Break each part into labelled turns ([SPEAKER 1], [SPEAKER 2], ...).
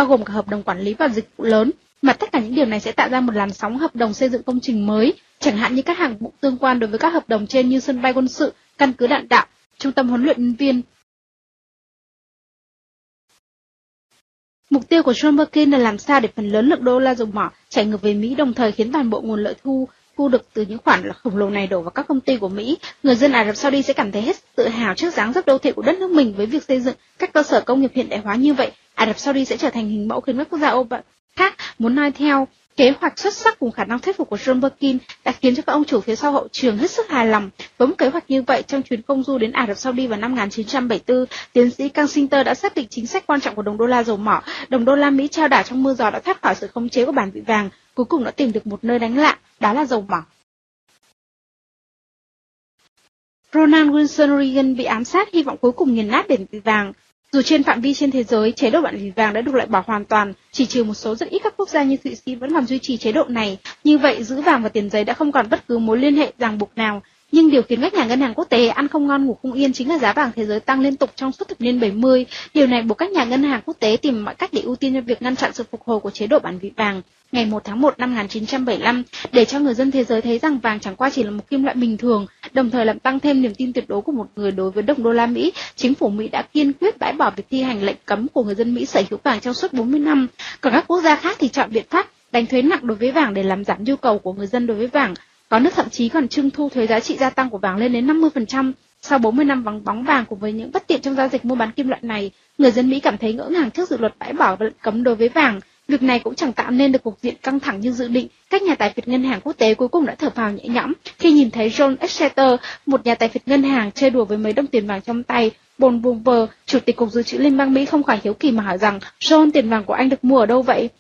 [SPEAKER 1] bao gồm cả hợp đồng quản lý và dịch vụ lớn, mà tất cả những điều này sẽ tạo ra một làn sóng hợp đồng xây dựng công trình mới, chẳng hạn như các hạng mục tương quan đối với các hợp đồng trên như sân bay quân sự, căn cứ đạn đạo, trung tâm huấn luyện nhân viên. Mục tiêu của John Birkin là làm sao để phần lớn lượng đô la dầu mỏ chảy ngược về Mỹ, đồng thời khiến toàn bộ nguồn lợi thu được từ những khoản khổng lồ này đổ vào các công ty của Mỹ. Người dân Ả Rập Saudi sẽ cảm thấy hết tự hào trước dáng dấp đô thị của đất nước mình. Với việc xây dựng các cơ sở công nghiệp hiện đại hóa như vậy, Ả Rập Saudi sẽ trở thành hình mẫu khiến các quốc gia khác muốn noi theo. Kế hoạch xuất sắc cùng khả năng thuyết phục của John Birkin đã khiến cho các ông chủ phía sau hậu trường hết sức hài lòng. Với một kế hoạch như vậy, trong chuyến công du đến Ả Rập Saudi vào năm 1974, tiến sĩ Kissinger đã xác định chính sách quan trọng của đồng đô la dầu mỏ. Đồng đô la Mỹ trao đảo trong mưa gió đã thoát khỏi sự khống chế của bản vị vàng, cuối cùng đã tìm được một nơi đánh lạ, đó là dầu mỏ. Ronald Wilson Reagan bị ám sát, hy vọng cuối cùng nghiền nát bản vị vàng. Dù trên phạm vi trên thế giới, chế độ bản vị vàng đã được loại bỏ hoàn toàn, chỉ trừ một số rất ít các quốc gia như Thụy Sĩ vẫn còn duy trì chế độ này. Như vậy, giữ vàng và tiền giấy đã không còn bất cứ mối liên hệ ràng buộc nào. Nhưng điều khiến các nhà ngân hàng quốc tế ăn không ngon ngủ không yên chính là giá vàng thế giới tăng liên tục trong suốt thập niên 70. Điều này buộc các nhà ngân hàng quốc tế tìm mọi cách để ưu tiên cho việc ngăn chặn sự phục hồi của chế độ bản vị vàng. Ngày 1 tháng 1 năm 1975, để cho người dân thế giới thấy rằng vàng chẳng qua chỉ là một kim loại bình thường, đồng thời làm tăng thêm niềm tin tuyệt đối của một người đối với đồng đô la Mỹ, chính phủ Mỹ đã kiên quyết bãi bỏ việc thi hành lệnh cấm của người dân Mỹ sở hữu vàng trong suốt 40 năm. Còn các quốc gia khác thì chọn biện pháp đánh thuế nặng đối với vàng để làm giảm nhu cầu của người dân đối với vàng. Có nước thậm chí còn trưng thu thuế giá trị gia tăng của vàng lên đến 50%. Sau 40 năm vắng bóng vàng cùng với những bất tiện trong giao dịch mua bán kim loại này, người dân Mỹ cảm thấy ngỡ ngàng trước dự luật bãi bỏ lệnh cấm đối với vàng. Việc này cũng chẳng tạo nên được cục diện căng thẳng như dự định. Các nhà tài phiệt ngân hàng quốc tế cuối cùng đã thở phào nhẹ nhõm khi nhìn thấy John Exeter, một nhà tài phiệt ngân hàng, chơi đùa với mấy đồng tiền vàng trong tay. Paul Volcker, chủ tịch cục dự trữ Liên bang Mỹ, không khỏi hiếu kỳ mà hỏi rằng: John, tiền vàng của anh được mua ở đâu vậy?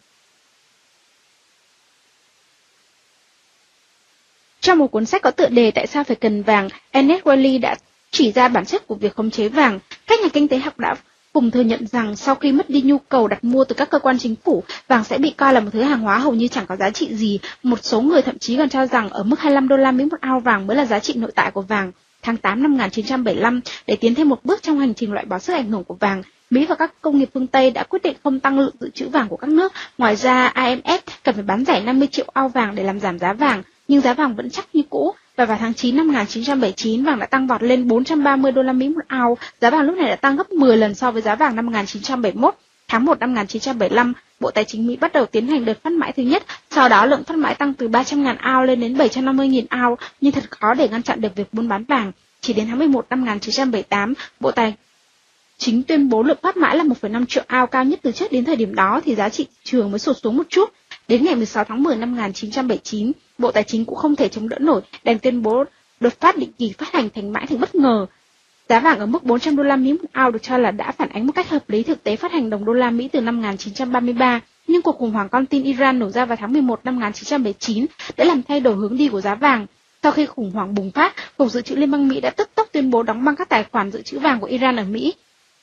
[SPEAKER 1] Trong một cuốn sách có tựa đề Tại sao phải cần vàng, Ernest Wiley đã chỉ ra bản chất của việc khống chế vàng. Các nhà kinh tế học đã cùng thừa nhận rằng sau khi mất đi nhu cầu đặt mua từ các cơ quan chính phủ, vàng sẽ bị coi là một thứ hàng hóa hầu như chẳng có giá trị gì. Một số người thậm chí còn cho rằng ở mức 25 đô la Mỹ một ounce vàng mới là giá trị nội tại của vàng. Tháng 8 năm 1975, để tiến thêm một bước trong hành trình loại bỏ sức ảnh hưởng của vàng, Mỹ và các công nghiệp phương Tây đã quyết định không tăng lượng dự trữ vàng của các nước. Ngoài ra, IMF cần phải bán rẻ 50 triệu ounce vàng để làm giảm giá vàng, nhưng giá vàng vẫn chắc như cũ. Và vào tháng 9 năm 1979, vàng đã tăng vọt lên 430 đô la Mỹ một ounce. Giá vàng lúc này đã tăng gấp 10 lần so với giá vàng năm 1971. Tháng 1 năm 1975, Bộ Tài chính Mỹ bắt đầu tiến hành đợt phát mãi thứ nhất. Sau đó, lượng phát mãi tăng từ 300.000 ounce lên đến 750.000 ounce, nhưng thật khó để ngăn chặn được việc buôn bán vàng. Chỉ đến tháng 11 năm 1978, Bộ Tài chính tuyên bố lượng phát mãi là 1,5 triệu ounce, cao nhất từ trước đến thời điểm đó, thì giá trị thị trường mới sụt xuống một chút. Đến ngày 16 tháng 10 năm 1979, Bộ Tài chính cũng không thể chống đỡ nổi, đành tuyên bố đột phát định kỳ phát hành thành mãi thành bất ngờ. Giá vàng ở mức 400 đô la Mỹ một ounce được cho là đã phản ánh một cách hợp lý thực tế phát hành đồng đô la Mỹ từ năm 1933, nhưng cuộc khủng hoảng con tin Iran nổ ra vào tháng 11 năm 1979 đã làm thay đổi hướng đi của giá vàng. Sau khi khủng hoảng bùng phát, Cục Dự trữ Liên bang Mỹ đã tức tốc tuyên bố đóng băng các tài khoản dự trữ vàng của Iran ở Mỹ.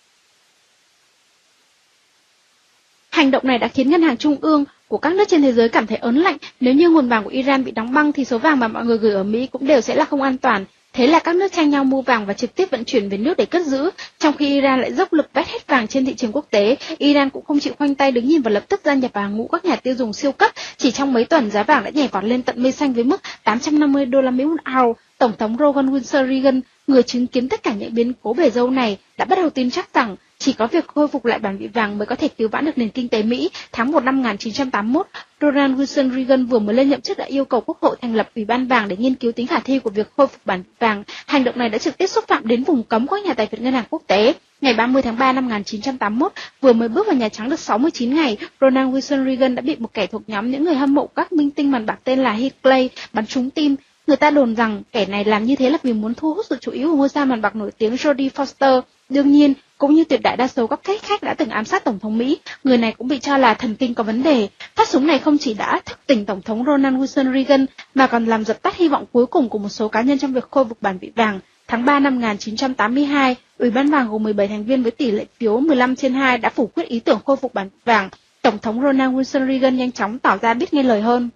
[SPEAKER 1] Hành động này đã khiến ngân hàng trung ương của các nước trên thế giới cảm thấy ớn lạnh. Nếu như nguồn vàng của Iran bị đóng băng thì số vàng mà mọi người gửi ở Mỹ cũng đều sẽ là không an toàn. Thế là các nước tranh nhau mua vàng và trực tiếp vận chuyển về nước để cất giữ, trong khi Iran lại dốc lực vét hết vàng trên thị trường quốc tế. Iran cũng không chịu khoanh tay đứng nhìn và lập tức gia nhập vào hàng ngũ các nhà tiêu dùng siêu cấp. Chỉ trong mấy tuần, giá vàng đã nhảy vọt lên tận mây xanh với mức 850 đô la Mỹ một ounce. Tổng thống Ronald Wilson Reagan, người chứng kiến tất cả những biến cố bể dâu này, đã bắt đầu tin chắc rằng chỉ có việc khôi phục lại bản vị vàng mới có thể cứu vãn được nền kinh tế Mỹ. Tháng 1 năm 1981, Ronald Wilson Reagan vừa mới lên nhậm chức đã yêu cầu Quốc hội thành lập Ủy ban vàng để nghiên cứu tính khả thi của việc khôi phục bản vị vàng. Hành động này đã trực tiếp xúc phạm đến vùng cấm của các nhà tài phiệt ngân hàng quốc tế. Ngày 30 tháng 3 năm 1981, vừa mới bước vào Nhà Trắng được 69 ngày, Ronald Wilson Reagan đã bị một kẻ thuộc nhóm những người hâm mộ các minh tinh màn bạc tên là Heath Clay bắn trúng tim. Người ta đồn rằng kẻ này làm như thế là vì muốn thu hút sự chú ý của ngôi sao màn bạc nổi tiếng Jodie Foster. Đương nhiên, cũng như tuyệt đại đa số các khách đã từng ám sát Tổng thống Mỹ, người này cũng bị cho là thần kinh có vấn đề. Phát súng này không chỉ đã thức tỉnh Tổng thống Ronald Wilson Reagan, mà còn làm dập tắt hy vọng cuối cùng của một số cá nhân trong việc khôi phục bản vị vàng. Tháng 3 năm 1982, Ủy ban vàng gồm 17 thành viên với tỷ lệ phiếu 15/2 đã phủ quyết ý tưởng khôi phục bản vị vàng. Tổng thống Ronald Wilson Reagan nhanh chóng tỏ ra biết nghe lời hơn.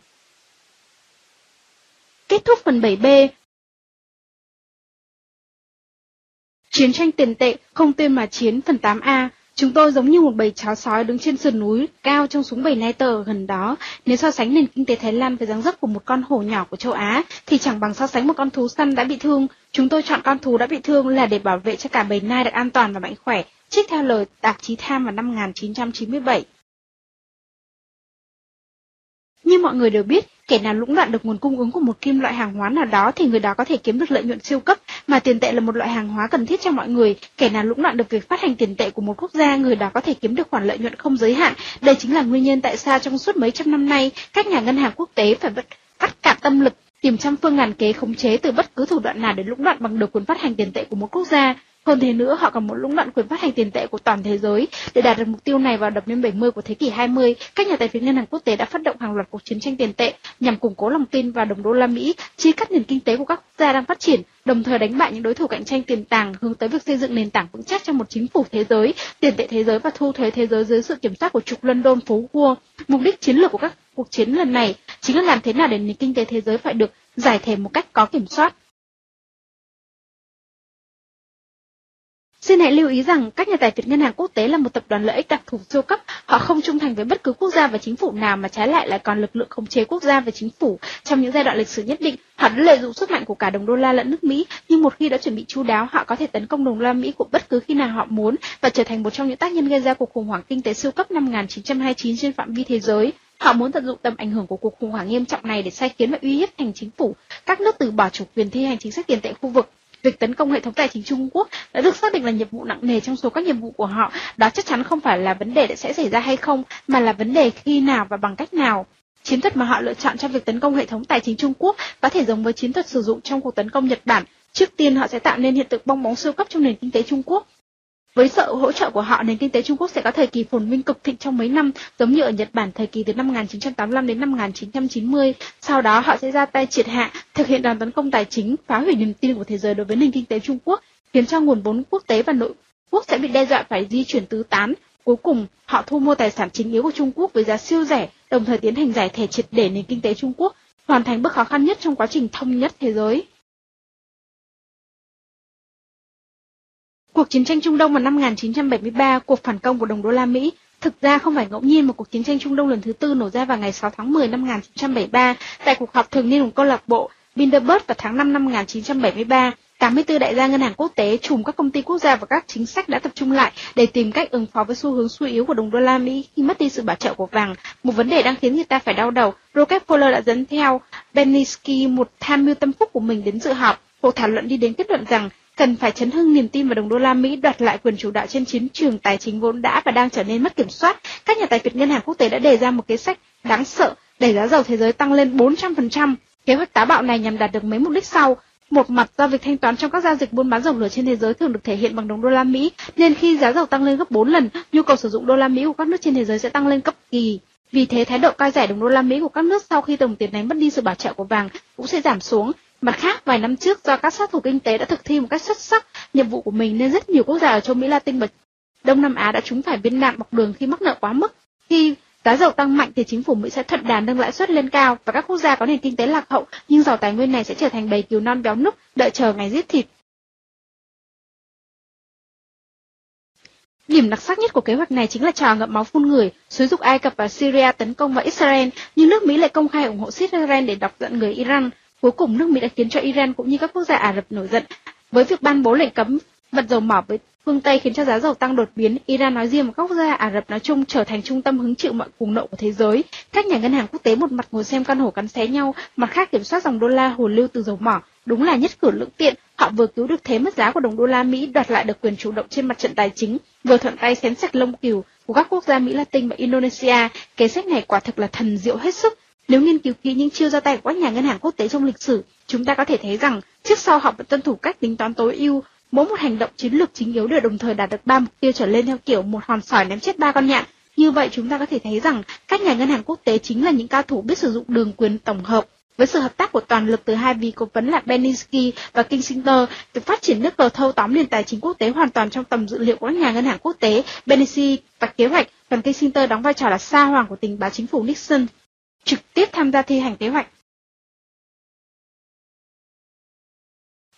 [SPEAKER 1] Kết thúc phần 7B. Chiến tranh tiền tệ, không tên mà chiến, phần 8A. Chúng tôi giống như một bầy chó sói đứng trên sườn núi cao trong súng bầy Niger ở gần đó. Nếu so sánh nền kinh tế Thái Lan với dáng dấp của một con hổ nhỏ của châu Á, thì chẳng bằng so sánh một con thú săn đã bị thương. Chúng tôi chọn con thú đã bị thương là để bảo vệ cho cả bầy nai được an toàn và mạnh khỏe, trích theo lời tạp chí Time vào năm 1997. Như mọi người đều biết, kẻ nào lũng đoạn được nguồn cung ứng của một kim loại hàng hóa nào đó thì người đó có thể kiếm được lợi nhuận siêu cấp, mà tiền tệ là một loại hàng hóa cần thiết cho mọi người. Kẻ nào lũng đoạn được việc phát hành tiền tệ của một quốc gia, người đó có thể kiếm được khoản lợi nhuận không giới hạn. Đây chính là nguyên nhân tại sao trong suốt mấy trăm năm nay, các nhà ngân hàng quốc tế phải vắt cả tâm lực tìm trăm phương ngàn kế khống chế từ bất cứ thủ đoạn nào để lũng đoạn bằng được quyền phát hành tiền tệ của một quốc gia. Hơn thế nữa, họ còn muốn lũng đoạn quyền phát hành tiền tệ của toàn thế giới. Để đạt được mục tiêu này vào thập niên 70 của thế kỷ 20, các nhà tài phiệt ngân hàng quốc tế đã phát động hàng loạt cuộc chiến tranh tiền tệ nhằm củng cố lòng tin vào đồng đô la Mỹ, chia cắt nền kinh tế của các quốc gia đang phát triển, đồng thời đánh bại những đối thủ cạnh tranh tiềm tàng, hướng tới việc xây dựng nền tảng vững chắc cho một chính phủ thế giới, tiền tệ thế giới và thu thuế thế giới dưới sự kiểm soát của trục London phố Wall. Mục đích chiến lược của các cuộc chiến lần này chính là làm thế nào để nền kinh tế thế giới phải được giải thể một cách có kiểm soát. Xin hãy lưu ý rằng các nhà tài phiệt ngân hàng quốc tế là một tập đoàn lợi ích đặc thù siêu cấp. Họ không trung thành với bất cứ quốc gia và chính phủ nào mà trái lại lại còn lực lượng khống chế quốc gia và chính phủ. Trong những giai đoạn lịch sử nhất định, họ đã lợi dụng sức mạnh của cả đồng đô la lẫn nước Mỹ, nhưng một khi đã chuẩn bị chu đáo, họ có thể tấn công đồng đô la Mỹ của bất cứ khi nào họ muốn và trở thành một trong những tác nhân gây ra cuộc khủng hoảng kinh tế siêu cấp năm 1929 trên phạm vi thế giới. Họ muốn tận dụng tầm ảnh hưởng của cuộc khủng hoảng nghiêm trọng này để sai khiến và uy hiếp thành chính phủ các nước từ bỏ chủ quyền thi hành chính sách tiền tệ khu vực. Việc tấn công hệ thống tài chính Trung Quốc đã được xác định là nhiệm vụ nặng nề trong số các nhiệm vụ của họ. Đó chắc chắn không phải là vấn đề sẽ xảy ra hay không, mà là vấn đề khi nào và bằng cách nào. Chiến thuật mà họ lựa chọn cho việc tấn công hệ thống tài chính Trung Quốc có thể giống với chiến thuật sử dụng trong cuộc tấn công Nhật Bản. Trước tiên họ sẽ tạo nên hiện tượng bong bóng siêu cấp trong nền kinh tế Trung Quốc. Với sự hỗ trợ của họ, nền kinh tế Trung Quốc sẽ có thời kỳ phồn vinh cực thịnh trong mấy năm, giống như ở Nhật Bản thời kỳ từ năm 1985 đến năm 1990. Sau đó họ sẽ ra tay triệt hạ, thực hiện đòn tấn công tài chính, phá hủy niềm tin của thế giới đối với nền kinh tế Trung Quốc, khiến cho nguồn vốn quốc tế và nội quốc sẽ bị đe dọa phải di chuyển tứ tán. Cuối cùng, họ thu mua tài sản chính yếu của Trung Quốc với giá siêu rẻ, đồng thời tiến hành giải thể triệt để nền kinh tế Trung Quốc, hoàn thành bước khó khăn nhất trong quá trình thống nhất thế giới. Cuộc chiến tranh Trung Đông vào năm 1973, cuộc phản công của đồng đô la Mỹ. Thực ra không phải ngẫu nhiên một cuộc chiến tranh Trung Đông lần thứ tư nổ ra vào ngày 6 tháng 10 năm 1973 tại cuộc họp thường niên của câu lạc bộ Bilderberg vào tháng 5 năm 1973. 84 đại gia ngân hàng quốc tế, trùm các công ty quốc gia và các chính sách đã tập trung lại để tìm cách ứng phó với xu hướng suy yếu của đồng đô la Mỹ khi mất đi sự bảo trợ của vàng, một vấn đề đang khiến người ta phải đau đầu. Rockefeller đã dẫn theo Bernanke, một tham mưu tâm phúc của mình, đến dự họp. Cuộc thảo luận đi đến kết luận rằng cần phải chấn hưng niềm tin vào đồng đô la Mỹ, đoạt lại quyền chủ đạo trên chiến trường tài chính vốn đã và đang trở nên mất kiểm soát. Các nhà tài phiệt ngân hàng quốc tế đã đề ra một kế sách đáng sợ đẩy giá dầu thế giới tăng lên 400%. Kế hoạch táo bạo này nhằm đạt được mấy mục đích sau. Một mặt, do việc thanh toán trong các giao dịch buôn bán dầu lửa trên thế giới thường được thể hiện bằng đồng đô la Mỹ, nên khi giá dầu tăng lên gấp 4 lần, nhu cầu sử dụng đô la Mỹ của các nước trên thế giới sẽ tăng lên cấp kỳ. Vì thế, thái độ coi rẻ đồng đô la Mỹ của các nước sau khi đồng tiền này mất đi sự bảo trợ của vàng cũng sẽ giảm xuống. Mặt khác, vài năm trước, do các sát thủ kinh tế đã thực thi một cách xuất sắc nhiệm vụ của mình, nên rất nhiều quốc gia ở châu Mỹ Latin và Đông Nam Á đã trúng phải viên đạn bọc đường khi mắc nợ quá mức. Khi giá dầu tăng mạnh thì chính phủ Mỹ sẽ thuận đà nâng lãi suất lên cao, và các quốc gia có nền kinh tế lạc hậu nhưng giàu tài nguyên này sẽ trở thành bầy cừu non béo núc đợi chờ ngày giết thịt. Điểm đặc sắc nhất của kế hoạch này chính là trò ngậm máu phun người, xúi giục Ai Cập và Syria tấn công vào Israel, nhưng nước Mỹ lại công khai ủng hộ Israel để đọc giận người Iran. Cuối cùng, nước Mỹ đã khiến cho Iran cũng như các quốc gia Ả Rập nổi giận với việc ban bố lệnh cấm vận dầu mỏ với phương Tây, khiến cho giá dầu tăng đột biến. Iran nói riêng và các quốc gia Ả Rập nói chung trở thành trung tâm hứng chịu mọi cuồng nộ của thế giới. Các nhà ngân hàng quốc tế một mặt ngồi xem con hổ cắn xé nhau, mặt khác kiểm soát dòng đô la hồ lưu từ dầu mỏ. Đúng là nhất cử lưỡng tiện, họ vừa cứu được thế mất giá của đồng đô la Mỹ, đoạt lại được quyền chủ động trên mặt trận tài chính, vừa thuận tay xén sạch lông cừu của các quốc gia Mỹ Latin và Indonesia. Kế sách này quả thực là thần diệu hết sức. Nếu nghiên cứu kỹ những chiêu ra tay của các nhà ngân hàng quốc tế trong lịch sử, chúng ta có thể thấy rằng trước sau họ vẫn tuân thủ cách tính toán tối ưu. Mỗi một hành động chiến lược chính yếu đều đồng thời đạt được 3 mục tiêu trở lên theo kiểu một hòn sỏi ném chết 3 con nhạn. Như vậy chúng ta có thể thấy rằng các nhà ngân hàng quốc tế chính là những cao thủ biết sử dụng đường quyền tổng hợp. Với sự hợp tác của toàn lực từ hai vị cố vấn là Bernanke và Kissinger, việc phát triển nước cờ thâu tóm nền tài chính quốc tế hoàn toàn trong tầm dự liệu của các nhà ngân hàng quốc tế. Bernanke vạch kế hoạch, còn Kissinger đóng vai trò là sa hoàng của tình báo chính phủ Nixon, trực tiếp tham gia thi hành kế hoạch.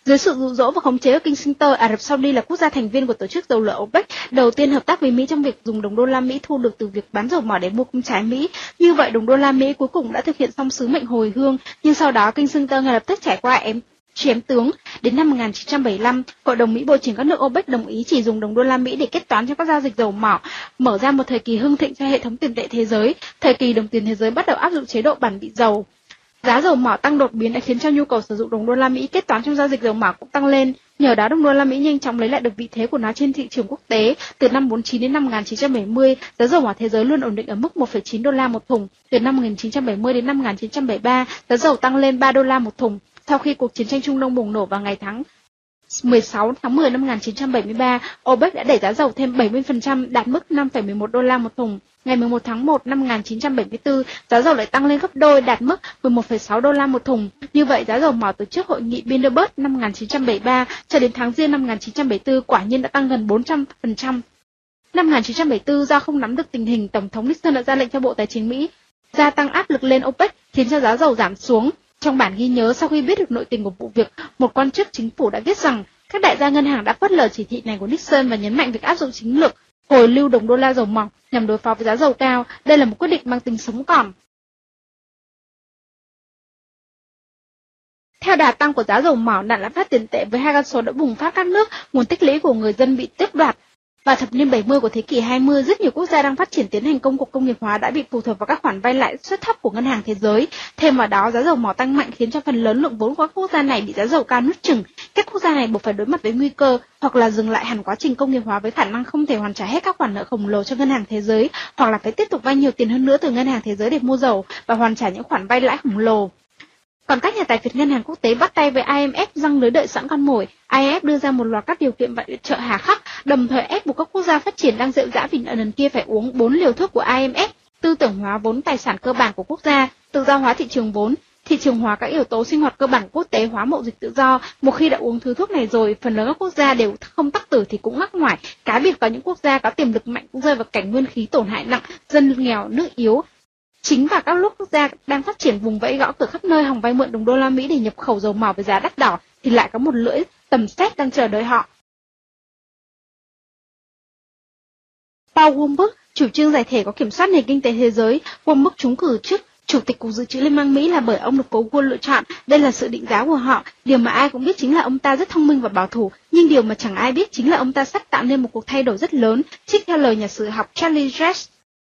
[SPEAKER 1] Dưới sự dụ dỗ và khống chế của Kissinger, Ả Rập Saudi là quốc gia thành viên của tổ chức dầu lửa OPEC đầu tiên hợp tác với Mỹ trong việc dùng đồng đô la Mỹ thu được từ việc bán dầu mỏ để mua cung trái Mỹ. Như vậy, đồng đô la Mỹ cuối cùng đã thực hiện xong sứ mệnh hồi hương, nhưng sau đó Kissinger ngay lập tức trải qua chém tướng. Đến năm 1975, Hội đồng Mỹ Bộ trưởng các nước OPEC đồng ý chỉ dùng đồng đô la Mỹ để kết toán cho các giao dịch dầu mỏ, mở ra một thời kỳ hưng thịnh cho hệ thống tiền tệ thế giới. Thời kỳ đồng tiền thế giới bắt đầu áp dụng chế độ bản vị dầu. Giá dầu mỏ tăng đột biến đã khiến cho nhu cầu sử dụng đồng đô la Mỹ kết toán trong giao dịch dầu mỏ cũng tăng lên. Nhờ đó đồng đô la Mỹ nhanh chóng lấy lại được vị thế của nó trên thị trường quốc tế. Từ năm 49 đến năm 1970, giá dầu mỏ thế giới luôn ổn định ở mức 1,9 đô la một thùng. Từ năm 1970 đến năm 1973, giá dầu tăng lên 3 đô la một thùng. Sau khi cuộc chiến tranh Trung Đông bùng nổ vào ngày 16 tháng 10 năm 1973, OPEC đã đẩy giá dầu thêm 70%, đạt mức 5,11 đô la một thùng. Ngày 11 tháng 1 năm 1974, giá dầu lại tăng lên gấp đôi, đạt mức 11,6 đô la một thùng. Như vậy, giá dầu mỏ từ trước hội nghị Bilderberg năm 1973 cho đến tháng Giêng năm 1974 quả nhiên đã tăng gần 400%. Năm 1974, do không nắm được tình hình, Tổng thống Nixon đã ra lệnh cho Bộ Tài chính Mỹ gia tăng áp lực lên OPEC, khiến cho giá dầu giảm xuống. Trong bản ghi nhớ sau khi biết được nội tình của vụ việc, một quan chức chính phủ đã viết rằng các đại gia ngân hàng đã phớt lờ chỉ thị này của Nixon và nhấn mạnh việc áp dụng chiến lược hồi lưu đồng đô la dầu mỏ nhằm đối phó với giá dầu cao. Đây là một quyết định mang tính sống còn. Theo đà tăng của giá dầu mỏ, nạn lạm phát tiền tệ với hai con số đã bùng phát các nước, nguồn tích lũy của người dân bị tước đoạt. Vào thập niên 70 của thế kỷ 20, rất nhiều quốc gia đang phát triển tiến hành công cuộc công nghiệp hóa đã bị phụ thuộc vào các khoản vay lãi suất thấp của ngân hàng thế giới. Thêm vào đó, giá dầu mỏ tăng mạnh khiến cho phần lớn lượng vốn của các quốc gia này bị giá dầu cao nuốt chửng. Các quốc gia này buộc phải đối mặt với nguy cơ hoặc là dừng lại hẳn quá trình công nghiệp hóa với khả năng không thể hoàn trả hết các khoản nợ khổng lồ cho ngân hàng thế giới, hoặc là phải tiếp tục vay nhiều tiền hơn nữa từ ngân hàng thế giới để mua dầu và hoàn trả những khoản vay lãi khổng lồ. Còn các nhà tài phiệt ngân hàng quốc tế bắt tay với IMF răng lưới đợi sẵn con mồi. IMF đưa ra một loạt các điều kiện viện trợ hà khắc, đồng thời ép buộc các quốc gia phát triển đang rệu rã vì nợ nần kia phải uống 4 liều thuốc của IMF, tư tưởng hóa vốn tài sản cơ bản của quốc gia, tự do hóa thị trường vốn, thị trường hóa các yếu tố sinh hoạt cơ bản của quốc tế, hóa mậu dịch tự do. Một khi đã uống thứ thuốc này rồi, phần lớn các quốc gia đều không tắc tử thì cũng ngắc ngoải. Cá biệt có những quốc gia có tiềm lực mạnh cũng rơi vào cảnh nguyên khí tổn hại nặng, dân nghèo, nước yếu. Chính và các quốc gia đang phát triển vùng vẫy gõ cửa khắp nơi hòng vay mượn đồng đô la Mỹ để nhập khẩu dầu mỏ với giá đắt đỏ thì lại có một lưỡi tầm xét đang chờ đợi họ. Paul Wolfgang, chủ trương giải thể có kiểm soát nền kinh tế thế giới, Wolfgang trúng cử chức Chủ tịch Cục Dự trữ Liên bang Mỹ là bởi ông được cố quân lựa chọn. Đây là sự định giá của họ. Điều mà ai cũng biết chính là ông ta rất thông minh và bảo thủ, nhưng điều mà chẳng ai biết chính là ông ta sắp tạo nên một cuộc thay đổi rất lớn, trích theo lời nhà sử học Charlie Ress.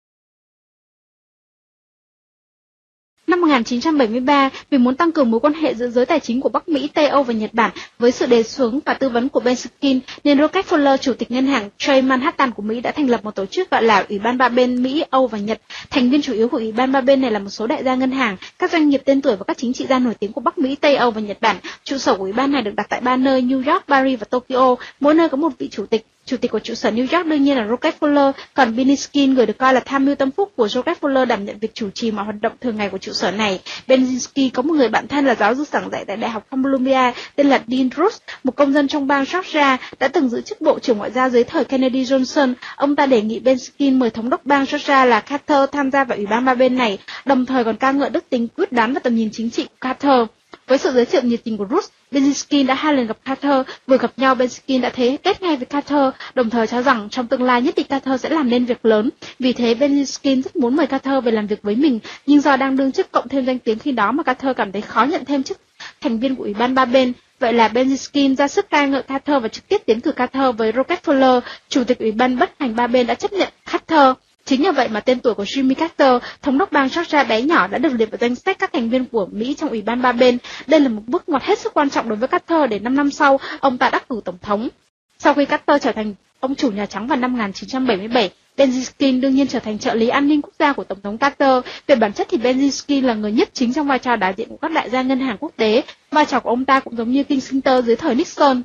[SPEAKER 1] Năm 1973, vì muốn tăng cường mối quan hệ giữa giới tài chính của Bắc Mỹ, Tây Âu và Nhật Bản với sự đề xướng và tư vấn của Benskin, nên Rockefeller, chủ tịch ngân hàng Chase Manhattan của Mỹ đã thành lập một tổ chức gọi là Ủy ban ba bên Mỹ, Âu và Nhật. Thành viên chủ yếu của Ủy ban ba bên này là một số đại gia ngân hàng, các doanh nghiệp tên tuổi và các chính trị gia nổi tiếng của Bắc Mỹ, Tây Âu và Nhật Bản. Trụ sở của Ủy ban này được đặt tại 3 nơi New York, Paris và Tokyo, mỗi nơi có một vị chủ tịch. Chủ tịch của trụ sở New York đương nhiên là Rockefeller, còn Benskin, người được coi là tham mưu tâm phúc của Rockefeller, đảm nhận việc chủ trì mọi hoạt động thường ngày của trụ sở này. Benskin có một người bạn thân là giáo sư giảng dạy tại Đại học Columbia tên là Dean Rusk, một công dân trong bang Georgia, đã từng giữ chức Bộ trưởng Ngoại giao dưới thời Kennedy Johnson. Ông ta đề nghị Benskin mời thống đốc bang Georgia là Carter tham gia vào Ủy ban ba bên này, đồng thời còn ca ngợi đức tính quyết đoán và tầm nhìn chính trị của Carter. Với sự giới thiệu nhiệt tình của Rusk, Benskin đã 2 lần gặp Carter. Vừa gặp nhau, Benskin đã thế kết ngay với Carter, đồng thời cho rằng trong tương lai nhất định Carter sẽ làm nên việc lớn. Vì thế, Benskin rất muốn mời Carter về làm việc với mình, nhưng do đang đương chức cộng thêm danh tiếng khi đó mà Carter cảm thấy khó nhận thêm chức thành viên của Ủy ban ba bên. Vậy là Benskin ra sức ca ngợi Carter và trực tiếp tiến cử Carter với Rockefeller. Chủ tịch Ủy ban bất thành ba bên đã chấp nhận Carter. Chính nhờ vậy mà tên tuổi của Jimmy Carter, thống đốc bang Georgia bé nhỏ, đã được liệt vào danh sách các thành viên của Mỹ trong Ủy ban ba bên. Đây là một bước ngoặt hết sức quan trọng đối với Carter để 5 năm sau, ông ta đắc cử tổng thống. Sau khi Carter trở thành ông chủ Nhà Trắng vào năm 1977, Benskin đương nhiên trở thành trợ lý an ninh quốc gia của Tổng thống Carter. Về bản chất thì Benskin là người nhất chính trong vai trò đại diện của các đại gia ngân hàng quốc tế. Vai trò của ông ta cũng giống như Kissinger dưới thời Nixon.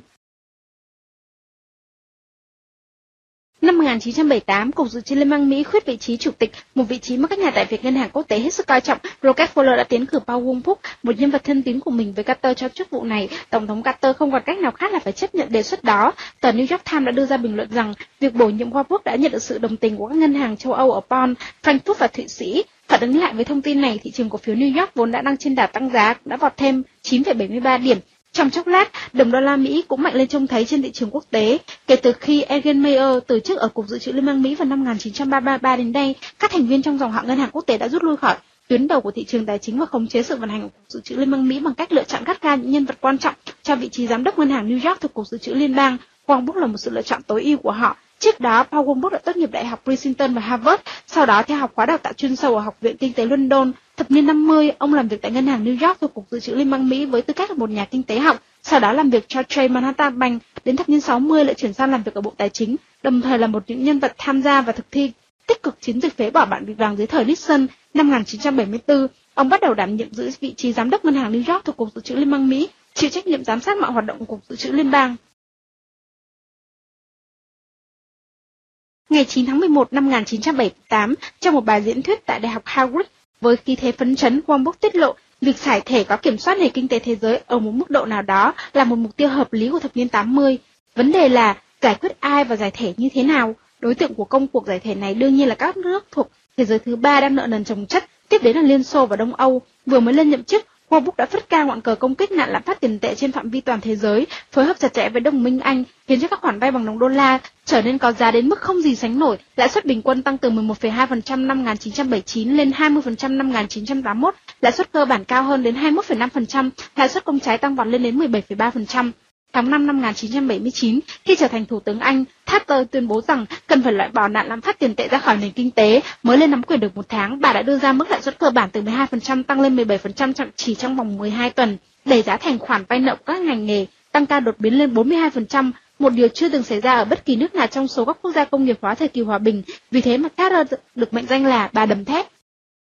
[SPEAKER 1] Năm 1978, Cục Dự trữ Liên bang Mỹ khuyết vị trí chủ tịch, một vị trí mà các nhà tài phiệt ngân hàng quốc tế hết sức coi trọng. Rockefeller đã tiến cử Paul Wolfgang, một nhân vật thân tín của mình, với Carter cho chức vụ này. Tổng thống Carter không còn cách nào khác là phải chấp nhận đề xuất đó. Tờ New York Times đã đưa ra bình luận rằng việc bổ nhiệm Wolfgang đã nhận được sự đồng tình của các ngân hàng châu Âu ở Bonn, Frankfurt và Thụy Sĩ. Phản ứng lại với thông tin này, thị trường cổ phiếu New York vốn đã đang trên đà tăng giá đã vọt thêm 9,73 điểm. Trong chốc lát, đồng đô la Mỹ cũng mạnh lên trông thấy trên thị trường quốc tế. Kể từ khi Egan Mayer từ chức ở Cục Dự trữ Liên bang Mỹ vào năm 1933 đến nay, các thành viên trong dòng họ ngân hàng quốc tế đã rút lui khỏi tuyến đầu của thị trường tài chính và khống chế sự vận hành của Cục Dự trữ Liên bang Mỹ bằng cách lựa chọn gắt gao những nhân vật quan trọng cho vị trí giám đốc ngân hàng New York thuộc Cục Dự trữ Liên bang. Warburg là một sự lựa chọn tối ưu của họ. Trước đó, Paul Warburg đã tốt nghiệp đại học Princeton và Harvard, sau đó theo học khóa đào tạo chuyên sâu ở Học viện Kinh tế London. Thập niên 50, ông làm việc tại ngân hàng New York thuộc Cục Dự trữ Liên bang Mỹ với tư cách là một nhà kinh tế học, sau đó làm việc cho Chase Manhattan Bank. Đến thập niên 60 lại chuyển sang làm việc ở Bộ Tài chính, đồng thời là một những nhân vật tham gia và thực thi tích cực chiến dịch phế bỏ bảng vị vàng dưới thời Nixon. Năm 1974, ông bắt đầu đảm nhiệm giữ vị trí giám đốc ngân hàng New York thuộc Cục Dự trữ Liên bang Mỹ, chịu trách nhiệm giám sát mọi hoạt động của Cục Dự trữ Liên bang. Ngày 9 tháng 11 năm 1978, trong một bài diễn thuyết tại Đại học Harvard, với khí thế phấn chấn, Warburg tiết lộ việc giải thể có kiểm soát nền kinh tế thế giới ở một mức độ nào đó là một mục tiêu hợp lý của thập niên 80. Vấn đề là giải quyết ai và giải thể như thế nào? Đối tượng của công cuộc giải thể này đương nhiên là các nước thuộc thế giới thứ ba đang nợ nần chồng chất, tiếp đến là Liên Xô và Đông Âu. Vừa mới lên nhậm chức, Warburg đã phất cao ngọn cờ công kích nạn lạm phát tiền tệ trên phạm vi toàn thế giới, phối hợp chặt chẽ với đồng minh Anh, khiến cho các khoản vay bằng đồng đô la trở nên có giá đến mức không gì sánh nổi. Lãi suất bình quân tăng từ 11,2% năm 1979 lên 20% năm 1981, lãi suất cơ bản cao hơn đến 21,5%, lãi suất công trái tăng vọt lên đến 17,3%. Tháng 5 năm 1979, khi trở thành Thủ tướng Anh, Thatcher tuyên bố rằng cần phải loại bỏ nạn lạm phát tiền tệ ra khỏi nền kinh tế. Mới lên nắm quyền được một tháng, bà đã đưa ra mức lãi suất cơ bản từ 12% tăng lên 17% chỉ trong vòng 12 tuần, đẩy giá thành khoản vay nợ của các ngành nghề tăng cao đột biến lên 42%, một điều chưa từng xảy ra ở bất kỳ nước nào trong số các quốc gia công nghiệp hóa thời kỳ hòa bình. Vì thế mà Thatcher được mệnh danh là bà đầm thép.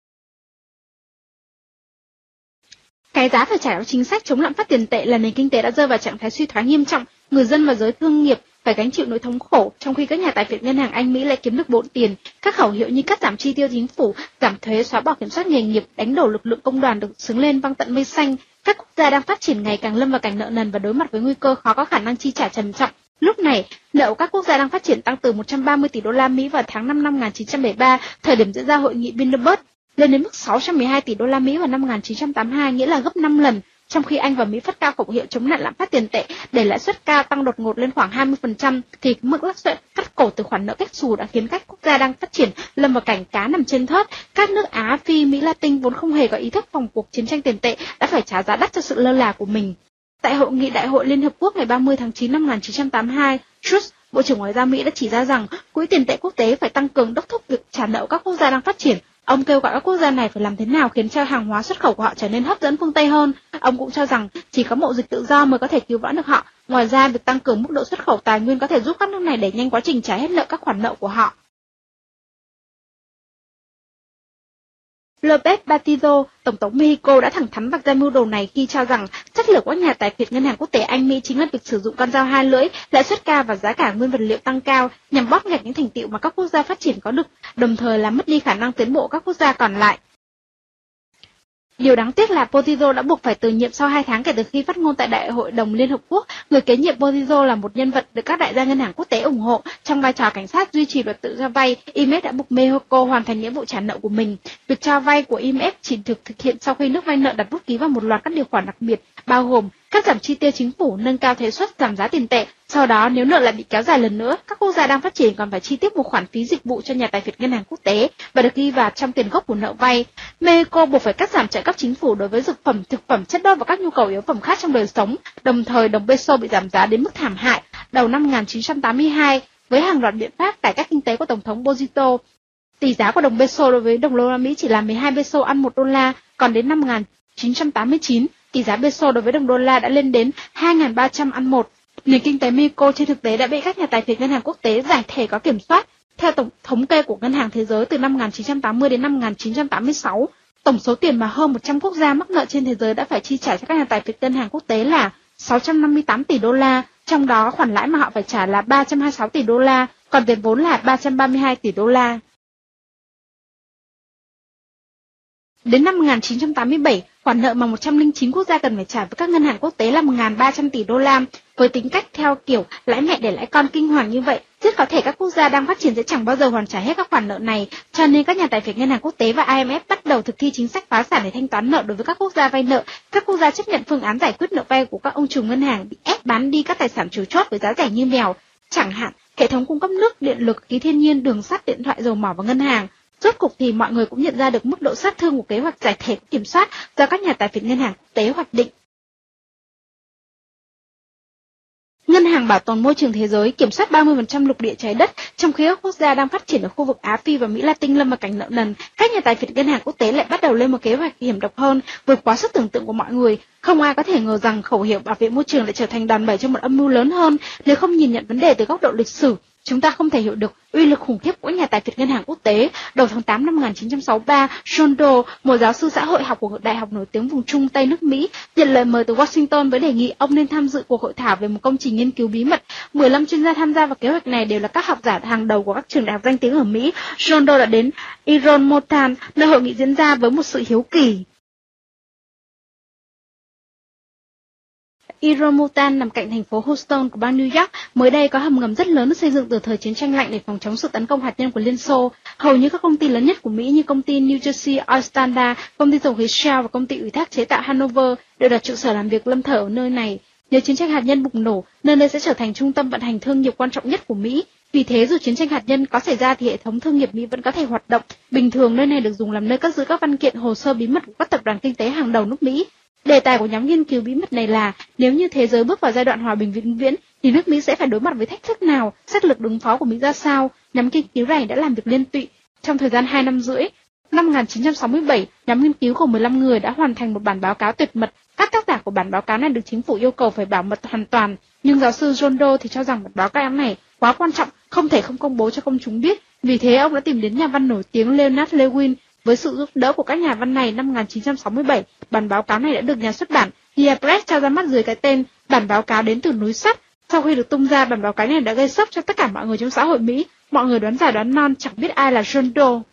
[SPEAKER 1] Cái giá phải trả cho chính sách chống lạm phát tiền tệ là nền kinh tế đã rơi vào trạng thái suy thoái nghiêm trọng, người dân và giới thương nghiệp phải gánh chịu nỗi thống khổ, trong khi các nhà tài phiệt ngân hàng Anh Mỹ lại kiếm được bộn tiền. Các khẩu hiệu như cắt giảm chi tiêu chính phủ, giảm thuế, xóa bỏ kiểm soát nghề nghiệp, đánh đổ lực lượng công đoàn được xứng lên vang tận mây xanh. Các quốc gia đang phát triển ngày càng lâm vào cảnh nợ nần và đối mặt với nguy cơ khó có khả năng chi trả trầm trọng. Lúc này, nợ của các quốc gia đang phát triển tăng từ 130 tỷ đô la Mỹ vào tháng 5 năm 1973, thời điểm diễn ra hội nghị Bilderberg, lên đến mức 612 tỷ đô la Mỹ vào năm 1982, nghĩa là gấp 5 lần, trong khi Anh và Mỹ phất cao khẩu hiệu chống nạn lạm phát tiền tệ, để lãi suất cao tăng đột ngột lên khoảng 20%, thì mức lãi suất cắt cổ từ khoản nợ cách xù đã khiến các quốc gia đang phát triển lâm vào cảnh cá nằm trên thớt. Các nước Á, Phi, Mỹ Latin vốn không hề có ý thức phòng cuộc chiến tranh tiền tệ đã phải trả giá đắt cho sự lơ là của mình. Tại hội nghị Đại hội Liên Hợp Quốc ngày 30 tháng 9 năm 1982, Truss, Bộ trưởng Ngoại giao Mỹ đã chỉ ra rằng Quỹ tiền tệ quốc tế phải tăng cường đốc thúc việc trả nợ các quốc gia đang phát triển. Ông kêu gọi các quốc gia này phải làm thế nào khiến cho hàng hóa xuất khẩu của họ trở nên hấp dẫn phương Tây hơn. Ông cũng cho rằng chỉ có mậu dịch tự do mới có thể cứu vãn được họ. Ngoài ra, việc tăng cường mức độ xuất khẩu tài nguyên có thể giúp các nước này đẩy nhanh quá trình trả hết nợ các khoản nợ của họ. López Batista, Tổng thống Mexico đã thẳng thắn vạch ra mưu đồ này khi cho rằng sách lược của các nhà tài phiệt ngân hàng quốc tế Anh Mỹ chính là việc sử dụng con dao hai lưỡi, lãi suất cao và giá cả nguyên vật liệu tăng cao nhằm bóp nghẹt những thành tựu mà các quốc gia phát triển có được, đồng thời làm mất đi khả năng tiến bộ các quốc gia còn lại. Điều đáng tiếc là Batista đã buộc phải từ nhiệm sau 2 tháng kể từ khi phát ngôn tại Đại hội đồng Liên Hợp Quốc. Người kế nhiệm Batista là một nhân vật được các đại gia ngân hàng quốc tế ủng hộ. Trong vai trò cảnh sát duy trì luật tự do vay, IMF đã buộc Mexico hoàn thành nghĩa vụ trả nợ của mình. Việc cho vay của IMF chỉ được thực hiện sau khi nước vay nợ đặt bút ký vào một loạt các điều khoản đặc biệt, bao gồm cắt giảm chi tiêu chính phủ, nâng cao thuế suất, giảm giá tiền tệ. Sau đó, nếu nợ lại bị kéo dài lần nữa, các quốc gia đang phát triển còn phải chi tiếp một khoản phí dịch vụ cho nhà tài phiệt ngân hàng quốc tế và được ghi vào trong tiền gốc của nợ vay. Mexico buộc phải cắt giảm trợ cấp chính phủ đối với dược phẩm, thực phẩm, chất đốt và các nhu cầu yếu phẩm khác trong đời sống. Đồng thời, đồng peso bị giảm giá đến mức thảm hại. Đầu năm 1982, với hàng loạt biện pháp cải cách kinh tế của Tổng thống Batista, tỷ giá của đồng peso đối với đồng đô la Mỹ chỉ là 12 peso ăn 1 đô la, còn đến năm 1989, tỷ giá peso đối với đồng đô la đã lên đến 2.300 ăn 1. Nền kinh tế Mexico trên thực tế đã bị các nhà tài phiệt ngân hàng quốc tế giải thể có kiểm soát. Theo thống kê của Ngân hàng Thế giới từ năm 1980 đến năm 1986, tổng số tiền mà hơn 100 quốc gia mắc nợ trên thế giới đã phải chi trả cho các nhà tài phiệt ngân hàng quốc tế là 658 tỷ đô la, trong đó khoản lãi mà họ phải trả là 326 tỷ đô la, còn tiền vốn là 332 tỷ đô la. Đến năm 1987, khoản nợ mà 109 quốc gia cần phải trả với các ngân hàng quốc tế là 1.300 tỷ đô la. Với tính cách theo kiểu lãi mẹ để lãi con kinh hoàng như vậy, Rất có thể các quốc gia đang phát triển sẽ chẳng bao giờ hoàn trả hết các khoản nợ này, cho nên các nhà tài phiệt Ngân hàng Quốc tế và IMF bắt đầu thực thi chính sách phá sản để thanh toán nợ đối với các quốc gia vay nợ. Các quốc gia chấp nhận phương án giải quyết nợ vay của các ông trùm ngân hàng bị ép bán đi các tài sản chủ chốt với giá rẻ như mèo, chẳng hạn hệ thống cung cấp nước, điện lực, khí thiên nhiên, đường sắt, điện thoại, dầu mỏ và ngân hàng. Rốt cục thì mọi người cũng nhận ra được mức độ sát thương của kế hoạch giải thể kiểm soát do các nhà tài phiệt Ngân hàng Quốc tế hoạch định. Ngân hàng Bảo tồn Môi trường Thế giới kiểm soát 30% lục địa trái đất, trong khi các quốc gia đang phát triển ở khu vực Á Phi và Mỹ Latin lâm vào cảnh nợ nần. Các nhà tài phiệt Ngân hàng Quốc tế lại bắt đầu lên một kế hoạch hiểm độc hơn, vượt quá sức tưởng tượng của mọi người. Không ai có thể ngờ rằng khẩu hiệu bảo vệ môi trường lại trở thành đòn bẩy cho một âm mưu lớn hơn. Nếu không nhìn nhận vấn đề từ góc độ lịch sử, chúng ta không thể hiểu được uy lực khủng khiếp của nhà tài phiệt Ngân hàng Quốc tế. Đầu tháng 8 năm 1963, John Doe, một giáo sư xã hội học của đại học nổi tiếng vùng Trung Tây nước Mỹ, nhận lời mời từ Washington với đề nghị ông nên tham dự cuộc hội thảo về một công trình nghiên cứu bí mật. 15 chuyên gia tham gia vào kế hoạch này đều là các học giả hàng đầu của các trường đại học danh tiếng ở Mỹ. John Doe đã đến Iron Mountain, nơi hội nghị diễn ra, với một sự hiếu kỳ. Iron Mountain nằm cạnh thành phố Houston của bang New York. Mới đây có hầm ngầm rất lớn được xây dựng từ thời chiến tranh lạnh để phòng chống sự tấn công hạt nhân của Liên Xô. Hầu như các công ty lớn nhất của Mỹ như công ty New Jersey Oil Standard, công ty dầu khí Shell và công ty ủy thác chế tạo Hanover đều đặt trụ sở làm việc lâm thời ở nơi này. Nếu chiến tranh hạt nhân bùng nổ, nơi đây sẽ trở thành trung tâm vận hành thương nghiệp quan trọng nhất của Mỹ. Vì thế dù chiến tranh hạt nhân có xảy ra thì hệ thống thương nghiệp Mỹ vẫn có thể hoạt động. Bình thường nơi này được dùng làm nơi cất giữ các văn kiện hồ sơ bí mật của các tập đoàn kinh tế hàng đầu nước Mỹ. Đề tài của nhóm nghiên cứu bí mật này là nếu như thế giới bước vào giai đoạn hòa bình vĩnh viễn thì nước Mỹ sẽ phải đối mặt với thách thức nào, sách lược ứng phó của Mỹ ra sao. Nhóm nghiên cứu này đã làm việc liên tụy trong thời gian 2 năm rưỡi. Năm 1967, nhóm nghiên cứu của 15 người đã hoàn thành một bản báo cáo tuyệt mật. Các tác giả của bản báo cáo này được chính phủ yêu cầu phải bảo mật hoàn toàn, nhưng giáo sư John Doe thì cho rằng bản báo cáo này quá quan trọng, không thể không công bố cho công chúng biết. Vì thế ông đã tìm đến nhà văn nổi tiếng Leonard Lewin. Với sự giúp đỡ của các nhà văn này, năm 1967, bản báo cáo này đã được nhà xuất bản The Press cho ra mắt dưới cái tên Bản báo cáo đến từ núi sắt. Sau khi được tung ra, bản báo cáo này đã gây sốc cho tất cả mọi người trong xã hội Mỹ. Mọi người đoán giả đoán non, chẳng biết ai là John Doe.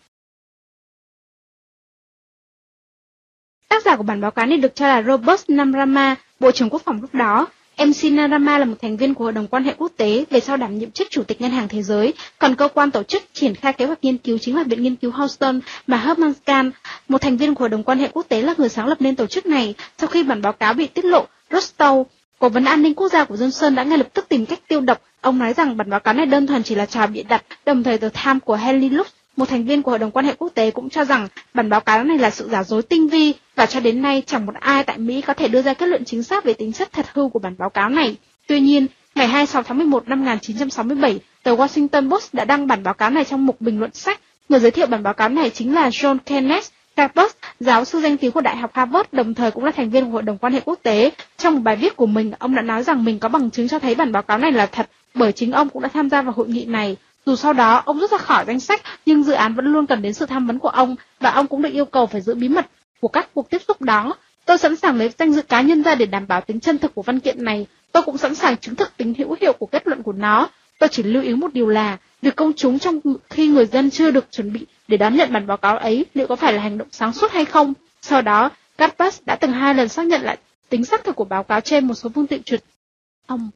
[SPEAKER 1] Tác giả của bản báo cáo này được cho là Robert Namrama, Bộ trưởng Quốc phòng lúc đó. MC Narama là một thành viên của Hội đồng quan hệ quốc tế, về sau đảm nhiệm chức Chủ tịch Ngân hàng Thế giới, còn cơ quan tổ chức triển khai kế hoạch nghiên cứu chính là Viện Nghiên cứu Houston mà Herman Kahn, một thành viên của Hội đồng quan hệ quốc tế, là người sáng lập nên tổ chức này. Sau khi bản báo cáo bị tiết lộ, Rostow, Cố vấn an ninh quốc gia của Johnson, đã ngay lập tức tìm cách tiêu độc. Ông nói rằng bản báo cáo này đơn thuần chỉ là trò bịa đặt. Đồng thời The Times của Henry Luce, một thành viên của Hội đồng quan hệ quốc tế, cũng cho rằng bản báo cáo này là sự giả dối tinh vi, và cho đến nay chẳng một ai tại Mỹ có thể đưa ra kết luận chính xác về tính chất thật hư của bản báo cáo này. Tuy nhiên, ngày 26 tháng 11 năm 1967, tờ Washington Post đã đăng bản báo cáo này trong mục bình luận sách. Người giới thiệu bản báo cáo này chính là John Kenneth Capus, giáo sư danh tiếng của Đại học Harvard, đồng thời cũng là thành viên của Hội đồng quan hệ quốc tế. Trong một bài viết của mình, ông đã nói rằng mình có bằng chứng cho thấy bản báo cáo này là thật, bởi chính ông cũng đã tham gia vào hội nghị này. Dù sau đó ông rút ra khỏi danh sách, nhưng dự án vẫn luôn cần đến sự tham vấn của ông, và ông cũng được yêu cầu phải giữ bí mật của các cuộc tiếp xúc đó. Tôi sẵn sàng lấy danh dự cá nhân ra để đảm bảo tính chân thực của văn kiện này. Tôi cũng sẵn sàng chứng thực tính hữu hiệu của kết luận của nó. Tôi chỉ lưu ý một điều là, việc công chúng trong khi người dân chưa được chuẩn bị để đón nhận bản báo cáo ấy liệu có phải là hành động sáng suốt hay không. Sau đó, Capus đã từng 2 lần xác nhận lại tính xác thực của báo cáo trên một số phương tiện truyền thông.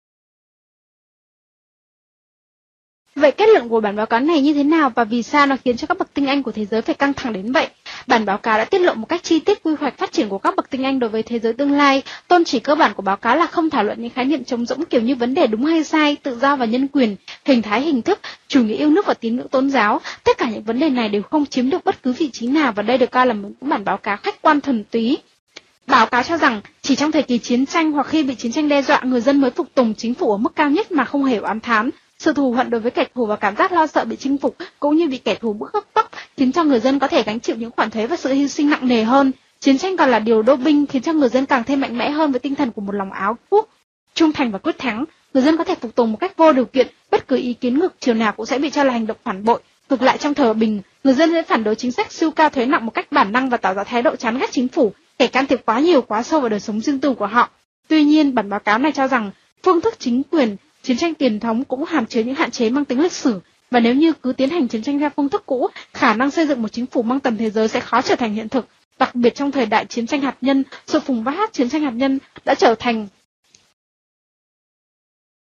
[SPEAKER 1] Vậy kết luận của bản báo cáo này như thế nào và vì sao nó khiến cho các bậc tinh anh của thế giới phải căng thẳng đến vậy? Bản báo cáo đã tiết lộ một cách chi tiết quy hoạch phát triển của các bậc tinh anh đối với thế giới tương lai. Tôn chỉ cơ bản của báo cáo là không thảo luận những khái niệm trống rỗng kiểu như vấn đề đúng hay sai, tự do và nhân quyền, hình thái hình thức, chủ nghĩa yêu nước và tín ngưỡng tôn giáo. Tất cả những vấn đề này đều không chiếm được bất cứ vị trí nào, và đây được coi là một bản báo cáo khách quan thuần túy. Báo cáo cho rằng chỉ trong thời kỳ chiến tranh hoặc khi bị chiến tranh đe dọa, người dân mới phục tùng chính phủ ở mức cao nhất mà không hề oán thán. Sự thù hận đối với kẻ thù và cảm giác lo sợ bị chinh phục cũng như bị kẻ thù bức bóc khiến cho người dân có thể gánh chịu những khoản thuế và sự hy sinh nặng nề hơn. Chiến tranh còn là điều đô binh khiến cho người dân càng thêm mạnh mẽ hơn với tinh thần của một lòng áo quốc trung thành và quyết thắng. Người dân có thể phục tùng một cách vô điều kiện, bất cứ ý kiến ngược chiều nào cũng sẽ bị cho là hành động phản bội. Ngược lại, trong thời bình, người dân sẽ phản đối chính sách siêu cao thuế nặng một cách bản năng và tỏ ra thái độ chán ghét chính phủ, kẻ can thiệp quá nhiều quá sâu vào đời sống riêng tư của họ. Tuy nhiên, bản báo cáo này cho rằng phương thức chính quyền chiến tranh truyền thống cũng hàm chứa những hạn chế mang tính lịch sử, và nếu như cứ tiến hành chiến tranh theo phương thức cũ, khả năng xây dựng một chính phủ mang tầm thế giới sẽ khó trở thành hiện thực. Đặc biệt trong thời đại chiến tranh hạt nhân, sự bùng phát chiến tranh hạt nhân đã trở thành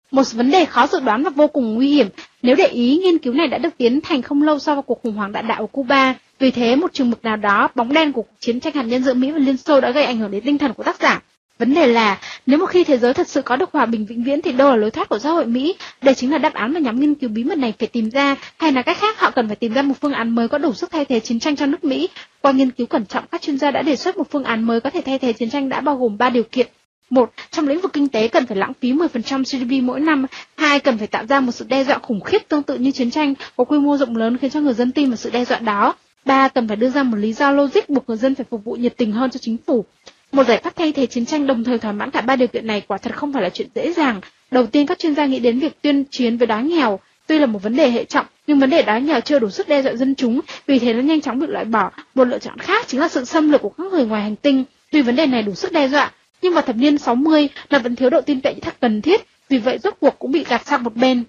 [SPEAKER 1] Một vấn đề khó dự đoán và vô cùng nguy hiểm. Nếu để ý, nghiên cứu này đã được tiến hành không lâu sau cuộc khủng hoảng đạn đạo ở Cuba. Vì thế, một chừng mực nào đó, bóng đen của cuộc chiến tranh hạt nhân giữa Mỹ và Liên Xô đã gây ảnh hưởng đến tinh thần của tác giả. Vấn đề là, nếu một khi thế giới thật sự có được hòa bình vĩnh viễn thì đâu là lối thoát của xã hội Mỹ? Đây chính là đáp án mà nhóm nghiên cứu bí mật này phải tìm ra, hay là cách khác họ cần phải tìm ra một phương án mới có đủ sức thay thế chiến tranh cho nước Mỹ. Qua nghiên cứu cẩn trọng, các chuyên gia đã đề xuất một phương án mới có thể thay thế chiến tranh đã bao gồm 3 điều kiện. 1. Trong lĩnh vực kinh tế cần phải lãng phí 10% GDP mỗi năm. 2. Cần phải tạo ra một sự đe dọa khủng khiếp tương tự như chiến tranh, có quy mô rộng lớn khiến cho người dân tin vào sự đe dọa đó. 3. Cần phải đưa ra một lý do logic buộc người dân phải phục vụ nhiệt tình hơn cho chính phủ. Một giải pháp thay thế chiến tranh đồng thời thỏa mãn cả 3 điều kiện này quả thật không phải là chuyện dễ dàng. Đầu tiên, các chuyên gia nghĩ đến việc tuyên chiến với đói nghèo. Tuy là một vấn đề hệ trọng, nhưng vấn đề đói nghèo chưa đủ sức đe dọa dân chúng, vì thế nó nhanh chóng bị loại bỏ. Một lựa chọn khác chính là sự xâm lược của các người ngoài hành tinh. Tuy vấn đề này đủ sức đe dọa, nhưng vào thập niên 60 là vẫn thiếu độ tin cậy thật cần thiết, vì vậy rốt cuộc cũng bị gạt sang một bên.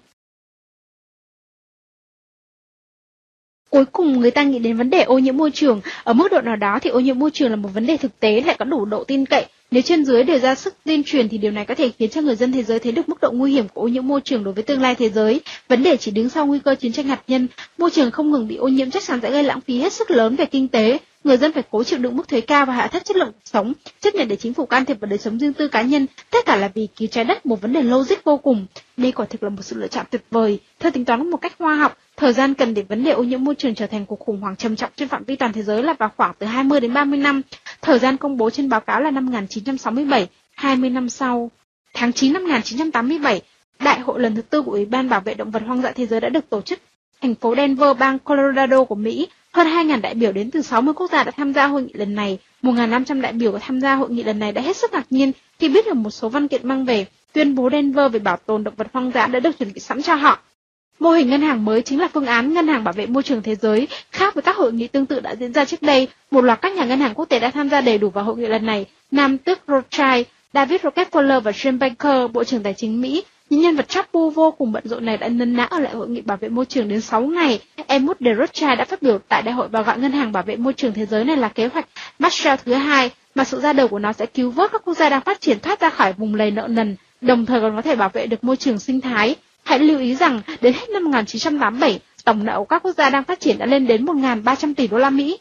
[SPEAKER 1] Cuối cùng, người ta nghĩ đến vấn đề ô nhiễm môi trường. Ở mức độ nào đó thì ô nhiễm môi trường là một vấn đề thực tế lại có đủ độ tin cậy. Nếu trên dưới đều ra sức tuyên truyền thì điều này có thể khiến cho người dân thế giới thấy được mức độ nguy hiểm của ô nhiễm môi trường đối với tương lai thế giới. Vấn đề chỉ đứng sau nguy cơ chiến tranh hạt nhân. Môi trường không ngừng bị ô nhiễm chắc chắn sẽ gây lãng phí hết sức lớn về kinh tế. Người dân phải cố chịu đựng mức thuế cao và hạ thấp chất lượng cuộc sống, chấp nhận để chính phủ can thiệp vào đời sống riêng tư cá nhân, tất cả là vì cứu trái đất, một vấn đề logic vô cùng. Đây quả thực là một sự lựa chọn tuyệt vời. Theo tính toán một cách khoa học, thời gian cần để vấn đề ô nhiễm môi trường trở thành cuộc khủng hoảng trầm trọng trên phạm vi toàn thế giới là vào khoảng từ 20 đến 30 năm. Thời gian công bố trên báo cáo là năm 1967, 20 năm sau. Tháng 9 năm 1987, Đại hội lần thứ tư của Ủy ban Bảo vệ Động vật Hoang dã Thế giới đã được tổ chức. Thành phố Denver, bang Colorado của Mỹ, hơn 2.000 đại biểu đến từ 60 quốc gia đã tham gia hội nghị lần này. 1.500 đại biểu tham gia hội nghị lần này đã hết sức ngạc nhiên khi biết được một số văn kiện mang về. Tuyên bố Denver về bảo tồn động vật hoang dã đã được chuẩn bị sẵn cho họ. Mô hình ngân hàng mới chính là phương án ngân hàng bảo vệ môi trường thế giới, khác với các hội nghị tương tự đã diễn ra trước đây. Một loạt các nhà ngân hàng quốc tế đã tham gia đầy đủ vào hội nghị lần này. Nam tước Rothschild, David Rockefeller và James Baker, Bộ trưởng Tài chính Mỹ. Những nhân vật chapu vô cùng bận rộn này đã nấn ná ở lại hội nghị bảo vệ môi trường đến 6 ngày. Helmut de Rothschild đã phát biểu tại đại hội và gọi ngân hàng bảo vệ môi trường thế giới này là kế hoạch Marshall thứ hai, mà sự ra đời của nó sẽ cứu vớt các quốc gia đang phát triển thoát ra khỏi vùng lầy nợ nần, đồng thời còn có thể bảo vệ được môi trường sinh thái. Hãy lưu ý rằng đến hết năm 1987, tổng nợ của các quốc gia đang phát triển đã lên đến 1.300 tỷ đô la Mỹ.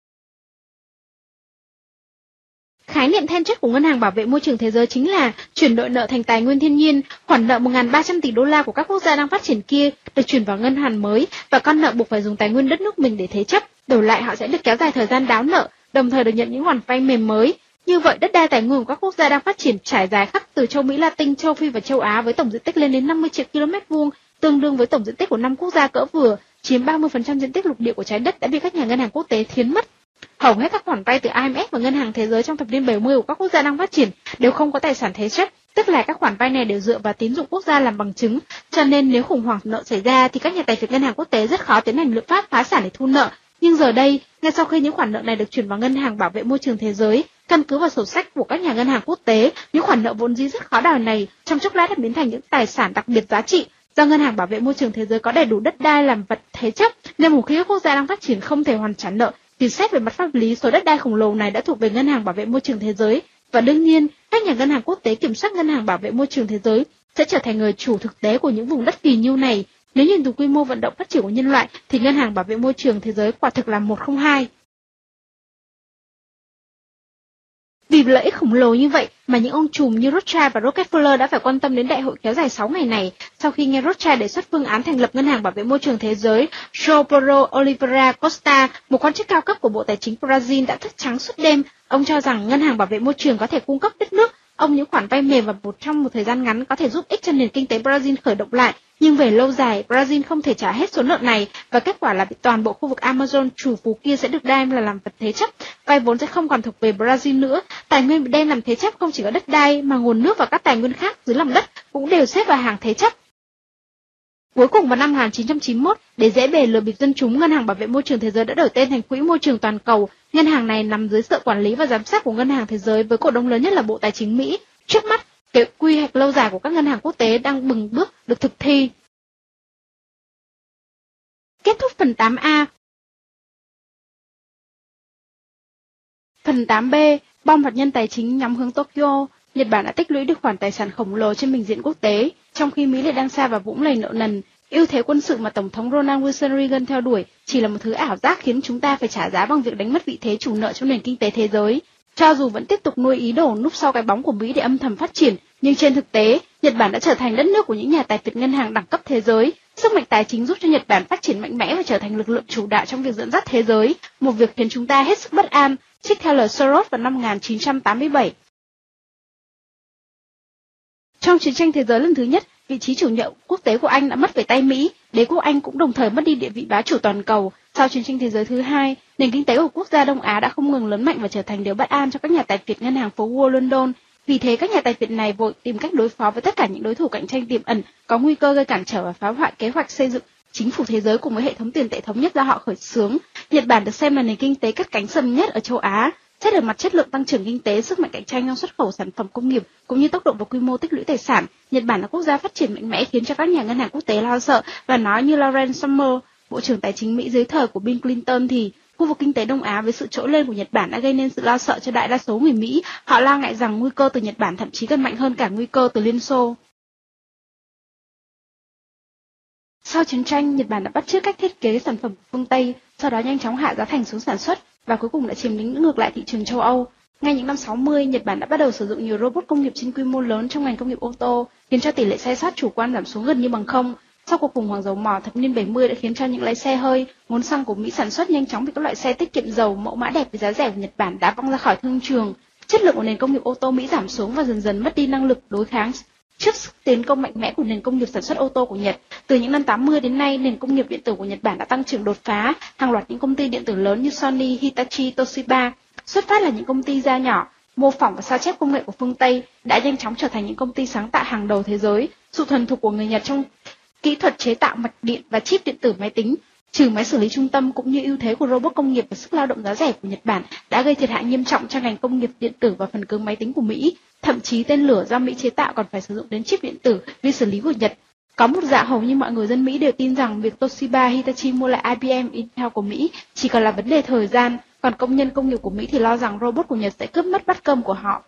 [SPEAKER 1] Khái niệm then chốt của Ngân hàng Bảo vệ Môi trường Thế giới chính là chuyển đổi nợ thành tài nguyên thiên nhiên. Khoản nợ 1.300 tỷ đô la của các quốc gia đang phát triển kia được chuyển vào ngân hàng mới và con nợ buộc phải dùng tài nguyên đất nước mình để thế chấp. Đổi lại họ sẽ được kéo dài thời gian đáo nợ, đồng thời được nhận những khoản vay mềm mới. Như vậy, đất đai tài nguyên của các quốc gia đang phát triển trải dài khắp từ châu Mỹ Latin, châu Phi và châu Á với tổng diện tích lên đến 50 triệu km2, tương đương với tổng diện tích của 5 quốc gia cỡ vừa, chiếm 30% diện tích lục địa của trái đất đã bị các nhà ngân hàng quốc tế thiến mất. Hầu hết các khoản vay từ IMF và Ngân hàng Thế giới trong thập niên 70 của các quốc gia đang phát triển đều không có tài sản thế chấp, tức là các khoản vay này đều dựa vào tín dụng quốc gia làm bằng chứng, cho nên nếu khủng hoảng nợ xảy ra thì các nhà tài phiệt ngân hàng quốc tế rất khó tiến hành luật pháp phá sản để thu nợ. Nhưng giờ đây, ngay sau khi những khoản nợ này được chuyển vào Ngân hàng Bảo vệ Môi trường Thế giới, căn cứ vào sổ sách của các nhà ngân hàng quốc tế, những khoản nợ vốn dĩ rất khó đòi này trong chốc lát đã biến thành những tài sản đặc biệt giá trị. Do Ngân hàng Bảo vệ Môi trường Thế giới có đầy đủ đất đai làm vật thế chấp, nên một khi các quốc gia đang phát triển không thể hoàn trả nợ, thì xét về mặt pháp lý, số đất đai khổng lồ này đã thuộc về Ngân hàng Bảo vệ Môi trường Thế giới. Và đương nhiên, các nhà ngân hàng quốc tế kiểm soát Ngân hàng Bảo vệ Môi trường Thế giới sẽ trở thành người chủ thực tế của những vùng đất kỳ nhiêu này. Nếu nhìn từ quy mô vận động phát triển của nhân loại, thì Ngân hàng Bảo vệ Môi trường Thế giới quả thực là 102. Vì lợi ích khổng lồ như vậy mà những ông trùm như Rothschild và Rockefeller đã phải quan tâm đến đại hội kéo dài 6 ngày này. Sau khi nghe Rothschild đề xuất phương án thành lập Ngân hàng Bảo vệ Môi trường Thế giới, João Paulo Oliveira Costa, một quan chức cao cấp của Bộ Tài chính Brazil đã thức trắng suốt đêm. Ông cho rằng Ngân hàng Bảo vệ Môi trường có thể cung cấp đất nước ông những khoản vay mềm và trong một thời gian ngắn có thể giúp ích cho nền kinh tế Brazil khởi động lại. Nhưng về lâu dài, Brazil không thể trả hết số nợ này và kết quả là bị toàn bộ khu vực Amazon chủ phú kia sẽ được đem là làm vật thế chấp. Vay vốn sẽ không còn thuộc về Brazil nữa. Tài nguyên bị đem làm thế chấp không chỉ có đất đai mà nguồn nước và các tài nguyên khác dưới lòng đất cũng đều xếp vào hàng thế chấp. Cuối cùng vào năm 1991, để dễ bề lừa bịp dân chúng, Ngân hàng Bảo vệ Môi trường Thế giới đã đổi tên thành Quỹ Môi trường Toàn cầu. Ngân hàng này nằm dưới sự quản lý và giám sát của Ngân hàng Thế giới với cổ đông lớn nhất là Bộ Tài chính Mỹ. Trước mắt, quy hoạch lâu dài của các ngân hàng quốc tế đang từng bước được thực thi. Kết thúc phần 8A. Phần 8B, bom hạt nhân tài chính nhắm hướng Tokyo. Nhật Bản đã tích lũy được khoản tài sản khổng lồ trên bình diện quốc tế. trong khi Mỹ lại đang sa vào vũng lầy nợ nần. Ưu thế quân sự mà Tổng thống Ronald Wilson Reagan theo đuổi chỉ là một thứ ảo giác khiến chúng ta phải trả giá bằng việc đánh mất vị thế chủ nợ trong nền kinh tế thế giới. Cho dù vẫn tiếp tục nuôi ý đồ núp sau cái bóng của Mỹ để âm thầm phát triển, nhưng trên thực tế, Nhật Bản đã trở thành đất nước của những nhà tài phiệt ngân hàng đẳng cấp thế giới. Sức mạnh tài chính giúp cho Nhật Bản phát triển mạnh mẽ và trở thành lực lượng chủ đạo trong việc dẫn dắt thế giới, một việc khiến chúng ta hết sức bất an, trích theo lời Soros vào năm 1987. Trong chiến tranh thế giới lần thứ nhất, vị trí chủ nhượng quốc tế của Anh đã mất về tay Mỹ, đế quốc Anh cũng đồng thời mất đi địa vị bá chủ toàn cầu. Sau chiến tranh thế giới thứ hai, nền kinh tế của quốc gia Đông Á đã không ngừng lớn mạnh và trở thành điều bất an cho các nhà tài phiệt ngân hàng phố Wall London. Vì thế, các nhà tài phiệt này vội tìm cách đối phó với tất cả những đối thủ cạnh tranh tiềm ẩn, có nguy cơ gây cản trở và phá hoại kế hoạch xây dựng chính phủ thế giới cùng với hệ thống tiền tệ thống nhất do họ khởi xướng. Nhật Bản được xem là nền kinh tế cất cánh sầm nhất ở châu Á. Xét ở mặt chất lượng tăng trưởng kinh tế, sức mạnh cạnh tranh trong xuất khẩu sản phẩm công nghiệp cũng như tốc độ và quy mô tích lũy tài sản, Nhật Bản là quốc gia phát triển mạnh mẽ khiến cho các nhà ngân hàng quốc tế lo sợ, và nói như Lawrence Summers, Bộ trưởng Tài chính Mỹ dưới thời của Bill Clinton, thì khu vực kinh tế Đông Á với sự trỗi lên của Nhật Bản đã gây nên sự lo sợ cho đại đa số người Mỹ. Họ lo ngại rằng nguy cơ từ Nhật Bản thậm chí còn mạnh hơn cả nguy cơ từ Liên Xô. Sau chiến tranh, Nhật Bản đã bắt chước cách thiết kế sản phẩm của phương Tây, sau đó nhanh chóng hạ giá thành xuống sản xuất và cuối cùng đã chiếm lĩnh ngược lại thị trường châu Âu. Ngay những năm 60, Nhật Bản đã bắt đầu sử dụng nhiều robot công nghiệp trên quy mô lớn trong ngành công nghiệp ô tô, khiến cho tỷ lệ sai sót chủ quan giảm xuống gần như bằng không. Sau cuộc khủng hoảng dầu mỏ thập niên 70 đã khiến cho những lái xe hơi, ngốn xăng của Mỹ sản xuất nhanh chóng bị các loại xe tiết kiệm dầu mẫu mã đẹp với giá rẻ của Nhật Bản đá văng ra khỏi thương trường. Chất lượng của nền công nghiệp ô tô Mỹ giảm xuống và dần dần mất đi năng lực đối kháng trước sức tiến công mạnh mẽ của nền công nghiệp sản xuất ô tô của Nhật. Từ những năm 80 đến nay, nền công nghiệp điện tử của Nhật Bản đã tăng trưởng đột phá. Hàng loạt những công ty điện tử lớn như Sony, Hitachi, Toshiba, xuất phát là những công ty gia nhỏ, mô phỏng và sao chép công nghệ của phương Tây, đã nhanh chóng trở thành những công ty sáng tạo hàng đầu thế giới. Sự thuần thục của người Nhật trong kỹ thuật chế tạo mạch điện và chip điện tử máy tính, trừ máy xử lý trung tâm, cũng như ưu thế của robot công nghiệp và sức lao động giá rẻ của Nhật Bản đã gây thiệt hại nghiêm trọng cho ngành công nghiệp điện tử và phần cứng máy tính của Mỹ. Thậm chí tên lửa do Mỹ chế tạo còn phải sử dụng đến chip điện tử vi xử lý của Nhật. Có một dạo hầu như mọi người dân Mỹ đều tin rằng việc Toshiba, Hitachi mua lại IBM, Intel của Mỹ chỉ còn là vấn đề thời gian, còn công nhân công nghiệp của Mỹ thì lo rằng robot của Nhật sẽ cướp mất bát cơm của họ.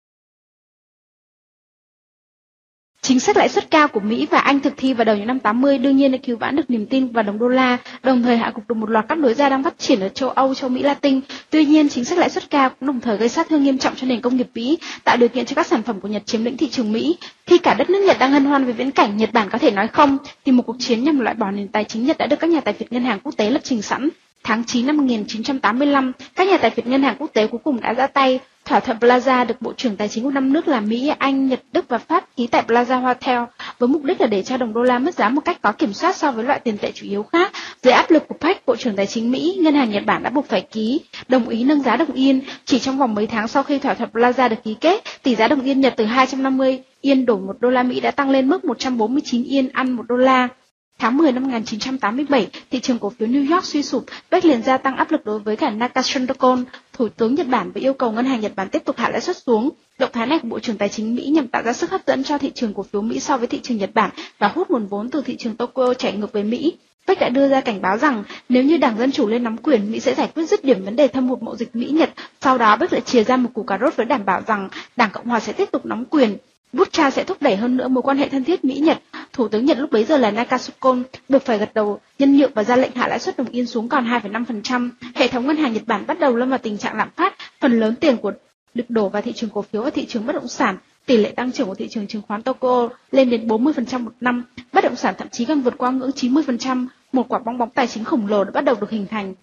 [SPEAKER 1] Chính sách lãi suất cao của Mỹ và Anh thực thi vào đầu những năm 80 đương nhiên đã cứu vãn được niềm tin vào đồng đô la, đồng thời hạ gục được một loạt các đối gia đang phát triển ở châu Âu, châu Mỹ Latin. Tuy nhiên, chính sách lãi suất cao cũng đồng thời gây sát thương nghiêm trọng cho nền công nghiệp Mỹ, tạo điều kiện cho các sản phẩm của Nhật chiếm lĩnh thị trường Mỹ. Khi cả đất nước Nhật đang hân hoan với viễn cảnh Nhật Bản có thể nói không, thì một cuộc chiến nhằm loại bỏ nền tài chính Nhật đã được các nhà tài phiệt ngân hàng quốc tế lập trình sẵn. Tháng 9 năm 1985, các nhà tài phiệt ngân hàng quốc tế cuối cùng đã ra tay. Thỏa thuận Plaza được Bộ trưởng Tài chính của 5 nước là Mỹ, Anh, Nhật, Đức và Pháp ký tại Plaza Hotel với mục đích là để cho đồng đô la mất giá một cách có kiểm soát so với loại tiền tệ chủ yếu khác. Dưới áp lực của PAC, Bộ trưởng Tài chính Mỹ, ngân hàng Nhật Bản đã buộc phải ký đồng ý nâng giá đồng yên. Chỉ trong vòng mấy tháng sau khi thỏa thuận Plaza được ký kết, tỷ giá đồng yên Nhật từ 250 yên đổi 1 đô la Mỹ đã tăng lên mức 149 yên ăn 1 đô la. Tháng 10 năm 1987, thị trường cổ phiếu New York suy sụp, BEC liền gia tăng áp lực đối với cả Nakashita Kon, Thủ tướng Nhật Bản, và yêu cầu ngân hàng Nhật Bản tiếp tục hạ lãi suất xuống. Động thái này của Bộ trưởng Tài chính Mỹ nhằm tạo ra sức hấp dẫn cho thị trường cổ phiếu Mỹ so với thị trường Nhật Bản và hút nguồn vốn từ thị trường Tokyo chảy ngược về Mỹ. BEC đã đưa ra cảnh báo rằng nếu như Đảng Dân Chủ lên nắm quyền, Mỹ sẽ giải quyết dứt điểm vấn đề thâm hụt mậu dịch Mỹ-Nhật. Sau đó, BEC lại chìa ra một củ cà rốt với đảm bảo rằng Đảng Cộng Hòa sẽ tiếp tục nắm quyền. Butcha sẽ thúc đẩy hơn nữa mối quan hệ thân thiết Mỹ-Nhật. Thủ tướng Nhật lúc bấy giờ là Nakashita Kon buộc phải gật đầu nhân nhượng và ra lệnh hạ lãi suất đồng yên xuống còn 2,5%. Hệ thống ngân hàng Nhật Bản bắt đầu lâm vào tình trạng lạm phát, phần lớn tiền của được đổ vào thị trường cổ phiếu và thị trường bất động sản. Tỷ lệ tăng trưởng của thị trường chứng khoán Tokyo lên đến 40% một năm, bất động sản thậm chí còn vượt qua ngưỡng 90%. Một quả bong bóng tài chính khổng lồ đã bắt đầu được hình thành.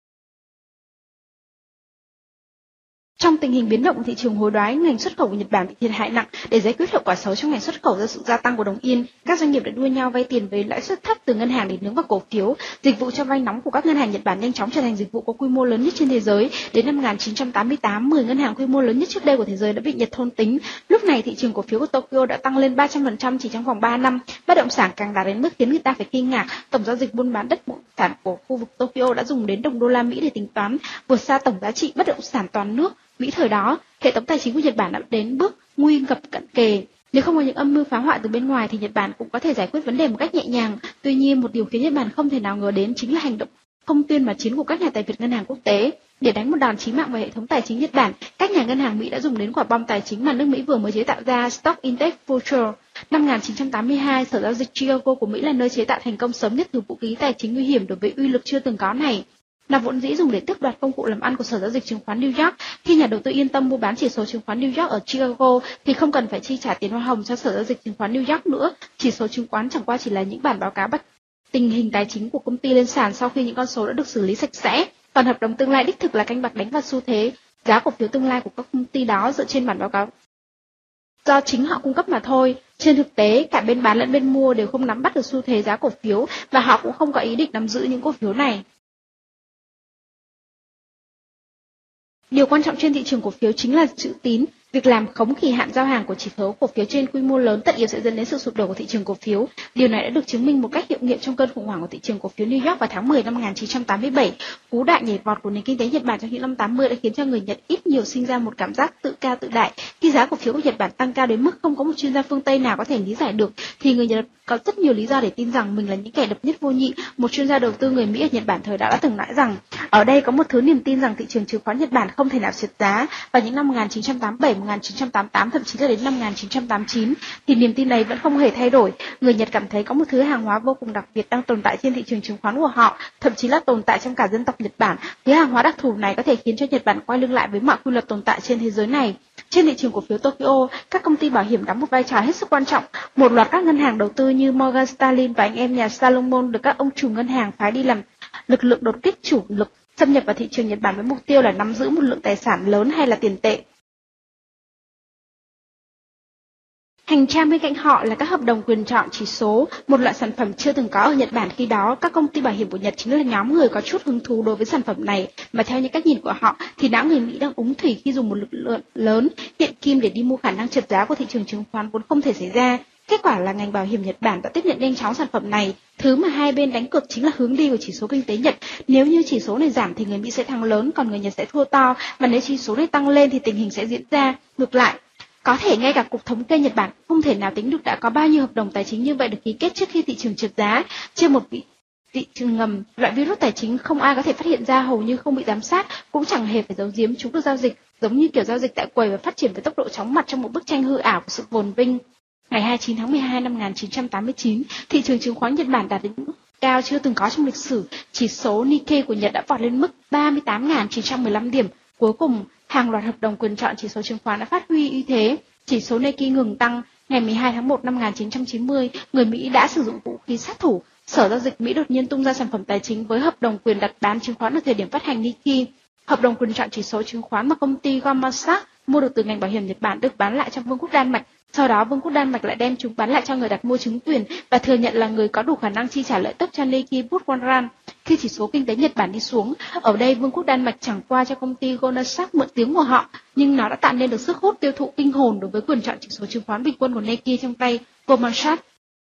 [SPEAKER 1] Trong tình hình biến động của thị trường hối đoái, ngành xuất khẩu của Nhật Bản bị thiệt hại nặng. Để giải quyết hậu quả xấu trong ngành xuất khẩu do sự gia tăng của đồng yên, các doanh nghiệp đã đua nhau vay tiền với lãi suất thấp từ ngân hàng để nướng vào cổ phiếu. Dịch vụ cho vay nóng của các ngân hàng Nhật Bản nhanh chóng trở thành dịch vụ có quy mô lớn nhất trên thế giới. Đến năm 1988, 10 ngân hàng quy mô lớn nhất trước đây của thế giới đã bị Nhật thôn tính. Lúc này, thị trường cổ phiếu của Tokyo đã tăng lên 300% chỉ trong vòng 3 năm. Bất động sản càng đạt đến mức khiến người ta phải kinh ngạc. Tổng giao dịch buôn bán đất bất động sản của khu vực Tokyo đã dùng đến đồng đô la Mỹ để tính toán, vượt xa tổng giá trị bất động sản toàn nước Mỹ thời đó. Hệ thống tài chính của Nhật Bản đã đến bước nguy ngập cận kề. Nếu không có những âm mưu phá hoại từ bên ngoài thì Nhật Bản cũng có thể giải quyết vấn đề một cách nhẹ nhàng. Tuy nhiên, một điều khiến Nhật Bản không thể nào ngờ đến chính là hành động không tuyên mà chiến của các nhà tài phiệt ngân hàng quốc tế. Để đánh một đòn chí mạng vào hệ thống tài chính Nhật Bản, các nhà ngân hàng Mỹ đã dùng đến quả bom tài chính mà nước Mỹ vừa mới chế tạo ra, Stock Index Future. Năm 1982, Sở Giao dịch Chicago của Mỹ là nơi chế tạo thành công sớm nhất thứ vũ khí tài chính nguy hiểm đối với uy lực chưa từng có này. Nó vốn dĩ dùng để tước đoạt công cụ làm ăn của Sở Giao dịch Chứng khoán New York. Khi nhà đầu tư yên tâm mua bán chỉ số chứng khoán New York ở Chicago thì không cần phải chi trả tiền hoa hồng cho Sở Giao dịch Chứng khoán New York nữa. Chỉ số chứng khoán chẳng qua chỉ là những bản báo cáo tình hình tài chính của công ty lên sàn sau khi những con số đã được xử lý sạch sẽ. Còn hợp đồng tương lai đích thực là canh bạc đánh vào xu thế giá cổ phiếu tương lai của các công ty đó dựa trên bản báo cáo do chính họ cung cấp mà thôi. Trên thực tế, cả bên bán lẫn bên mua đều không nắm bắt được xu thế giá cổ phiếu và họ cũng không có ý định nắm giữ những cổ phiếu này. Điều quan trọng trên thị trường cổ phiếu chính là chữ tín. Việc làm khống kỳ hạn giao hàng của chỉ số cổ phiếu trên quy mô lớn tất yếu sẽ dẫn đến sự sụp đổ của thị trường cổ phiếu. Điều này đã được chứng minh một cách hiệu nghiệm trong cơn khủng hoảng của thị trường cổ phiếu New York vào tháng 10 năm 1987. Cú đại nhảy vọt của nền kinh tế Nhật Bản trong những năm 80 đã khiến cho người Nhật ít nhiều sinh ra một cảm giác tự cao tự đại. Khi giá cổ phiếu của Nhật Bản tăng cao đến mức không có một chuyên gia phương Tây nào có thể lý giải được, thì người Nhật có rất nhiều lý do để tin rằng mình là những kẻ độc nhất vô nhị. Một chuyên gia đầu tư người Mỹ ở Nhật Bản thời đó đã từng nói rằng, ở đây có một thứ niềm tin rằng thị trường chứng khoán Nhật Bản không thể nào trượt giá. Vào những năm 1987, 1988, thậm chí là đến năm 1989, thì niềm tin này vẫn không hề thay đổi. Người Nhật cảm thấy có một thứ hàng hóa vô cùng đặc biệt đang tồn tại trên thị trường chứng khoán của họ, thậm chí là tồn tại trong cả dân tộc Nhật Bản. Thứ hàng hóa đặc thù này có thể khiến cho Nhật Bản quay lưng lại với mọi quy luật tồn tại trên thế giới này. Trên thị trường cổ phiếu Tokyo, các công ty bảo hiểm đóng một vai trò hết sức quan trọng. Một loạt các ngân hàng đầu tư như Morgan Stanley và anh em nhà Salomon được các ông chủ ngân hàng phái đi làm lực lượng đột kích chủ lực xâm nhập vào thị trường Nhật Bản với mục tiêu là nắm giữ một lượng tài sản lớn hay là tiền tệ. Hành trang bên cạnh họ là các hợp đồng quyền chọn chỉ số, một loại sản phẩm chưa từng có ở Nhật Bản khi đó. Các công ty bảo hiểm của Nhật chính là nhóm người có chút hứng thú đối với sản phẩm này, mà theo những cách nhìn của họ thì não người Mỹ đang úng thủy khi dùng một lực lượng lớn hiện kim để đi mua khả năng trượt giá của thị trường chứng khoán vốn không thể xảy ra. Kết quả là ngành bảo hiểm Nhật Bản đã tiếp nhận nhanh chóng sản phẩm này. Thứ mà hai bên đánh cược chính là hướng đi của chỉ số kinh tế Nhật. Nếu như chỉ số này giảm thì người Mỹ sẽ thắng lớn, còn người Nhật sẽ thua to, và nếu chỉ số này tăng lên thì tình hình sẽ diễn ra ngược lại. Có thể ngay cả Cục Thống kê Nhật Bản không thể nào tính được đã có bao nhiêu hợp đồng tài chính như vậy được ký kết trước khi thị trường trượt giá. Trên một thị trường ngầm, loại virus tài chính không ai có thể phát hiện ra, hầu như không bị giám sát, cũng chẳng hề phải giấu giếm, chúng được giao dịch giống như kiểu giao dịch tại quầy và phát triển với tốc độ chóng mặt trong một bức tranh hư ảo của sự phồn vinh. Ngày 29 tháng 12 năm 1989, thị trường chứng khoán Nhật Bản đạt đến mức cao chưa từng có trong lịch sử. Chỉ số Nikkei của Nhật đã vọt lên mức 38.915 điểm. Cuối cùng, hàng loạt hợp đồng quyền chọn chỉ số chứng khoán đã phát huy ưu thế. Chỉ số Nikkei ngừng tăng. Ngày 12 tháng 1 năm 1990, người Mỹ đã sử dụng vũ khí sát thủ. Sở Giao dịch Mỹ đột nhiên tung ra sản phẩm tài chính với hợp đồng quyền đặt bán chứng khoán ở thời điểm phát hành Nikkei. Hợp đồng quyền chọn chỉ số chứng khoán mà công ty Goldman Sachs mua được từ ngành bảo hiểm Nhật Bản được bán lại trong Vương quốc Đan Mạch. Sau đó, Vương quốc Đan Mạch lại đem chúng bán lại cho người đặt mua chứng quyền và thừa nhận là người có đủ khả năng chi trả lợi tức cho Nikkei Butwaran. Khi chỉ số kinh tế Nhật Bản đi xuống, ở đây Vương quốc Đan Mạch chẳng qua cho công ty Goldman Sachs mượn tiếng của họ, nhưng nó đã tạo nên được sức hút tiêu thụ kinh hồn đối với quyền chọn chỉ số chứng khoán bình quân của Nikkei trong tay Goldman Sachs.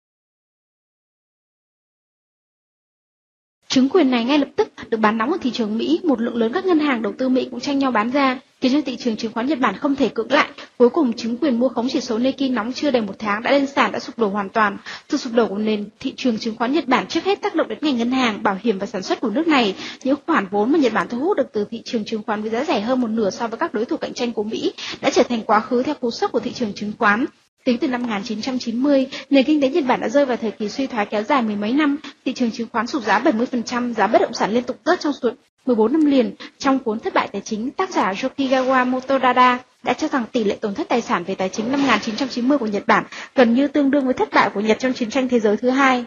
[SPEAKER 1] Chứng quyền này ngay lập tức được bán nóng ở thị trường Mỹ, một lượng lớn các ngân hàng đầu tư Mỹ cũng tranh nhau bán ra, khiến cho thị trường chứng khoán Nhật Bản không thể cưỡng lại. Cuối cùng, chứng quyền mua khống chỉ số Nikkei nóng chưa đầy một tháng đã lên sàn đã sụp đổ hoàn toàn. Sự sụp đổ của nền thị trường chứng khoán Nhật Bản trước hết tác động đến ngành ngân hàng, bảo hiểm và sản xuất của nước này. Những khoản vốn mà Nhật Bản thu hút được từ thị trường chứng khoán với giá rẻ hơn một nửa so với các đối thủ cạnh tranh của Mỹ đã trở thành quá khứ theo cú sốc của thị trường chứng khoán. Tính từ năm 1990, nền kinh tế Nhật Bản đã rơi vào thời kỳ suy thoái kéo dài mười mấy năm, thị trường chứng khoán sụt giá 70%, giá bất động sản liên tục rớt trong suốt 14 năm liền. Trong cuốn Thất bại tài chính, tác giả Yokigawa Motorada đã cho rằng tỷ lệ tổn thất tài sản về tài chính năm 1990 của Nhật Bản gần như tương đương với thất bại của Nhật trong chiến tranh thế giới thứ hai.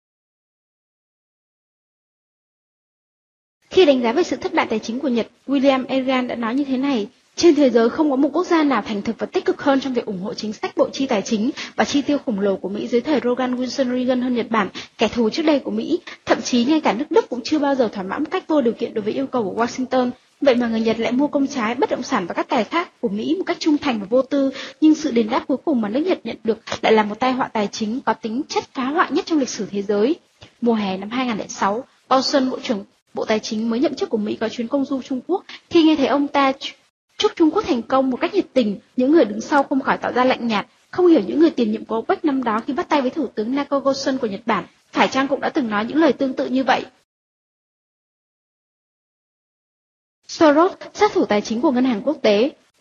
[SPEAKER 1] Khi đánh giá về sự thất bại tài chính của Nhật, William Egan đã nói như thế này: trên thế giới không có một quốc gia nào thành thực và tích cực hơn trong việc ủng hộ chính sách bộ chi tài chính và chi tiêu khổng lồ của Mỹ dưới thời Ronald Wilson Reagan hơn Nhật Bản, kẻ thù trước đây của Mỹ. Thậm chí ngay cả nước Đức cũng chưa bao giờ thỏa mãn cách vô điều kiện đối với yêu cầu của Washington. Vậy mà người Nhật lại mua công trái, bất động sản và các tài khác của Mỹ một cách trung thành và vô tư, nhưng sự đền đáp cuối cùng mà nước Nhật nhận được lại là một tai họa tài chính có tính chất phá hoại nhất trong lịch sử thế giới. Mùa hè năm 2006, Paulson, Bộ trưởng Bộ Tài chính mới nhậm chức của Mỹ có chuyến công du Trung Quốc. Khi nghe thấy ông ta chúc Trung Quốc thành công một cách nhiệt tình, những người đứng sau không khỏi tỏ ra lạnh nhạt. Không hiểu những người tiền nhiệm của OPEC năm đó khi bắt tay với Thủ tướng Nakagoson của Nhật Bản, phải chăng cũng đã từng nói những lời tương tự như vậy. Soros, sát thủ tài chính của ngân hàng quốc tế.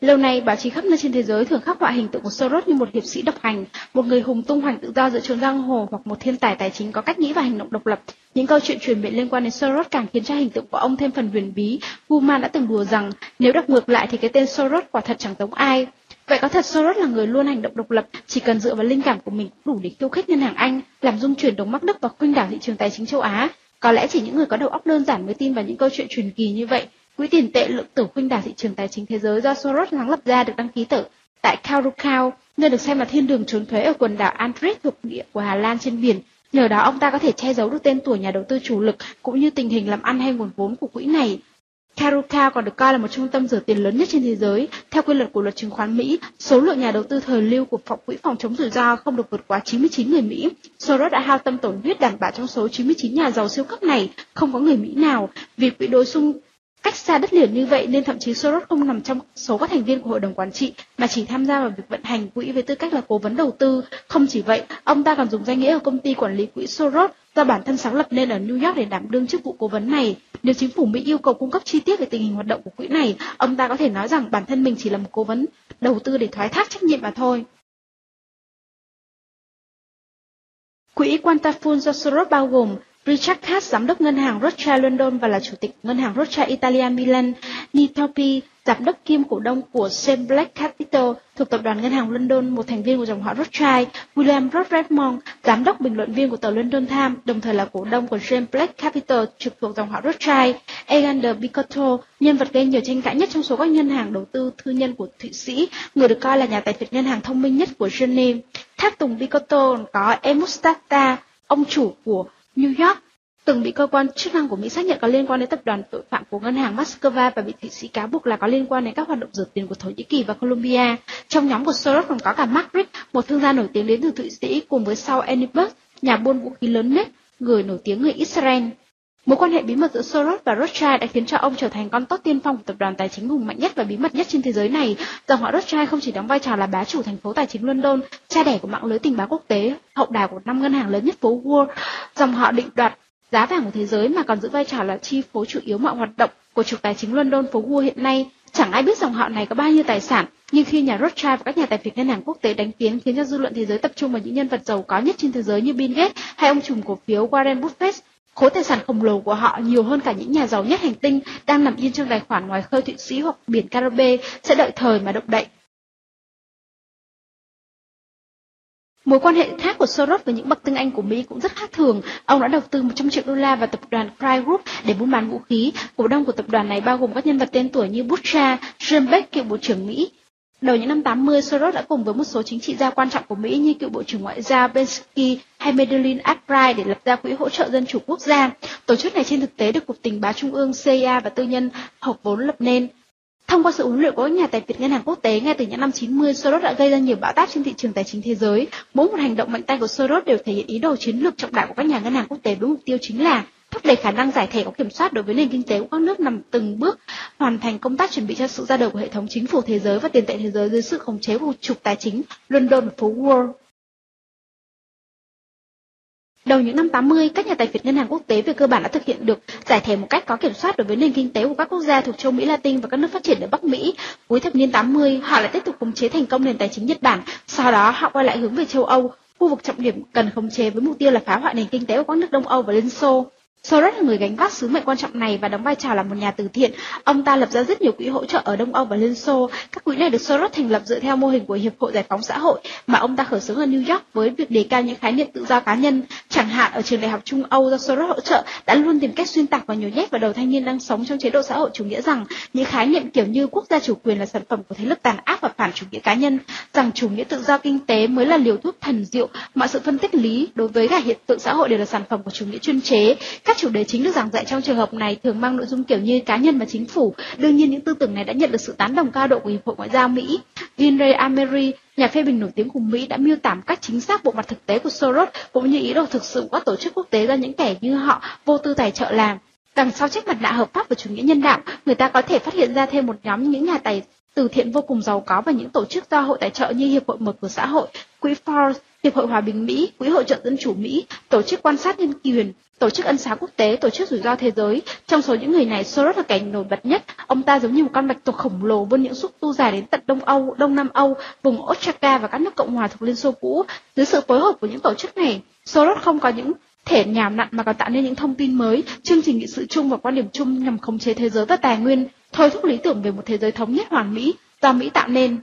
[SPEAKER 1] Lâu nay, báo chí khắp nơi trên thế giới thường khắc họa hình tượng của Soros như một hiệp sĩ độc hành, một người hùng tung hoành tự do giữa chốn giang hồ hoặc một thiên tài tài chính có cách nghĩ và hành động độc lập. Những câu chuyện truyền miệng liên quan đến Soros càng khiến cho hình tượng của ông thêm phần huyền bí. Woolman đã từng đùa rằng nếu đọc ngược lại thì cái tên Soros quả thật chẳng giống ai. Vậy có thật Soros là người luôn hành động độc lập, chỉ cần dựa vào linh cảm của mình cũng đủ để khiêu khích ngân hàng Anh, làm rung chuyển đồng Bắc Đức và khuynh đảo thị trường tài chính châu Á? Có lẽ chỉ những người có đầu óc đơn giản mới tin vào những câu chuyện truyền kỳ như vậy. Quỹ tiền tệ lượng tử khuynh đảo thị trường tài chính thế giới do Soros sáng lập ra được đăng ký tại Curaçao, nơi được xem là thiên đường trốn thuế ở quần đảo Andries thuộc địa của Hà Lan trên biển. Nhờ đó ông ta có thể che giấu được tên tuổi nhà đầu tư chủ lực cũng như tình hình làm ăn hay nguồn vốn của quỹ này. Curaçao còn được coi là một trung tâm rửa tiền lớn nhất trên thế giới. Theo quy luật của luật chứng khoán Mỹ, số lượng nhà đầu tư thời lưu của quỹ phòng chống rủi ro không được vượt quá 99 người Mỹ. Soros đã hao tâm tổn huyết đảm bảo trong số 99 nhà giàu siêu cấp này không có người Mỹ nào. Vì quỹ đối xung cách xa đất liền như vậy nên thậm chí Soros không nằm trong số các thành viên của hội đồng quản trị mà chỉ tham gia vào việc vận hành quỹ với tư cách là cố vấn đầu tư. Không chỉ vậy, ông ta còn dùng danh nghĩa ở công ty quản lý quỹ Soros do bản thân sáng lập nên ở New York để đảm đương chức vụ cố vấn này. Nếu chính phủ Mỹ yêu cầu cung cấp chi tiết về tình hình hoạt động của quỹ này, ông ta có thể nói rằng bản thân mình chỉ là một cố vấn đầu tư để thoái thác trách nhiệm mà thôi. Quỹ Quantafull do Soros bao gồm Richard Katz, giám đốc ngân hàng Rothschild London và là chủ tịch ngân hàng Rothschild Italia Milan, Neil Thorpe, giám đốc kiêm cổ đông của Shane Black Capital thuộc tập đoàn ngân hàng London, một thành viên của dòng họ Rothschild, William Roth Redmond, giám đốc bình luận viên của tờ London Times, đồng thời là cổ đông của Shane Black Capital trực thuộc dòng họ Rothschild, Egander Bicotto, nhân vật gây nhiều tranh cãi nhất trong số các ngân hàng đầu tư tư nhân của Thụy Sĩ, người được coi là nhà tài phiệt ngân hàng thông minh nhất của Geneva. Tháp tùng Bicotto có Emustata, ông chủ của New York, từng bị cơ quan chức năng của Mỹ xác nhận có liên quan đến tập đoàn tội phạm của ngân hàng Moscow và bị Thụy Sĩ cáo buộc là có liên quan đến các hoạt động rửa tiền của Thổ Nhĩ Kỳ và Colombia. Trong nhóm của Soros còn có cả Mark Rick, một thương gia nổi tiếng đến từ Thụy Sĩ, cùng với Saul Ehrlich, nhà buôn vũ khí lớn nhất, người nổi tiếng người Israel. Mối quan hệ bí mật giữa Soros và Rothschild đã khiến cho ông trở thành con tốt tiên phong của tập đoàn tài chính hùng mạnh nhất và bí mật nhất trên thế giới này. Dòng họ Rothschild không chỉ đóng vai trò là bá chủ thành phố tài chính London, cha đẻ của mạng lưới tình báo quốc tế, hậu đài của 5 ngân hàng lớn nhất phố Wall, dòng họ định đoạt giá vàng của thế giới, mà còn giữ vai trò là chi phối chủ yếu mọi hoạt động của trục tài chính London phố Wall hiện nay. Chẳng ai biết dòng họ này có bao nhiêu tài sản, nhưng khi nhà Rothschild và các nhà tài phiệt ngân hàng quốc tế đánh tiếng khiến cho dư luận thế giới tập trung vào những nhân vật giàu có nhất trên thế giới như Bill Gates hay ông trùm cổ phiếu Warren Buffett. Khối tài sản khổng lồ của họ nhiều hơn cả những nhà giàu nhất hành tinh đang nằm yên trong tài khoản ngoài khơi Thụy Sĩ hoặc biển Caribe, sẽ đợi thời mà động đậy. Mối quan hệ khác của Soros với những bậc tinh anh của Mỹ cũng rất khác thường. Ông đã đầu tư 100 triệu đô la vào tập đoàn Cry Group để buôn bán vũ khí. Cổ đông của tập đoàn này bao gồm các nhân vật tên tuổi như Bucha, Jim Beck, cựu bộ trưởng Mỹ. Đầu những năm 80, Soros đã cùng với một số chính trị gia quan trọng của Mỹ như cựu bộ trưởng ngoại giao Belsky hay Madeleine Albright để lập ra Quỹ hỗ trợ dân chủ quốc gia. Tổ chức này trên thực tế được Cục Tình báo Trung ương CIA và tư nhân hợp vốn lập nên. Thông qua sự huấn luyện của các nhà tài phiệt ngân hàng quốc tế ngay từ những năm 90, Soros đã gây ra nhiều bão táp trên thị trường tài chính thế giới. Mỗi một hành động mạnh tay của Soros đều thể hiện ý đồ chiến lược trọng đại của các nhà ngân hàng quốc tế với mục tiêu chính là thúc đẩy khả năng giải thể có kiểm soát đối với nền kinh tế của các nước, nằm từng bước hoàn thành công tác chuẩn bị cho sự ra đời của hệ thống chính phủ thế giới và tiền tệ thế giới dưới sự khống chế của trục tài chính London và phố Wall. Đầu những năm 80, các nhà tài phiệt ngân hàng quốc tế về cơ bản đã thực hiện được giải thể một cách có kiểm soát đối với nền kinh tế của các quốc gia thuộc châu Mỹ Latin và các nước phát triển ở Bắc Mỹ. Cuối thập niên 80, họ lại tiếp tục khống chế thành công nền tài chính Nhật Bản. Sau đó, họ quay lại hướng về châu Âu, khu vực trọng điểm cần khống chế với mục tiêu là phá hoại nền kinh tế của các nước Đông Âu và Liên Xô. Soros là người gánh vác sứ mệnh quan trọng này và đóng vai trò là một nhà từ thiện. Ông ta lập ra rất nhiều quỹ hỗ trợ ở Đông Âu và Liên Xô. Các quỹ này được Soros thành lập dựa theo mô hình của Hiệp hội Giải phóng xã hội mà ông ta khởi xướng ở New York với việc đề cao những khái niệm tự do cá nhân. Chẳng hạn ở trường đại học Trung Âu do Soros hỗ trợ đã luôn tìm cách xuyên tạc và nhồi nhét vào đầu thanh niên đang sống trong chế độ xã hội chủ nghĩa rằng những khái niệm kiểu như quốc gia chủ quyền là sản phẩm của thế lực tàn ác và phản chủ nghĩa cá nhân, rằng chủ nghĩa tự do kinh tế mới là liều thuốc thần diệu, mọi sự phân tích lý đối với cả hiện tượng xã hội đều là sản phẩm của chủ nghĩa chuyên chế. Các chủ đề chính được giảng dạy trong trường hợp này thường mang nội dung kiểu như cá nhân và chính phủ. Đương nhiên những tư tưởng này đã nhận được sự tán đồng cao độ của Hiệp hội Ngoại giao Mỹ. Vinray Amery, nhà phê bình nổi tiếng của Mỹ, đã miêu tả một cách chính xác bộ mặt thực tế của Soros cũng như ý đồ thực sự của các tổ chức quốc tế do những kẻ như họ vô tư tài trợ làm. Đằng sau chiếc mặt nạ hợp pháp và chủ nghĩa nhân đạo, người ta có thể phát hiện ra thêm một nhóm những nhà tài từ thiện vô cùng giàu có và những tổ chức do hội tài trợ như Hiệp hội Mở cửa xã hội, Quỹ Ford, Hiệp hội Hòa bình Mỹ, Quỹ hỗ trợ dân chủ Mỹ, Tổ chức Quan sát Nhân quyền, Tổ chức Ân xá Quốc tế, Tổ chức Rủi ro Thế giới. Trong số những người này, Soros là kẻ nổi bật nhất. Ông ta giống như một con bạch tuộc khổng lồ vươn những xúc tu dài đến tận Đông Âu, Đông Nam Âu, vùng Oaxaca và các nước Cộng hòa thuộc Liên Xô cũ. Dưới sự phối hợp của những tổ chức này, Soros không có những thể nhào nặn mà còn tạo nên những thông tin mới, chương trình nghị sự chung và quan điểm chung nhằm khống chế thế giới và tài nguyên, thôi thúc lý tưởng về một thế giới thống nhất hoàn mỹ do Mỹ tạo nên.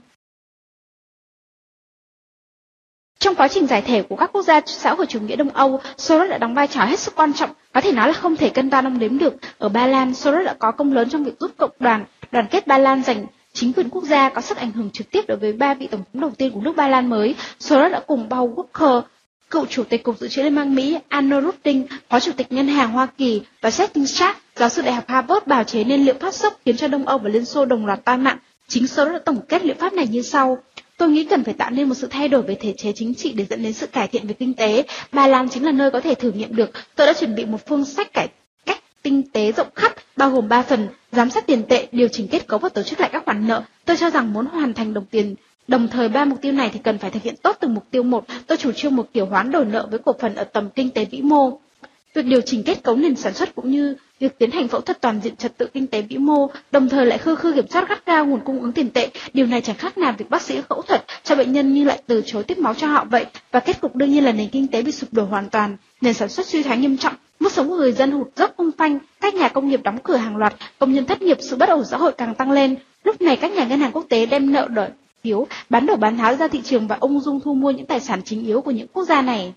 [SPEAKER 1] Trong quá trình giải thể của các quốc gia xã hội chủ nghĩa Đông Âu, Soros đã đóng vai trò hết sức quan trọng, có thể nói là không thể cân đo đong đếm được. Ở Ba Lan, Soros đã có công lớn trong việc giúp cộng đoàn kết Ba Lan giành chính quyền quốc gia, có sức ảnh hưởng trực tiếp đối với 3 vị tổng thống đầu tiên của nước Ba Lan mới. Soros đã cùng Paul Volcker, cựu chủ tịch Cục Dự trữ Liên bang Mỹ, Arnold Rudin, phó chủ tịch Ngân hàng Hoa Kỳ, và Justin Sharp, giáo sư đại học Harvard, bào chế nên liệu pháp sốc khiến cho Đông Âu và Liên Xô đồng loạt tai nạn. Chính Soros đã tổng kết liệu pháp này như sau: tôi nghĩ cần phải tạo nên một sự thay đổi về thể chế chính trị để dẫn đến sự cải thiện về kinh tế. Ba Lan chính là nơi có thể thử nghiệm được. Tôi đã chuẩn bị một phương sách cải cách kinh tế rộng khắp, bao gồm 3 phần: giám sát tiền tệ, điều chỉnh kết cấu và tổ chức lại các khoản nợ. Tôi cho rằng muốn hoàn thành đồng thời 3 mục tiêu này thì cần phải thực hiện tốt từng mục tiêu một. Tôi chủ trương một kiểu hoán đổi nợ với cổ phần ở tầm kinh tế vĩ mô. Việc điều chỉnh kết cấu nền sản xuất cũng như việc tiến hành phẫu thuật toàn diện trật tự kinh tế vĩ mô, đồng thời lại khư kiểm soát gắt gao nguồn cung ứng tiền tệ. Điều này chẳng khác nào việc bác sĩ phẫu thuật cho bệnh nhân nhưng lại từ chối tiếp máu cho họ vậy. Và kết cục đương nhiên là nền kinh tế bị sụp đổ hoàn toàn, nền sản xuất suy thoái nghiêm trọng, mức sống của người dân hụt dốc không phanh, các nhà công nghiệp đóng cửa hàng loạt, công nhân thất nghiệp, sự bất ổn xã hội càng tăng lên. Lúc này các nhà ngân hàng quốc tế đem nợ đòi phiếu, bán đổ bán tháo ra thị trường và ung dung thu mua những tài sản chính yếu của những quốc gia này.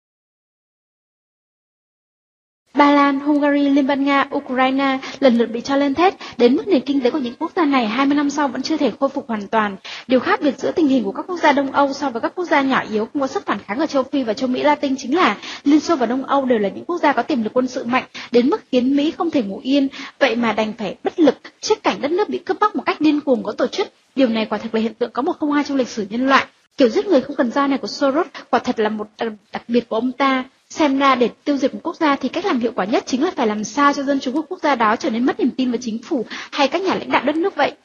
[SPEAKER 1] Ba Lan, Hungary, Liên bang Nga, Ukraine lần lượt bị cho lên thét, đến mức nền kinh tế của những quốc gia này 20 năm sau vẫn chưa thể khôi phục hoàn toàn. Điều khác biệt giữa tình hình của các quốc gia Đông Âu so với các quốc gia nhỏ yếu không có sức phản kháng ở châu Phi và châu Mỹ Latin chính là Liên Xô và Đông Âu đều là những quốc gia có tiềm lực quân sự mạnh, đến mức khiến Mỹ không thể ngủ yên, vậy mà đành phải bất lực trước cảnh đất nước bị cướp bóc một cách điên cuồng có tổ chức. Điều này quả thực là hiện tượng có 102 trong lịch sử nhân loại. Kiểu giết người không cần dao này của Soros quả thật là một đặc biệt của ông ta. Xem ra để tiêu diệt một quốc gia thì cách làm hiệu quả nhất chính là phải làm sao cho dân chúng của quốc gia đó trở nên mất niềm tin vào chính phủ hay các nhà lãnh đạo đất nước vậy.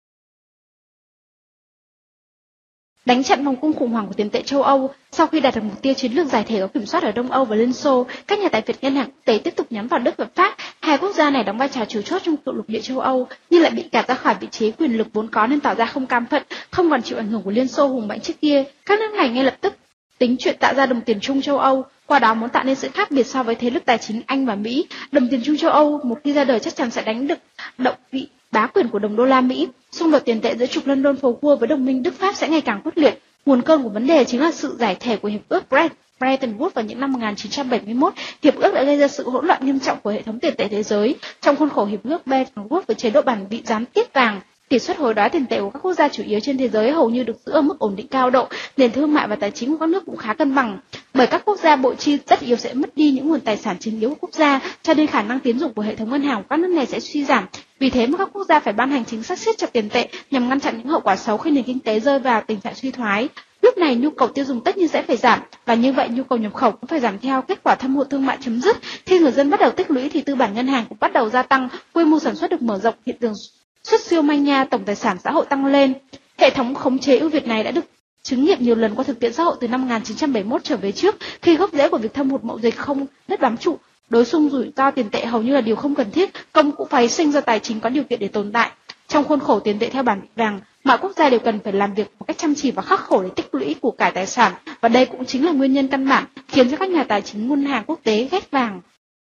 [SPEAKER 1] Đánh chặn vòng cung khủng hoảng của tiền tệ châu Âu. Sau khi đạt được mục tiêu chiến lược giải thể có kiểm soát ở Đông Âu và Liên Xô, các nhà tài phiệt ngân hàng quốc tế tiếp tục nhắm vào Đức và Pháp. Hai quốc gia này đóng vai trò chủ chốt trong cựu lục địa châu Âu, nhưng lại bị gạt ra khỏi vị trí quyền lực vốn có nên tỏ ra không cam phận, không còn chịu ảnh hưởng của Liên Xô hùng mạnh trước kia. Các nước này ngay lập tức tính chuyện tạo ra đồng tiền chung châu Âu, qua đó muốn tạo nên sự khác biệt so với thế lực tài chính Anh và Mỹ. Đồng tiền chung châu Âu một khi ra đời chắc chắn sẽ đánh được động vị bá quyền của đồng đô la Mỹ. Xung đột tiền tệ giữa trục London phố Wall với đồng minh Đức Pháp sẽ ngày càng quyết liệt. Nguồn cơn của vấn đề chính là sự giải thể của hiệp ước Bretton Woods vào những năm 1971. Hiệp ước đã gây ra sự hỗn loạn nghiêm trọng của hệ thống tiền tệ thế giới. Trong khuôn khổ hiệp ước Bretton Woods với chế độ bản vị gián tiếp vàng, tỷ suất hối đoái tiền tệ của các quốc gia chủ yếu trên thế giới hầu như được giữ ở mức ổn định cao độ, nền thương mại và tài chính của các nước cũng khá cân bằng. Bởi các quốc gia bội chi tất yếu sẽ mất đi những nguồn tài sản chính yếu của quốc gia, cho nên khả năng tín dụng của hệ thống ngân hàng của các nước này sẽ suy giảm. Vì thế mà các quốc gia phải ban hành chính sách siết chặt tiền tệ nhằm ngăn chặn những hậu quả xấu khi nền kinh tế rơi vào tình trạng suy thoái. Lúc này nhu cầu tiêu dùng tất nhiên sẽ phải giảm, và như vậy nhu cầu nhập khẩu cũng phải giảm theo. Kết quả thâm hụt thương mại chấm dứt. Khi người dân bắt đầu tích lũy thì tư bản ngân hàng cũng bắt đầu gia tăng, quy mô sản xuất được mở rộng, hiện tượng xuất siêu manh nha, tổng tài sản xã hội tăng lên. Hệ thống khống chế ưu việt này đã được chứng nghiệm nhiều lần qua thực tiễn xã hội từ năm 1971 trở về trước, khi gốc rễ của việc thâm hụt mậu dịch không đất bám trụ, đối xung rủi ro tiền tệ hầu như là điều không cần thiết, công cũng phải sinh ra tài chính có điều kiện để tồn tại. Trong khuôn khổ tiền tệ theo bản vàng, mọi quốc gia đều cần phải làm việc một cách chăm chỉ và khắc khổ để tích lũy của cải tài sản, và đây cũng chính là nguyên nhân căn bản khiến cho các nhà tài chính ngân hàng quốc tế ghét vàng.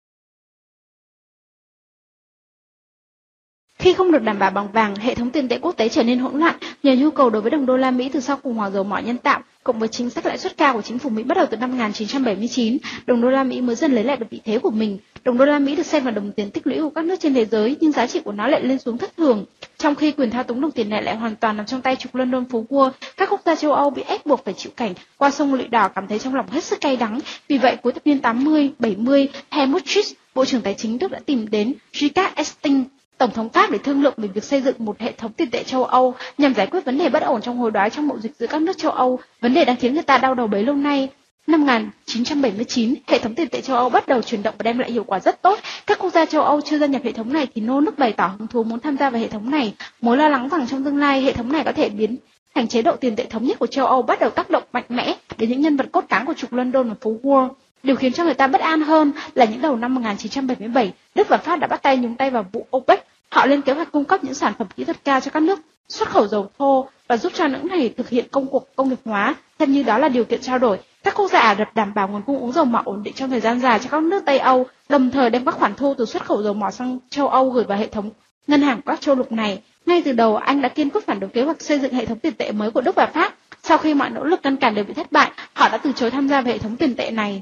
[SPEAKER 1] Khi không được đảm bảo bằng vàng, hệ thống tiền tệ quốc tế trở nên hỗn loạn nhờ nhu cầu đối với đồng đô la Mỹ từ sau khủng hoảng dầu mỏ nhân tạo, cộng với chính sách lãi suất cao của chính phủ Mỹ bắt đầu từ năm 1979, đồng đô la Mỹ mới dần lấy lại được vị thế của mình. Đồng đô la Mỹ được xem là đồng tiền tích lũy của các nước trên thế giới, nhưng giá trị của nó lại lên xuống thất thường. Trong khi quyền thao túng đồng tiền này lại hoàn toàn nằm trong tay trục London phố Wall, các quốc gia châu Âu bị ép buộc phải chịu cảnh qua sông lụy đỏ cảm thấy trong lòng hết sức cay đắng. Vì vậy, cuối thập niên 80, 70, Helmut Schmidt, Bộ trưởng Tài chính Đức đã tìm đến Richard Esting, Tổng thống Pháp, để thương lượng về việc xây dựng một hệ thống tiền tệ châu Âu nhằm giải quyết vấn đề bất ổn trong hối đoái trong mậu dịch giữa các nước châu Âu, vấn đề đang khiến người ta đau đầu bấy lâu nay. Năm 1979, hệ thống tiền tệ châu Âu bắt đầu chuyển động và đem lại hiệu quả rất tốt. Các quốc gia châu Âu chưa gia nhập hệ thống này thì nô nức bày tỏ hứng thú muốn tham gia vào hệ thống này, mối lo lắng rằng trong tương lai hệ thống này có thể biến thành chế độ tiền tệ thống nhất của châu Âu bắt đầu tác động mạnh mẽ. đến những nhân vật cốt cán của trục London và phố Wall. Điều khiến cho người ta bất an hơn là những đầu năm 1977, Đức và Pháp đã bắt tay nhúng tay vào vụ OPEC. Họ lên kế hoạch cung cấp những sản phẩm kỹ thuật cao cho các nước xuất khẩu dầu thô và giúp cho nước này thực hiện công cuộc công nghiệp hóa, xem như đó là điều kiện trao đổi. Các quốc gia Ả Rập đảm bảo nguồn cung ứng dầu mỏ ổn định trong thời gian dài cho các nước Tây Âu, đồng thời đem các khoản thu từ xuất khẩu dầu mỏ sang châu Âu gửi vào hệ thống ngân hàng của các châu lục này. Ngay từ đầu, Anh đã kiên quyết phản đối kế hoạch xây dựng hệ thống tiền tệ mới của Đức và Pháp. Sau khi mọi nỗ lực ngăn cản đều bị thất bại, họ đã từ chối tham gia vào hệ thống tiền tệ này.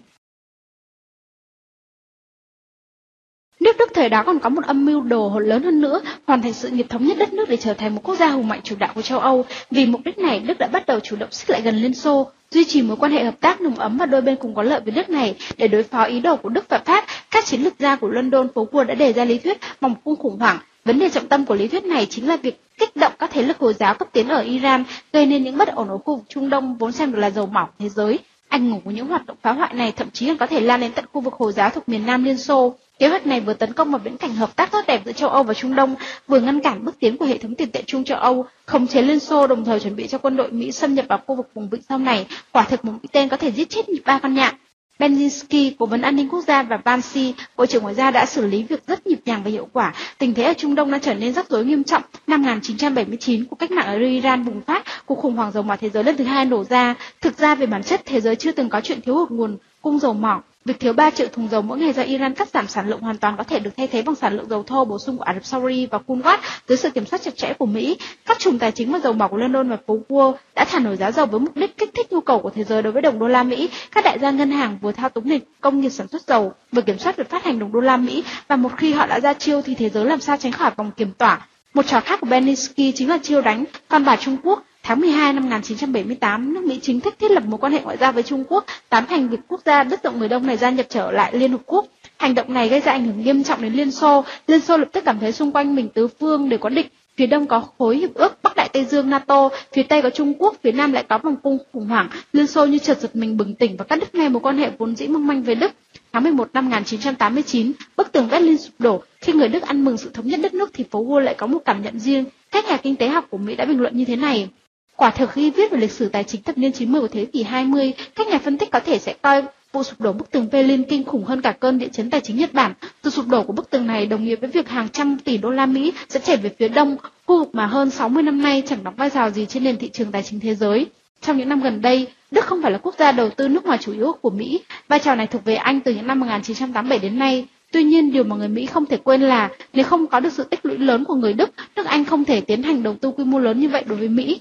[SPEAKER 1] Nước Đức thời đó còn có một âm mưu đồ lớn hơn nữa, hoàn thành sự nghiệp thống nhất đất nước để trở thành một quốc gia hùng mạnh chủ đạo của châu Âu. Vì mục đích này, Đức đã bắt đầu chủ động xích lại gần Liên Xô, duy trì mối quan hệ hợp tác nồng ấm và đôi bên cùng có lợi với nước này. Để đối phó ý đồ của Đức và Pháp, các chiến lược gia của London phố Wall đã đề ra lý thuyết vòng cung khủng hoảng. Vấn đề trọng tâm của lý thuyết này chính là việc kích động các thế lực Hồi giáo cấp tiến ở Iran, gây nên những bất ổn ở khu vực Trung Đông vốn xem được là dầu mỏ của thế giới. Ảnh hưởng của những hoạt động phá hoại này thậm chí còn có thể lan đến tận khu vực Hồi giáo thuộc miền Nam Liên Xô. Kế hoạch này vừa tấn công vào viễn cảnh hợp tác tốt đẹp giữa châu Âu và Trung Đông, vừa ngăn cản bước tiến của hệ thống tiền tệ chung châu Âu, khống chế Liên Xô, đồng thời chuẩn bị cho quân đội Mỹ xâm nhập vào khu vực vùng vịnh sau này. Quả thực một mũi tên có thể giết chết 3 con nhạn. Benzinski, cố vấn an ninh quốc gia, và Bansi, bộ trưởng ngoại giao đã xử lý việc rất nhịp nhàng và hiệu quả. Tình thế ở Trung Đông đã trở nên rắc rối nghiêm trọng. Năm 1979, cuộc cách mạng ở Iran bùng phát, cuộc khủng hoảng dầu mỏ thế giới lần thứ hai nổ ra. Thực ra về bản chất, thế giới chưa từng có chuyện thiếu hụt nguồn cung dầu mỏ. Việc thiếu 3 triệu thùng dầu mỗi ngày do Iran cắt giảm sản lượng hoàn toàn có thể được thay thế bằng sản lượng dầu thô bổ sung của Ả Rập Saudi và Kuwait dưới sự kiểm soát chặt chẽ của Mỹ. Các trùm tài chính và dầu mỏ của London và phố Wall đã thả nổi giá dầu với mục đích kích thích nhu cầu của thế giới đối với đồng đô la Mỹ. Các đại gia ngân hàng vừa thao túng nền công nghiệp sản xuất dầu, vừa kiểm soát việc phát hành đồng đô la Mỹ, và một khi họ đã ra chiêu thì thế giới làm sao tránh khỏi vòng kiểm tỏa. Một trò khác của Benzinski chính là chiêu đánh con bà Trung Quốc. Tháng 12 năm 1978, nước Mỹ chính thức thiết lập mối quan hệ ngoại giao với Trung Quốc, tán thành việc quốc gia đất rộng người Đông này gia nhập trở lại Liên Hợp Quốc. Hành động này gây ra ảnh hưởng nghiêm trọng đến Liên Xô. Liên Xô lập tức cảm thấy xung quanh mình tứ phương đều có địch. Phía đông có khối hiệp ước Bắc Đại Tây Dương NATO, phía tây có Trung Quốc, phía nam lại có vòng cung khủng hoảng. Liên Xô như chợt giật mình bừng tỉnh và cắt đứt ngay mối quan hệ vốn dĩ mong manh với Đức. Tháng 11 năm 1989, bức tường Berlin sụp đổ. Khi người Đức ăn mừng sự thống nhất đất nước thì phố Wall lại có một cảm nhận riêng. Các nhà kinh tế học của Mỹ đã bình luận như thế này. Quả thực khi viết về lịch sử tài chính thập niên 90 của thế kỷ 20, các nhà phân tích có thể sẽ coi vụ sụp đổ bức tường Berlin kinh khủng hơn cả cơn địa chấn tài chính Nhật Bản. Sự sụp đổ của bức tường này đồng nghĩa với việc hàng trăm tỷ đô la Mỹ sẽ chảy về phía đông, khu vực mà hơn 60 năm nay chẳng đóng vai trò gì trên nền thị trường tài chính thế giới. Trong những năm gần đây, Đức không phải là quốc gia đầu tư nước ngoài chủ yếu của Mỹ. Vai trò này thuộc về Anh từ những năm 1987 đến nay. Tuy nhiên, điều mà người Mỹ không thể quên là nếu không có được sự tích lũy lớn của người Đức, nước Anh không thể tiến hành đầu tư quy mô lớn như vậy đối với Mỹ.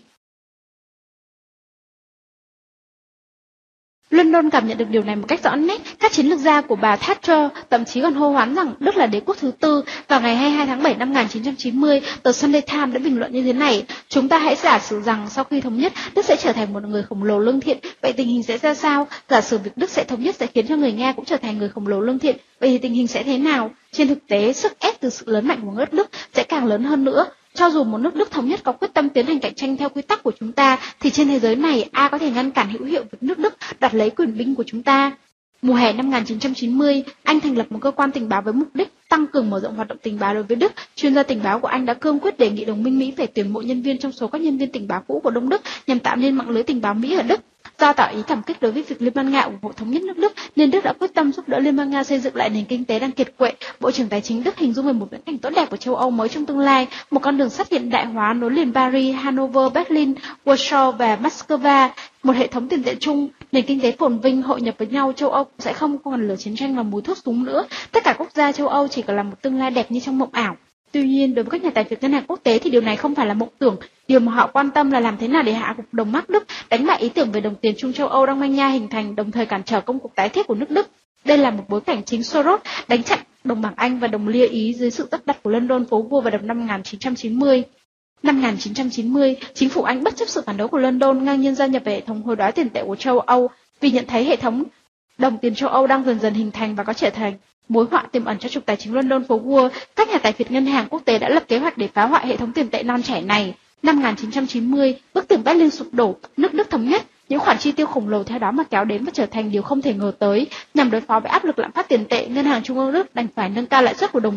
[SPEAKER 1] London cảm nhận được điều này một cách rõ nét. Các chiến lược gia của bà Thatcher thậm chí còn hô hoán rằng Đức là đế quốc thứ tư. Vào ngày 22 tháng 7 năm 1990, tờ Sunday Times đã bình luận như thế này: chúng ta hãy giả sử rằng sau khi thống nhất, Đức sẽ trở thành một người khổng lồ lương thiện. Vậy tình hình sẽ ra sao? Giả sử việc Đức sẽ thống nhất sẽ khiến cho người Nga cũng trở thành người khổng lồ lương thiện. Vậy thì tình hình sẽ thế nào? Trên thực tế, sức ép từ sự lớn mạnh của nước Đức sẽ càng lớn hơn nữa. Cho dù một nước Đức thống nhất có quyết tâm tiến hành cạnh tranh theo quy tắc của chúng ta, thì trên thế giới này ai có thể ngăn cản hữu hiệu việc nước Đức đoạt lấy quyền binh của chúng ta? Mùa hè năm 1990, Anh thành lập một cơ quan tình báo với mục đích tăng cường mở rộng hoạt động tình báo đối với Đức. Chuyên gia tình báo của Anh đã cương quyết đề nghị đồng minh Mỹ phải tuyển mộ nhân viên trong số các nhân viên tình báo cũ của Đông Đức nhằm tạo nên mạng lưới tình báo Mỹ ở Đức. Do tỏ ý cảm kích đối với việc Liên bang Nga ủng hộ thống nhất nước Đức, nên Đức đã quyết tâm giúp đỡ Liên bang Nga xây dựng lại nền kinh tế đang kiệt quệ. Bộ trưởng Tài chính Đức hình dung về một viễn cảnh tốt đẹp của châu Âu mới trong tương lai, một con đường sắt hiện đại hóa nối liền Paris, Hanover, Berlin, Warsaw và Moscow, một hệ thống tiền tệ chung, nền kinh tế phồn vinh hội nhập với nhau. Châu Âu sẽ không còn lửa chiến tranh và mùi thuốc súng nữa. Tất cả quốc gia châu Âu chỉ còn là một tương lai đẹp như trong mộng ảo. Tuy nhiên, đối với các nhà tài phiệt ngân hàng quốc tế thì điều này không phải là mộng tưởng. Điều mà họ quan tâm là làm thế nào để hạ gục đồng Mark Đức, đánh bại ý tưởng về đồng tiền chung châu Âu đang manh nha hình thành, đồng thời cản trở công cuộc tái thiết của nước Đức. Đây là một bối cảnh chính Soros đánh chặn đồng bảng Anh và đồng Lia Ý dưới sự tất đặt của London phố Wall vào năm 1990. Năm 1990, chính phủ Anh bất chấp sự phản đối của London ngang nhiên gia nhập vào hệ thống hối đoái tiền tệ của châu Âu vì nhận thấy hệ thống đồng tiền châu Âu đang dần dần hình thành và có trở thành mối họa tiềm ẩn cho trục tài chính London phố Wall. Các nhà tài phiệt ngân hàng quốc tế đã lập kế hoạch để phá hoại hệ thống tiền tệ non trẻ này. Năm 1990, bức tường Berlin sụp đổ, nước Đức thống nhất. Những khoản chi tiêu khổng lồ theo đó mà kéo đến và trở thành điều không thể ngờ tới. Nhằm đối phó với áp lực lạm phát tiền tệ, ngân hàng trung ương Đức đành phải nâng cao lãi suất của đồng Mark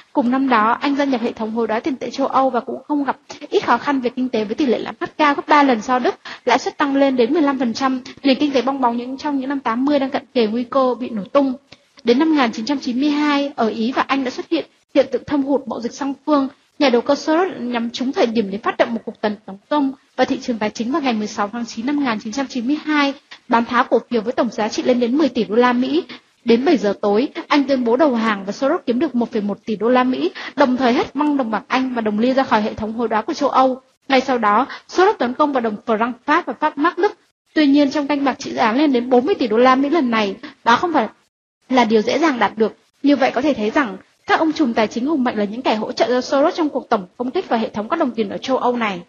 [SPEAKER 1] Cùng năm đó, Anh gia nhập hệ thống hối đoái tiền tệ châu Âu và cũng không gặp ít khó khăn về kinh tế với tỷ lệ lạm phát cao gấp 3 lần so Đức, lãi suất tăng lên đến 15%, nền kinh tế bong bóng trong những năm 80 đang cận kề nguy cơ bị nổ tung. Đến năm 1992, ở Ý và Anh đã xuất hiện hiện tượng thâm hụt mậu dịch song phương. Nhà đầu cơ Soros nhắm trúng thời điểm để phát động một cuộc tấn công vào thị trường tài chính vào ngày 16 tháng 9 năm 1992, bán tháo cổ phiếu với tổng giá trị lên đến 10 tỷ đô la Mỹ. Đến 7 giờ tối, Anh tuyên bố đầu hàng và Soros kiếm được 1,1 tỷ đô la Mỹ, đồng thời hết mang đồng bạc Anh và đồng ly ra khỏi hệ thống hối đoái của châu Âu. Ngay sau đó, Soros tấn công vào đồng franc Pháp và Pháp Mark Đức. Tuy nhiên, trong canh bạc trị giá lên đến 40 tỷ đô la Mỹ lần này, đó không phải là điều dễ dàng đạt được. Như vậy có thể thấy rằng các ông trùm tài chính hùng mạnh là những kẻ hỗ trợ cho Soros trong cuộc tổng công kích vào hệ thống các đồng tiền ở châu Âu này.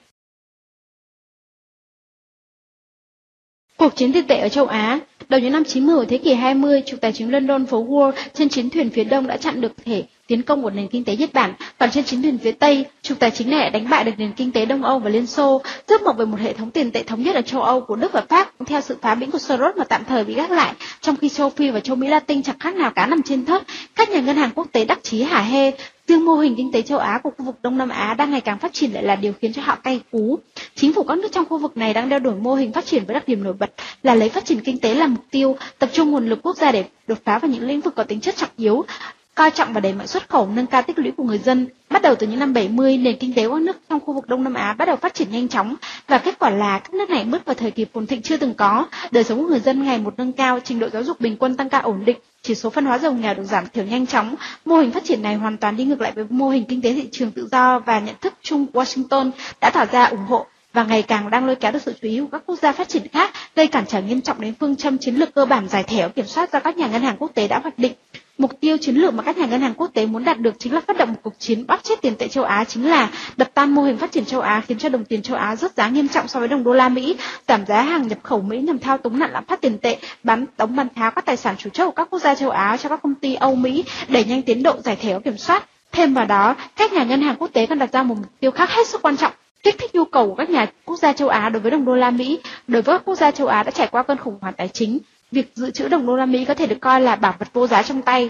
[SPEAKER 1] Cuộc chiến tiền tệ ở châu Á. Đầu những năm 90 của thế kỷ 20, trục tài chính London phố Wall trên chiến thuyền phía đông đã chặn được thể tiến công của nền kinh tế Nhật Bản, còn trên chiến thuyền phía tây, trục tài chính này đã đánh bại được nền kinh tế Đông Âu và Liên Xô, giấc mộng về một hệ thống tiền tệ thống nhất ở châu Âu của Đức và Pháp cũng theo sự phá bĩnh của Soros mà tạm thời bị gác lại, trong khi châu Phi và châu Mỹ Latin chẳng khác nào cá nằm trên thớt. Các nhà ngân hàng quốc tế đắc chí hả hê. Riêng mô hình kinh tế châu Á của khu vực Đông Nam Á đang ngày càng phát triển lại là điều khiến cho họ cay cú. Chính phủ các nước trong khu vực này đang đeo đuổi mô hình phát triển với đặc điểm nổi bật là lấy phát triển kinh tế làm mục tiêu, tập trung nguồn lực quốc gia để đột phá vào những lĩnh vực có tính chất trọng yếu, coi trọng và đẩy mạnh xuất khẩu, nâng cao tích lũy của người dân. Bắt đầu từ những năm 70, nền kinh tế của các nước trong khu vực Đông Nam Á bắt đầu phát triển nhanh chóng và kết quả là các nước này bước vào thời kỳ phồn thịnh chưa từng có, đời sống của người dân ngày một nâng cao, trình độ giáo dục bình quân tăng cao ổn định, chỉ số phân hóa giàu nghèo được giảm thiểu nhanh chóng. Mô hình phát triển này hoàn toàn đi ngược lại với mô hình kinh tế thị trường tự do và nhận thức chung Washington đã tỏ ra ủng hộ và ngày càng đang lôi kéo được sự chú ý của các quốc gia phát triển khác, gây cản trở nghiêm trọng đến phương châm chiến lược cơ bản giải thể kiểm soát do các nhà ngân hàng quốc tế đã hoạch định. Mục tiêu chiến lược mà các nhà ngân hàng quốc tế muốn đạt được chính là phát động một cuộc chiến bóp chết tiền tệ châu Á, chính là đập tan mô hình phát triển châu Á, khiến cho đồng tiền châu Á rớt giá nghiêm trọng so với đồng đô la Mỹ, giảm giá hàng nhập khẩu Mỹ nhằm thao túng nạn lạm phát tiền tệ, bán tháo các tài sản chủ chốt của các quốc gia châu Á cho các công ty Âu Mỹ, đẩy nhanh tiến độ giải thể kiểm soát. Thêm vào đó, các nhà ngân hàng quốc tế còn đặt ra một mục tiêu khác hết sức quan trọng, kích thích nhu cầu của các nhà quốc gia châu Á đối với đồng đô la Mỹ. Đối với các quốc gia châu Á đã trải qua cơn khủng hoảng tài chính, việc dự trữ đồng đô la Mỹ có thể được coi là bảo vật vô giá trong tay.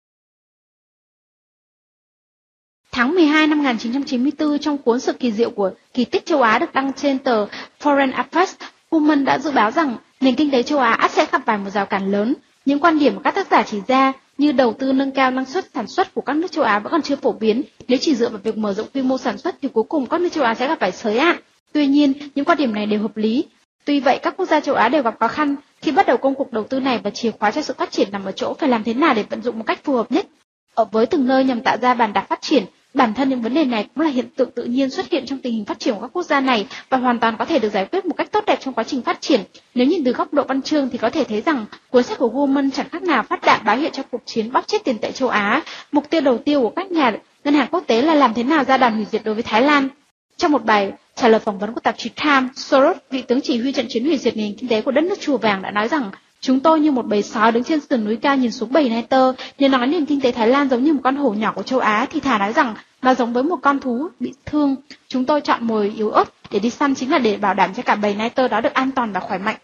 [SPEAKER 1] Tháng 12 năm 1994, trong cuốn Sự kỳ diệu của kỳ tích châu Á được đăng trên tờ Foreign Affairs, Pullman đã dự báo rằng nền kinh tế châu Á ắt sẽ gặp phải một rào cản lớn. Những quan điểm mà các tác giả chỉ ra như đầu tư nâng cao năng suất sản xuất của các nước châu Á vẫn còn chưa phổ biến. Nếu chỉ dựa vào việc mở rộng quy mô sản xuất thì cuối cùng các nước châu Á sẽ gặp phải xới hạn. Tuy nhiên, những quan điểm này đều hợp lý. Tuy vậy, các quốc gia châu Á đều gặp khó khăn khi bắt đầu công cuộc đầu tư này và chìa khóa cho sự phát triển nằm ở chỗ phải làm thế nào để vận dụng một cách phù hợp nhất ở với từng nơi nhằm tạo ra bàn đạp phát triển. Bản thân những vấn đề này cũng là hiện tượng tự nhiên xuất hiện trong tình hình phát triển của các quốc gia này và hoàn toàn có thể được giải quyết một cách tốt đẹp trong quá trình phát triển. Nếu nhìn từ góc độ văn chương thì có thể thấy rằng cuốn sách của Goldman chẳng khác nào phát đạn báo hiệu cho cuộc chiến bóp chết tiền tệ châu Á. Mục tiêu đầu tiên của các nhà ngân hàng quốc tế là làm thế nào ra đòn hủy diệt đối với Thái Lan. Trong một bài trả lời phỏng vấn của tạp chí Time, Soros, vị tướng chỉ huy trận chiến hủy diệt nền kinh tế của đất nước Chùa Vàng đã nói rằng chúng tôi như một bầy sói đứng trên sườn núi cao nhìn xuống bầy nai-tơ. Nếu nói nền kinh tế Thái Lan giống như một con hổ nhỏ của châu Á thì thà nói rằng nó giống với một con thú bị thương. Chúng tôi chọn mồi yếu ớt để đi săn chính là để bảo đảm cho cả bầy nai-tơ đó được an toàn và khỏe mạnh.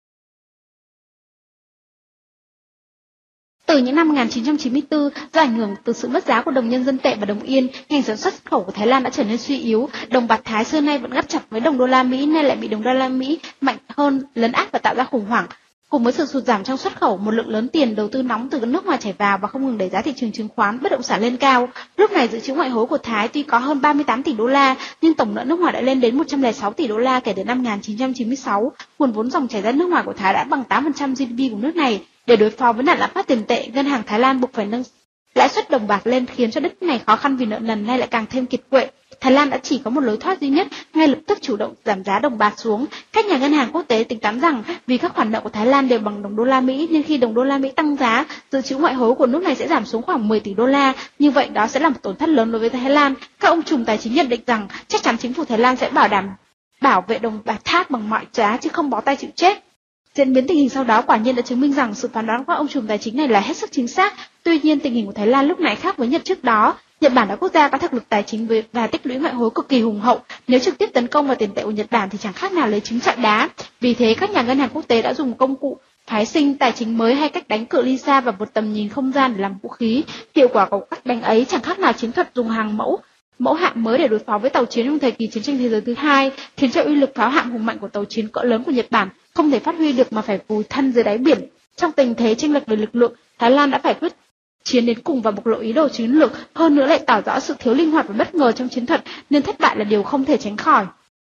[SPEAKER 1] Từ những năm 1994, do ảnh hưởng từ sự mất giá của đồng nhân dân tệ và đồng yên, ngành sản xuất khẩu của Thái Lan đã trở nên suy yếu. Đồng bạc Thái xưa nay vẫn gắt chặt với đồng đô la Mỹ nên lại bị đồng đô la Mỹ mạnh hơn lấn át và tạo ra khủng hoảng. Cùng với sự sụt giảm trong xuất khẩu, một lượng lớn tiền đầu tư nóng từ nước ngoài chảy vào và không ngừng đẩy giá thị trường chứng khoán, bất động sản lên cao. Lúc này dự trữ ngoại hối của Thái tuy có hơn 38 tỷ đô la, nhưng tổng nợ nước ngoài đã lên đến 106 tỷ đô la kể từ năm 1996. Nguồn vốn dòng chảy ra nước ngoài của Thái đã bằng 8% GDP của nước này. Để đối phó với nạn lạm phát tiền tệ, ngân hàng Thái Lan buộc phải nâng lãi suất đồng bạc lên, khiến cho đất này khó khăn vì nợ nần nay lại càng thêm kiệt quệ. Thái Lan đã chỉ có một lối thoát duy nhất, ngay lập tức chủ động giảm giá đồng bạc xuống. Các nhà ngân hàng quốc tế tính toán rằng vì các khoản nợ của Thái Lan đều bằng đồng đô la Mỹ nên khi đồng đô la Mỹ tăng giá, dự trữ ngoại hối của nước này sẽ giảm xuống khoảng 10 tỷ đô la. Như vậy đó sẽ là một tổn thất lớn đối với Thái Lan. Các ông trùm tài chính nhận định rằng chắc chắn chính phủ Thái Lan sẽ bảo vệ đồng bạc tháp bằng mọi giá chứ không bó tay chịu chết. Diễn biến tình hình sau đó quả nhiên đã chứng minh rằng sự phán đoán của các ông trùm tài chính này là hết sức chính xác. Tuy nhiên tình hình của Thái Lan lúc này khác với Nhật trước đó. Nhật Bản là quốc gia có thực lực tài chính và tích lũy ngoại hối cực kỳ hùng hậu. Nếu trực tiếp tấn công vào tiền tệ của Nhật Bản thì chẳng khác nào lấy trứng chọi đá. Vì thế các nhà ngân hàng quốc tế đã dùng công cụ phái sinh tài chính mới hay cách đánh cự ly xa và một tầm nhìn không gian để làm vũ khí. Hiệu quả của cách đánh ấy chẳng khác nào chiến thuật dùng hàng mẫu hạm mới để đối phó với tàu chiến trong thời kỳ chiến tranh thế giới thứ hai, khiến cho uy lực pháo hạm hùng mạnh của tàu chiến cỡ lớn của Nhật Bản không thể phát huy được mà phải vùi thân dưới đáy biển. Trong tình thế chênh lệch về lực lượng, Thái Lan đã phải quyết chiến đến cùng và bộc lộ ý đồ chiến lược, hơn nữa lại tỏ rõ sự thiếu linh hoạt và bất ngờ trong chiến thuật, nên thất bại là điều không thể tránh khỏi.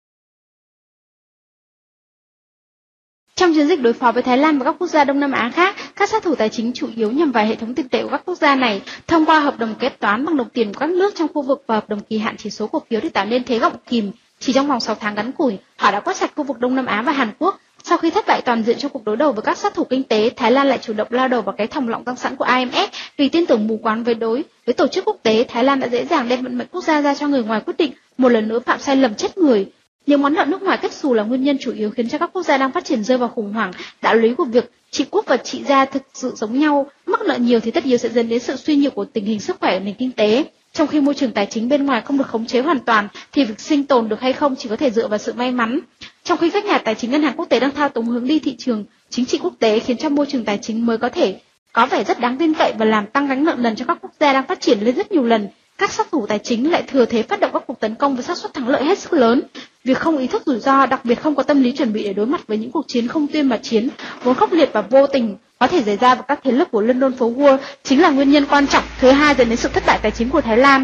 [SPEAKER 1] Trong chiến dịch đối phó với Thái Lan và các quốc gia Đông Nam Á khác, các sát thủ tài chính chủ yếu nhằm vào hệ thống tiền tệ của các quốc gia này thông qua hợp đồng kết toán bằng đồng tiền của các nước trong khu vực và hợp đồng kỳ hạn chỉ số cổ phiếu để tạo nên thế gọng kìm. Chỉ trong vòng 6 tháng ngắn ngủi, họ đã quét sạch khu vực Đông Nam Á và Hàn Quốc. Sau khi thất bại toàn diện trong cuộc đối đầu với các sát thủ kinh tế, Thái Lan lại chủ động lao đầu vào cái thòng lọng tăng sẵn của IMF. Vì tin tưởng mù quáng với tổ chức quốc tế, Thái Lan đã dễ dàng đem vận mệnh quốc gia ra cho người ngoài quyết định, một lần nữa phạm sai lầm chết người. Những món nợ nước ngoài kết xù là nguyên nhân chủ yếu khiến cho các quốc gia đang phát triển rơi vào khủng hoảng. Đạo lý của việc trị quốc và trị gia thực sự giống nhau, mắc nợ nhiều thì tất yếu sẽ dẫn đến sự suy nhược của tình hình sức khỏe của nền kinh tế. Trong khi môi trường tài chính bên ngoài không được khống chế hoàn toàn, thì việc sinh tồn được hay không chỉ có thể dựa vào sự may mắn. Trong khi các nhà tài chính ngân hàng quốc tế đang thao túng hướng đi thị trường chính trị quốc tế, khiến cho môi trường tài chính mới có vẻ rất đáng tin cậy và làm tăng gánh nợ nần cho các quốc gia đang phát triển lên rất nhiều lần. Các sát thủ tài chính lại thừa thế phát động các cuộc tấn công với xác suất thắng lợi hết sức lớn. Việc không ý thức rủi ro, đặc biệt không có tâm lý chuẩn bị để đối mặt với những cuộc chiến không tuyên mà chiến, vốn khốc liệt và vô tình có thể xảy ra vào các thế lực của London phố Wall, chính là nguyên nhân quan trọng thứ hai dẫn đến sự thất bại tài chính của Thái Lan.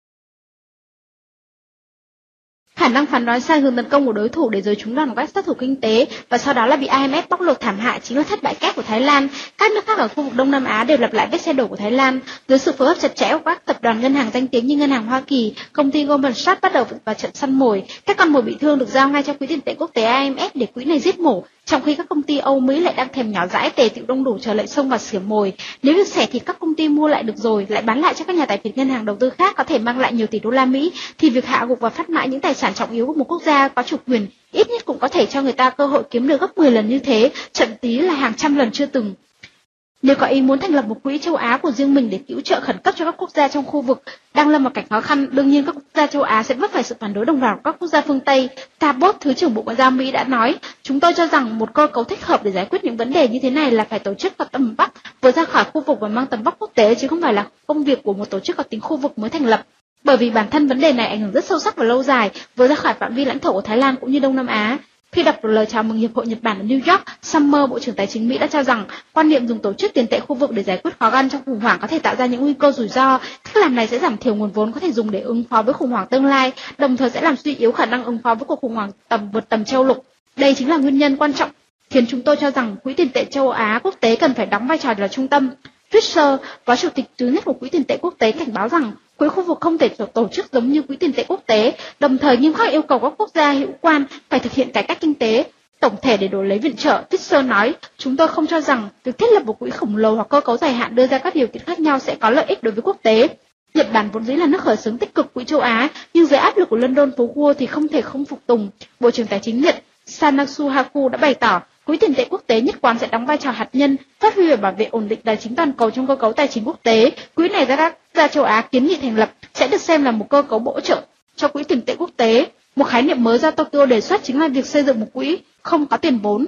[SPEAKER 1] Khả năng phán đoán sai hướng tấn công của đối thủ để rồi trúng đòn của các sát thủ kinh tế và sau đó là bị IMF bóc lột thảm hại chính là thất bại kép của Thái Lan. Các nước khác ở khu vực Đông Nam Á đều lặp lại vết xe đổ của Thái Lan. Dưới sự phối hợp chặt chẽ của các tập đoàn ngân hàng danh tiếng như ngân hàng Hoa Kỳ, công ty Goldman Sachs bắt đầu vào trận săn mồi. Các con mồi bị thương được giao ngay cho quỹ tiền tệ quốc tế IMF để quỹ này giết mổ, trong khi các công ty Âu Mỹ lại đang thèm nhỏ dãi tề tựu đông đủ chờ lệnh xông vào xỉa mồi. Nếu việc xẻ thịt các công ty mua lại được rồi, lại bán lại cho các nhà tài phiệt ngân hàng đầu tư khác có thể mang lại nhiều tỷ đô la Mỹ, thì việc hạ gục và phát mãi những tài sản trọng yếu của một quốc gia có chủ quyền ít nhất cũng có thể cho người ta cơ hội kiếm được gấp 10 lần như thế, thậm chí là hàng trăm lần chưa từng. Nếu có ý muốn thành lập một quỹ châu Á của riêng mình để cứu trợ khẩn cấp cho các quốc gia trong khu vực đang lâm vào cảnh khó khăn, đương nhiên các quốc gia châu Á sẽ vấp phải sự phản đối đồng loạt của các quốc gia phương Tây. Tabot, Thứ trưởng Bộ Ngoại giao Mỹ đã nói, chúng tôi cho rằng một cơ cấu thích hợp để giải quyết những vấn đề như thế này là phải tổ chức có tầm vóc vượt ra khỏi khu vực và mang tầm vóc quốc tế, chứ không phải là công việc của một tổ chức có tính khu vực mới thành lập. Bởi vì bản thân vấn đề này ảnh hưởng rất sâu sắc và lâu dài, vượt ra khỏi phạm vi lãnh thổ của Thái Lan cũng như Đông Nam Á. Khi đọc được lời chào mừng Hiệp hội Nhật Bản ở New York, Summer, Bộ trưởng Tài chính Mỹ đã cho rằng quan niệm dùng tổ chức tiền tệ khu vực để giải quyết khó khăn trong khủng hoảng có thể tạo ra những nguy cơ rủi ro. Cách làm này sẽ giảm thiểu nguồn vốn có thể dùng để ứng phó với khủng hoảng tương lai, đồng thời sẽ làm suy yếu khả năng ứng phó với cuộc khủng hoảng vượt tầm châu lục. Đây chính là nguyên nhân quan trọng khiến chúng tôi cho rằng Quỹ tiền tệ châu Á quốc tế cần phải đóng vai trò là trung tâm. Fisher, phó chủ tịch thứ nhất của Quỹ tiền tệ quốc tế, cảnh báo rằng quỹ khu vực không thể tổ chức giống như Quỹ tiền tệ quốc tế, đồng thời nghiêm khắc yêu cầu các quốc gia hữu quan phải thực hiện cải cách kinh tế tổng thể để đổi lấy viện trợ. Fisher nói, chúng tôi không cho rằng việc thiết lập một quỹ khổng lồ hoặc cơ cấu dài hạn đưa ra các điều kiện khác nhau sẽ có lợi ích đối với quốc tế. Nhật Bản vốn dĩ là nước khởi xướng tích cực Quỹ châu Á, nhưng dưới áp lực của London phố Wall thì không thể không phục tùng. Bộ trưởng Tài chính Nhật Sanasu Haku đã bày tỏ, Quỹ tiền tệ quốc tế nhất quán sẽ đóng vai trò hạt nhân, phát huy và bảo vệ ổn định tài chính toàn cầu trong cơ cấu tài chính quốc tế. Quỹ này do các quốc gia châu Á kiến nghị thành lập sẽ được xem là một cơ cấu bổ trợ cho Quỹ tiền tệ quốc tế. Một khái niệm mới do Tokyo đề xuất chính là việc xây dựng một quỹ không có tiền vốn.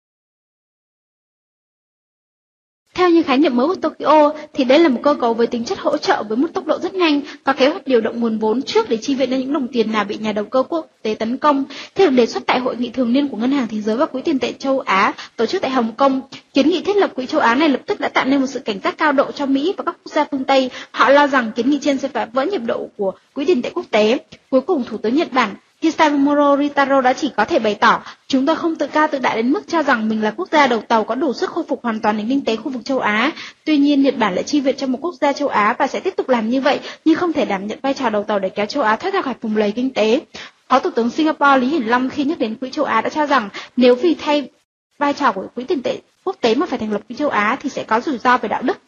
[SPEAKER 1] Theo như khái niệm mới của Tokyo, thì đây là một cơ cấu với tính chất hỗ trợ với một tốc độ rất nhanh, có kế hoạch điều động nguồn vốn trước để chi viện cho những đồng tiền nào bị nhà đầu cơ quốc tế tấn công. Theo được đề xuất tại hội nghị thường niên của Ngân hàng Thế giới và Quỹ tiền tệ châu Á tổ chức tại Hồng Kông, kiến nghị thiết lập Quỹ châu Á này lập tức đã tạo nên một sự cảnh giác cao độ cho Mỹ và các quốc gia phương Tây. Họ lo rằng kiến nghị trên sẽ phá vỡ nhịp độ của Quỹ tiền tệ quốc tế. Cuối cùng, Thủ tướng Nhật Bản Hisamuro Ritaro đã chỉ có thể bày tỏ, chúng tôi không tự cao tự đại đến mức cho rằng mình là quốc gia đầu tàu có đủ sức khôi phục hoàn toàn nền kinh tế khu vực châu Á. Tuy nhiên, Nhật Bản lại chi viện cho một quốc gia châu Á và sẽ tiếp tục làm như vậy, nhưng không thể đảm nhận vai trò đầu tàu để kéo châu Á thoát ra khỏi vùng lầy kinh tế. Phó Thủ tướng Singapore Lý Hiển Long khi nhắc đến Quỹ châu Á đã cho rằng nếu vì thay vai trò của Quỹ tiền tệ quốc tế mà phải thành lập Quỹ châu Á thì sẽ có rủi ro về đạo đức.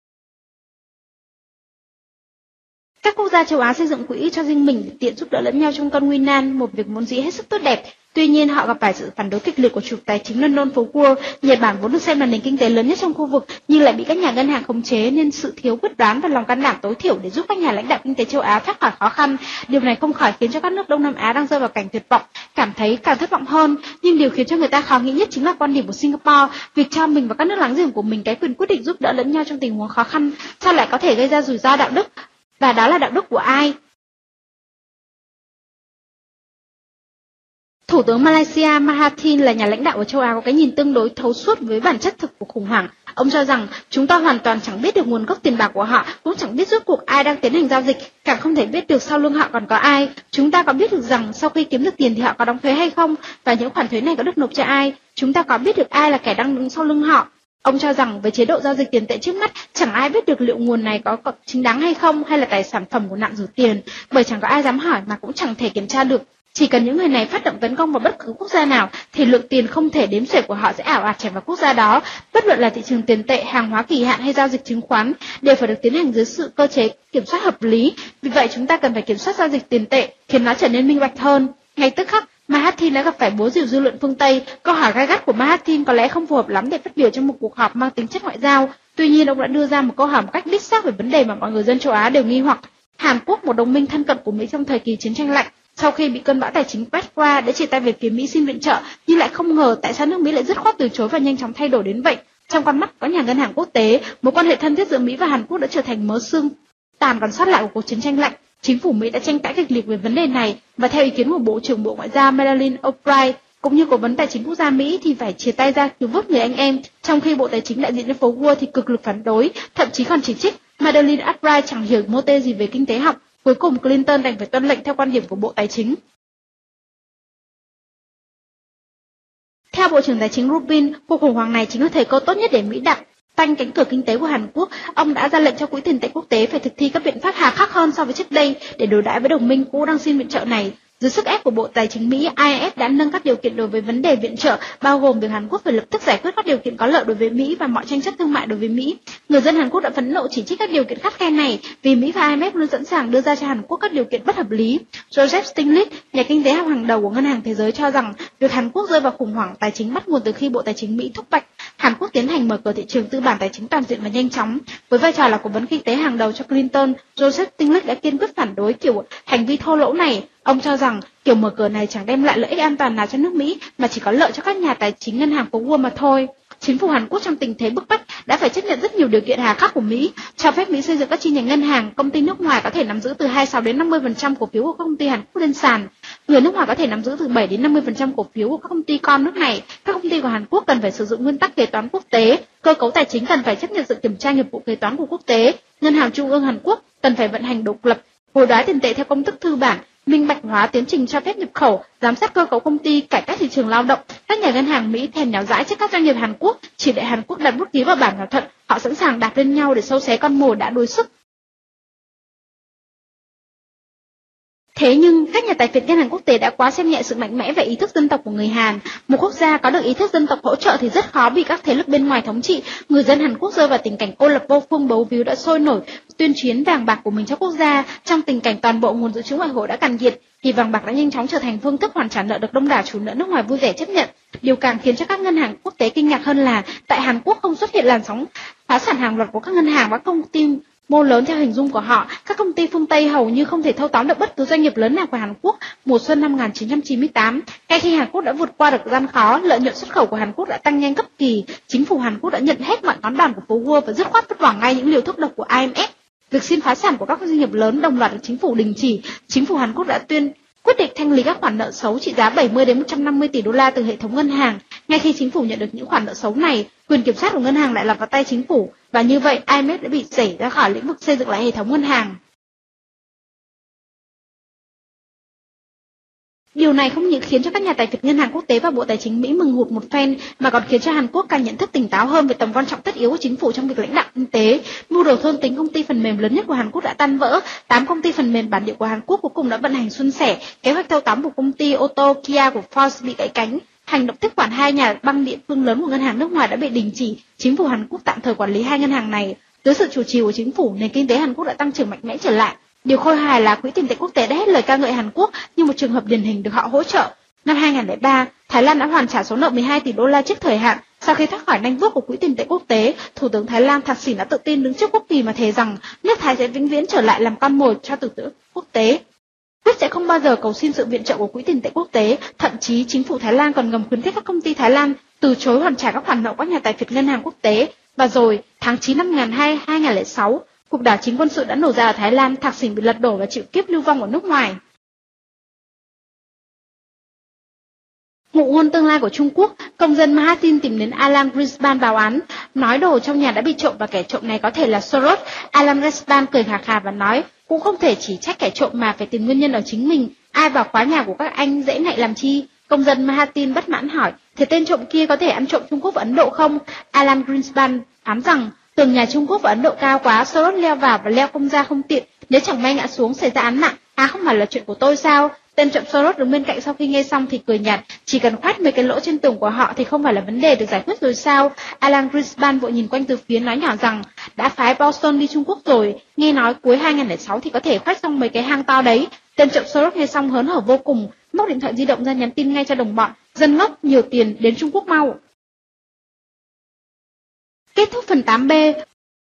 [SPEAKER 1] Các quốc gia châu Á xây dựng quỹ cho riêng mình để tiện giúp đỡ lẫn nhau trong cơn nguy nan, một việc vốn dĩ hết sức tốt đẹp. Tuy nhiên, họ gặp phải sự phản đối kịch liệt của chủ tài chính London phố Wall. Nhật Bản vốn được xem là nền kinh tế lớn nhất trong khu vực, nhưng lại bị các nhà ngân hàng khống chế, nên sự thiếu quyết đoán và lòng can đảm tối thiểu để giúp các nhà lãnh đạo kinh tế châu Á thoát khỏi khó khăn. Điều này không khỏi khiến cho các nước Đông Nam Á đang rơi vào cảnh tuyệt vọng, cảm thấy càng thất vọng hơn. Nhưng điều khiến cho người ta khó nghĩ nhất chính là quan điểm của Singapore, việc cho mình và các nước láng giềng của mình cái quyền quyết định giúp đỡ lẫn nhau trong tình huống khó khăn, sao lại có thể gây ra rủi ro đạo đức, và đó là đạo đức của ai? Thủ tướng Malaysia Mahathir là nhà lãnh đạo ở châu Á có cái nhìn tương đối thấu suốt với bản chất thực của khủng hoảng. Ông cho rằng chúng ta hoàn toàn chẳng biết được nguồn gốc tiền bạc của họ, cũng chẳng biết rốt cuộc ai đang tiến hành giao dịch, càng không thể biết được sau lưng họ còn có ai. Chúng ta có biết được rằng sau khi kiếm được tiền thì họ có đóng thuế hay không, và những khoản thuế này có được nộp cho ai. Chúng ta có biết được ai là kẻ đang đứng sau lưng họ. Ông cho rằng với chế độ giao dịch tiền tệ trước mắt, chẳng ai biết được liệu nguồn này có chính đáng hay không, hay là tài sản phẩm của nạn rửa tiền, bởi chẳng có ai dám hỏi mà cũng chẳng thể kiểm tra được. Chỉ cần những người này phát động tấn công vào bất cứ quốc gia nào, thì lượng tiền không thể đếm xuể của họ sẽ ảo ạt chảy vào quốc gia đó. Bất luận là thị trường tiền tệ, hàng hóa kỳ hạn hay giao dịch chứng khoán, đều phải được tiến hành dưới sự cơ chế kiểm soát hợp lý. Vì vậy chúng ta cần phải kiểm soát giao dịch tiền tệ, khiến nó trở nên minh bạch hơn. Ngay tức khắc, Mahathir đã gặp phải búa rìu dư luận phương Tây. Câu hỏi gay gắt của Mahathir có lẽ không phù hợp lắm để phát biểu trong một cuộc họp mang tính chất ngoại giao. Tuy nhiên, ông đã đưa ra một câu hỏi một cách đích xác về vấn đề mà mọi người dân châu Á đều nghi hoặc. Hàn Quốc, một đồng minh thân cận của Mỹ trong thời kỳ chiến tranh lạnh, sau khi bị cơn bão tài chính quét qua đã chia tay về phía Mỹ xin viện trợ, nhưng lại không ngờ tại sao nước Mỹ lại dứt khoát từ chối và nhanh chóng thay đổi đến vậy. Trong con mắt có nhà ngân hàng quốc tế, mối quan hệ thân thiết giữa Mỹ và Hàn Quốc đã trở thành mớ xương tàn còn sót lại của cuộc chiến tranh lạnh. Chính phủ Mỹ đã tranh cãi kịch liệt về vấn đề này, và theo ý kiến của Bộ trưởng Bộ Ngoại giao Madeleine Albright cũng như Cố vấn Tài chính Quốc gia Mỹ thì phải chia tay ra cứu vớt người anh em, trong khi Bộ Tài chính đại diện cho phố Wall thì cực lực phản đối, thậm chí còn chỉ trích. Madeleine Albright chẳng hiểu mô tê gì về kinh tế học. Cuối cùng Clinton đành phải tuân lệnh theo quan điểm của Bộ Tài chính. Theo Bộ trưởng Tài chính Rubin, cuộc khủng hoảng này chính là thời cơ tốt nhất để Mỹ đạp tanh cánh cửa kinh tế của Hàn Quốc. Ông đã ra lệnh cho Quỹ tiền tệ quốc tế phải thực thi các biện pháp hà khắc hơn so với trước đây để đối đãi với đồng minh cũ đang xin viện trợ này. Dưới sức ép của Bộ Tài chính Mỹ, IMF đã nâng các điều kiện đối với vấn đề viện trợ, bao gồm việc Hàn Quốc phải lập tức giải quyết các điều kiện có lợi đối với Mỹ và mọi tranh chấp thương mại đối với Mỹ. Người dân Hàn Quốc đã phẫn nộ chỉ trích các điều kiện khắt khe này vì Mỹ và IMF luôn sẵn sàng đưa ra cho Hàn Quốc các điều kiện bất hợp lý. Joseph Stiglitz, nhà kinh tế học hàng đầu của Ngân hàng Thế giới cho rằng việc Hàn Quốc rơi vào khủng hoảng tài chính bắt nguồn từ khi Bộ Tài chính Mỹ thúc bách Hàn Quốc tiến hành mở cửa thị trường tư bản tài chính toàn diện và nhanh chóng. Với vai trò là cố vấn kinh tế hàng đầu cho Clinton, Joseph Stiglitz đã kiên quyết phản đối kiểu hành vi thô lỗ này. Ông cho rằng kiểu mở cửa này chẳng đem lại lợi ích an toàn nào cho nước Mỹ mà chỉ có lợi cho các nhà tài chính ngân hàng phố Wall mà thôi. Chính phủ Hàn Quốc trong tình thế bức bách đã phải chấp nhận rất nhiều điều kiện hà khắc của Mỹ, cho phép Mỹ xây dựng các chi nhánh ngân hàng, công ty nước ngoài có thể nắm giữ từ 26 đến 50% cổ phiếu của các công ty Hàn Quốc lên sàn. Người nước ngoài có thể nắm giữ từ 7 đến 50% cổ phiếu của các công ty con nước này. Các công ty của Hàn Quốc cần phải sử dụng nguyên tắc kế toán quốc tế, cơ cấu tài chính cần phải chấp nhận sự kiểm tra nghiệp vụ kế toán của quốc tế. Ngân hàng Trung ương Hàn Quốc cần phải vận hành độc lập, hối đoái tiền tệ theo công thức thư bản, minh bạch hóa tiến trình cho phép nhập khẩu, giám sát cơ cấu công ty, cải cách thị trường lao động. Các nhà ngân hàng Mỹ thèm nháo dãi trước các doanh nghiệp Hàn Quốc, chỉ để Hàn Quốc đặt bút ký vào bản thỏa thuận, họ sẵn sàng đạp lên nhau để xâu xé con mồi đã đuối sức. Thế nhưng, các nhà tài phiệt ngân hàng quốc tế đã quá xem nhẹ sự mạnh mẽ và ý thức dân tộc của người Hàn. Một quốc gia có được ý thức dân tộc hỗ trợ thì rất khó bị các thế lực bên ngoài thống trị. Người dân Hàn Quốc rơi vào tình cảnh cô lập vô phương bấu víu đã sôi nổi, tuyên chiến vàng bạc của mình cho quốc gia. Trong tình cảnh toàn bộ nguồn dự trữ ngoại hối đã cạn kiệt, thì vàng bạc đã nhanh chóng trở thành phương thức hoàn trả nợ được đông đảo chủ nợ nước ngoài vui vẻ chấp nhận. Điều càng khiến cho các ngân hàng quốc tế kinh ngạc hơn là tại Hàn Quốc không xuất hiện làn sóng phá sản hàng loạt của các ngân hàng và công ty mô lớn theo hình dung của họ. Các công ty phương Tây hầu như không thể thâu tóm được bất cứ doanh nghiệp lớn nào của Hàn Quốc. Mùa xuân năm 1998, ngay khi Hàn Quốc đã vượt qua được gian khó, lợi nhuận xuất khẩu của Hàn Quốc đã tăng nhanh cấp kỳ. Chính phủ Hàn Quốc đã nhận hết mọi ngón đòn của phố Wall và dứt khoát vứt bỏ ngay những liều thuốc độc của IMF. Việc xin phá sản của các doanh nghiệp lớn đồng loạt được chính phủ đình chỉ. Chính phủ Hàn Quốc đã quyết định thanh lý các khoản nợ xấu trị giá 70 đến 150 tỷ đô la từ hệ thống ngân hàng. Ngay khi chính phủ nhận được những khoản nợ xấu này, quyền kiểm soát của ngân hàng lại lọt vào tay chính phủ, và như vậy IMF đã bị đẩy ra khỏi lĩnh vực xây dựng lại hệ thống ngân hàng. Điều này không những khiến cho các nhà tài phiệt ngân hàng quốc tế và Bộ Tài chính Mỹ mừng hụt một phen, mà còn khiến cho Hàn Quốc càng nhận thức tỉnh táo hơn về tầm quan trọng tất yếu của chính phủ trong việc lãnh đạo kinh tế. Mưu đồ thôn tính công ty phần mềm lớn nhất của Hàn Quốc đã tan vỡ. 8 công ty phần mềm bản địa của Hàn Quốc cuối cùng đã vận hành suôn sẻ. Kế hoạch thâu tóm của công ty ô tô Kia của Ford bị gãy cánh. Hành động tiếp quản hai nhà băng địa phương lớn của ngân hàng nước ngoài đã bị đình chỉ. Chính phủ Hàn Quốc tạm thời quản lý hai ngân hàng này. Dưới sự chủ trì của chính phủ, nền kinh tế Hàn Quốc đã tăng trưởng mạnh mẽ trở lại. Điều khôi hài là Quỹ tiền tệ quốc tế đã hết lời ca ngợi Hàn Quốc như một trường hợp điển hình được họ hỗ trợ. Năm 2003, Thái Lan đã hoàn trả số nợ 12 tỷ đô la trước thời hạn. Sau khi thoát khỏi nanh vuốt của Quỹ tiền tệ quốc tế, Thủ tướng Thái Lan Thaksin đã tự tin đứng trước quốc kỳ mà thề rằng nước Thái sẽ vĩnh viễn trở lại làm con mồi cho tử tứ quốc tế. quyết sẽ không bao giờ cầu xin sự viện trợ của Quỹ tiền tệ quốc tế, thậm chí chính phủ Thái Lan còn ngầm khuyến khích các công ty Thái Lan từ chối hoàn trả các khoản nợ của các nhà tài phiệt ngân hàng quốc tế. Và rồi, tháng 9 năm 2006, cuộc đảo chính quân sự đã nổ ra ở Thái Lan, Thaksin bị lật đổ và chịu kiếp lưu vong ở nước ngoài. Ngụ ngôn tương lai của Trung Quốc, công dân Mahathir tìm đến Alan Greenspan báo án, nói đồ trong nhà đã bị trộm và kẻ trộm này có thể là Soros. Alan Greenspan cười khà khà và nói, cũng không thể chỉ trách kẻ trộm mà phải tìm nguyên nhân ở chính mình, ai vào khóa nhà của các anh dễ nại làm chi? Công dân Mahathir bất mãn hỏi, thế tên trộm kia có thể ăn trộm Trung Quốc và Ấn Độ không? Alan Greenspan phán rằng, tường nhà Trung Quốc và Ấn Độ cao quá, Soros leo vào và leo không ra không tiện, nếu chẳng may ngã xuống xảy ra án mạng, không phải là chuyện của tôi sao? Tên trộm Soros đứng bên cạnh sau khi nghe xong thì cười nhạt, chỉ cần khoét mấy cái lỗ trên tường của họ thì không phải là vấn đề được giải quyết rồi sao? Alan Greenspan vội nhìn quanh từ phía nói nhỏ rằng, đã phái Boston đi Trung Quốc rồi, nghe nói cuối 2006 thì có thể khoét xong mấy cái hang to đấy. Tên trộm Soros nghe xong hớn hở vô cùng, móc điện thoại di động ra nhắn tin ngay cho đồng bọn, dân ngốc, nhiều tiền, đến Trung Quốc mau. Kết thúc phần 8B.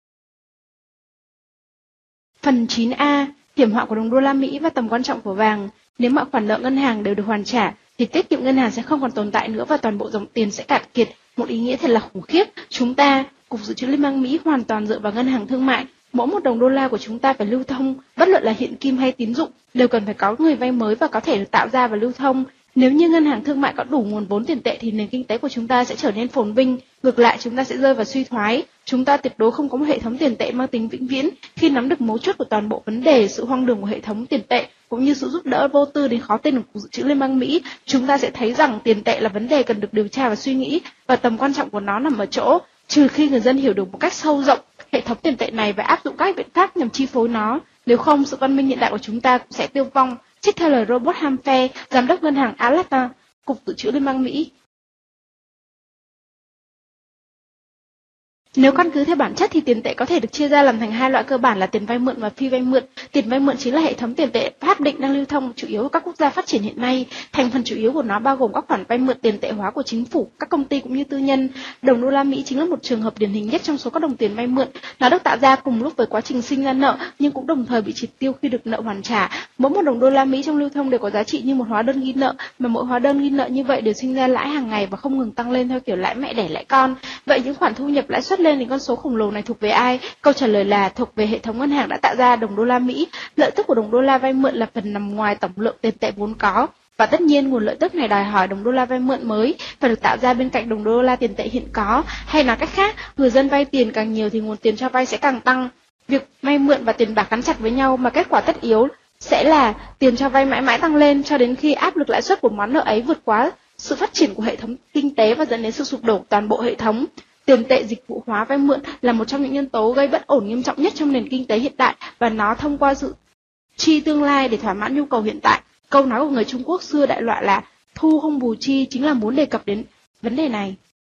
[SPEAKER 1] Phần 9A, hiểm họa của đồng đô la Mỹ và tầm quan trọng của vàng. Nếu mọi khoản nợ ngân hàng đều được hoàn trả, thì tiết kiệm ngân hàng sẽ không còn tồn tại nữa và toàn bộ dòng tiền sẽ cạn kiệt. Một ý nghĩa thật là khủng khiếp. Chúng ta, Cục Dự trữ Liên bang Mỹ hoàn toàn dựa vào ngân hàng thương mại. Mỗi một đồng đô la của chúng ta phải lưu thông, bất luận là hiện kim hay tín dụng, đều cần phải có người vay mới và có thể được tạo ra và lưu thông. Nếu như ngân hàng thương mại có đủ nguồn vốn tiền tệ thì nền kinh tế của chúng ta sẽ trở nên phồn vinh, ngược lại chúng ta sẽ rơi vào suy thoái. Chúng ta tuyệt đối không có một hệ thống tiền tệ mang tính vĩnh viễn. Khi nắm được mấu chốt của toàn bộ vấn đề, sự hoang đường của hệ thống tiền tệ cũng như sự giúp đỡ vô tư đến khó tin của Cục Dự trữ Liên bang Mỹ, chúng ta sẽ thấy rằng tiền tệ là vấn đề cần được điều tra và suy nghĩ, và tầm quan trọng của nó nằm ở chỗ, trừ khi người dân hiểu được một cách sâu rộng hệ thống tiền tệ này và áp dụng các biện pháp nhằm chi phối nó, nếu không sự văn minh hiện đại của chúng ta cũng sẽ tiêu vong. Trích theo lời Robert Hampe, giám đốc ngân hàng Atlanta, Cục Dự trữ Liên bang Mỹ. Nếu căn cứ theo bản chất thì tiền tệ có thể được chia ra làm thành hai loại cơ bản là tiền vay mượn và phi vay mượn. Tiền vay mượn chính là hệ thống tiền tệ pháp định đang lưu thông chủ yếu ở các quốc gia phát triển hiện nay. Thành phần chủ yếu của nó bao gồm các khoản vay mượn tiền tệ hóa của chính phủ, các công ty cũng như tư nhân. Đồng đô la Mỹ chính là một trường hợp điển hình nhất trong số các đồng tiền vay mượn. Nó được tạo ra cùng lúc với quá trình sinh ra nợ, nhưng cũng đồng thời bị triệt tiêu khi được nợ hoàn trả. Mỗi một đồng đô la Mỹ trong lưu thông đều có giá trị như một hóa đơn ghi nợ, mà mỗi hóa đơn ghi nợ như vậy đều sinh ra lãi hàng ngày và không ngừng tăng lên theo kiểu lãi mẹ đẻ lãi con. Vậy những khoản thu nhập lãi suất lên thì con số khổng lồ này thuộc về ai? Câu trả lời là thuộc về hệ thống ngân hàng đã tạo ra đồng đô la Mỹ. Lợi tức của đồng đô la vay mượn là phần nằm ngoài tổng lượng tiền tệ vốn có. Và tất nhiên nguồn lợi tức này đòi hỏi đồng đô la vay mượn mới phải được tạo ra bên cạnh đồng đô la tiền tệ hiện có. Hay nói cách khác, người dân vay tiền càng nhiều thì nguồn tiền cho vay sẽ càng tăng. Việc vay mượn và tiền bạc gắn chặt với nhau mà kết quả tất yếu sẽ là tiền cho vay mãi mãi tăng lên cho đến khi áp lực lãi suất của món nợ ấy vượt quá sự phát triển của hệ thống kinh tế và dẫn đến sự sụp đổ toàn bộ hệ thống. Tiền tệ dịch vụ hóa vay mượn là một trong những nhân tố gây bất ổn nghiêm trọng nhất trong nền kinh tế hiện tại, và nó thông qua sự chi tương lai để thỏa mãn nhu cầu hiện tại. Câu nói của người Trung Quốc xưa đại loại là thu không bù chi chính là muốn đề cập đến vấn đề này.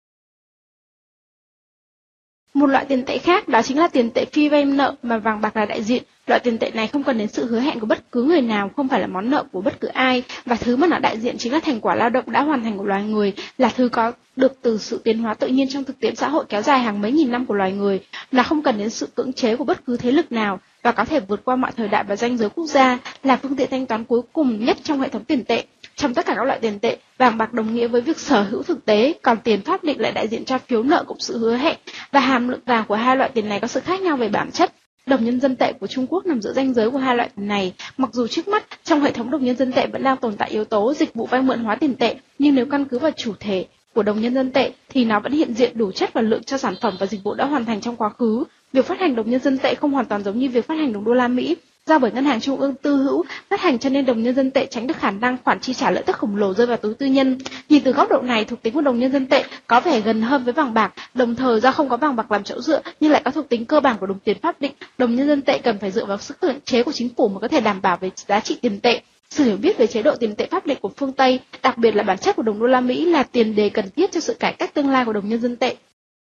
[SPEAKER 1] Một loại tiền tệ khác đó chính là tiền tệ phi vay nợ mà vàng bạc là đại diện. Loại tiền tệ này không cần đến sự hứa hẹn của bất cứ người nào, không phải là món nợ của bất cứ ai, và thứ mà nó đại diện chính là thành quả lao động đã hoàn thành của loài người, là thứ có được từ sự tiến hóa tự nhiên trong thực tiễn xã hội kéo dài hàng mấy nghìn năm của loài người. Nó không cần đến sự cưỡng chế của bất cứ thế lực nào và có thể vượt qua mọi thời đại và ranh giới quốc gia, là phương tiện thanh toán cuối cùng nhất trong hệ thống tiền tệ. Trong tất cả các loại tiền tệ, vàng bạc đồng nghĩa với việc sở hữu thực tế, còn tiền pháp định lại đại diện cho phiếu nợ cùng sự hứa hẹn, và hàm lượng vàng của hai loại tiền này có sự khác nhau về bản chất. Đồng nhân dân tệ của Trung Quốc nằm giữa ranh giới của hai loại tiền này, mặc dù trước mắt trong hệ thống đồng nhân dân tệ vẫn đang tồn tại yếu tố dịch vụ vay mượn hóa tiền tệ, nhưng nếu căn cứ vào chủ thể của đồng nhân dân tệ thì nó vẫn hiện diện đủ chất và lượng cho sản phẩm và dịch vụ đã hoàn thành trong quá khứ. Việc phát hành đồng nhân dân tệ không hoàn toàn giống như việc phát hành đồng đô la Mỹ. Do bởi ngân hàng trung ương tư hữu phát hành cho nên đồng nhân dân tệ tránh được khả năng khoản chi trả lợi tức khổng lồ rơi vào túi tư nhân. Nhìn từ góc độ này, thuộc tính của đồng nhân dân tệ có vẻ gần hơn với vàng bạc, đồng thời do không có vàng bạc làm chỗ dựa nhưng lại có thuộc tính cơ bản của đồng tiền pháp định, đồng nhân dân tệ cần phải dựa vào sức cưỡng chế của chính phủ mới có thể đảm bảo về giá trị tiền tệ. Sự hiểu biết về chế độ tiền tệ pháp định của phương Tây, đặc biệt là bản chất của đồng đô la Mỹ, là tiền đề cần thiết cho sự cải cách tương lai của đồng nhân dân tệ.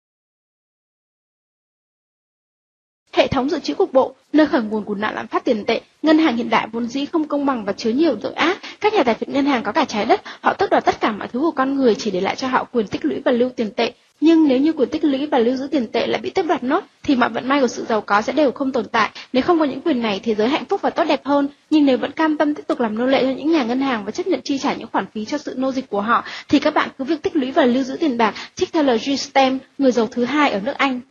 [SPEAKER 1] Hệ thống dự trữ cục bộ, nơi khởi nguồn của nạn lạm phát tiền tệ, ngân hàng hiện đại vốn dĩ không công bằng và chứa nhiều tội ác. Các nhà tài phiệt ngân hàng có cả trái đất, họ tước đoạt tất cả mọi thứ của con người chỉ để lại cho họ quyền tích lũy và lưu tiền tệ. Nhưng Nhưng nếu như quyền tích lũy và lưu giữ tiền tệ lại bị tước đoạt nốt, thì mọi vận may của sự giàu có sẽ đều không tồn tại. Nếu không có những quyền này, thế giới hạnh phúc và tốt đẹp hơn. Nhưng nếu vẫn cam tâm tiếp tục làm nô lệ cho những nhà ngân hàng và chấp nhận chi trả những khoản phí cho sự nô dịch của họ, thì các bạn cứ việc tích lũy và lưu giữ tiền bạc, trích theo lời G. Stem, người giàu thứ hai ở nước Anh.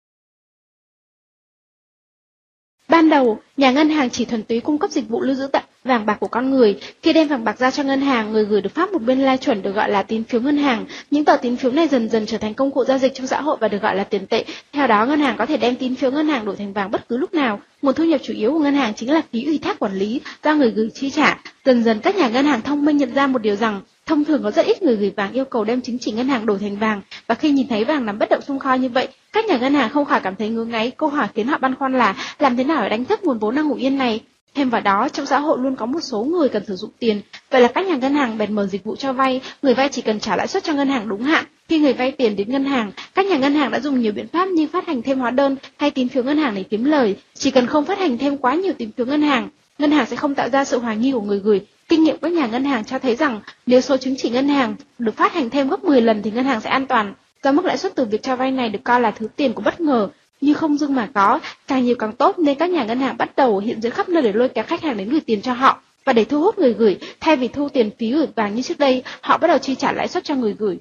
[SPEAKER 1] Ban đầu, nhà ngân hàng chỉ thuần túy cung cấp dịch vụ lưu giữ vàng bạc của con người. Khi đem vàng bạc ra cho ngân hàng, người gửi được phát một biên lai chuẩn được gọi là tín phiếu ngân hàng. Những tờ tín phiếu này dần dần trở thành công cụ giao dịch trong xã hội và được gọi là tiền tệ. Theo đó, ngân hàng có thể đem tín phiếu ngân hàng đổi thành vàng bất cứ lúc nào. Nguồn thu nhập chủ yếu của ngân hàng chính là phí ủy thác quản lý do người gửi chi trả. Dần dần các nhà ngân hàng thông minh nhận ra một điều rằng, thông thường có rất ít người gửi vàng yêu cầu đem chứng chỉ ngân hàng đổi thành vàng, và khi nhìn thấy vàng nằm bất động trong kho như vậy, các nhà ngân hàng không khỏi cảm thấy ngứa ngáy. Câu hỏi khiến họ băn khoăn là làm thế nào để đánh thức nguồn vốn đang ngủ yên này. Thêm vào đó, trong xã hội luôn có một số người cần sử dụng tiền, vậy là các nhà ngân hàng bèn mở dịch vụ cho vay. Người vay chỉ cần trả lãi suất cho ngân hàng đúng hạn. Khi người vay tiền đến ngân hàng, các nhà ngân hàng đã dùng nhiều biện pháp như phát hành thêm hóa đơn hay tín phiếu ngân hàng để kiếm lời. Chỉ cần không phát hành thêm quá nhiều tín phiếu ngân hàng sẽ không tạo ra sự hoài nghi của người gửi. Kinh nghiệm các nhà ngân hàng cho thấy rằng nếu số chứng chỉ ngân hàng được phát hành thêm gấp 10 lần thì ngân hàng sẽ an toàn. Do mức lãi suất từ việc cho vay này được coi là thứ tiền của bất ngờ, như không dưng mà có, càng nhiều càng tốt, nên các nhà ngân hàng bắt đầu hiện diện khắp nơi để lôi kéo khách hàng đến gửi tiền cho họ. Và để thu hút người gửi, thay vì thu tiền phí gửi vàng như trước đây, họ bắt đầu chi trả lãi suất cho người gửi.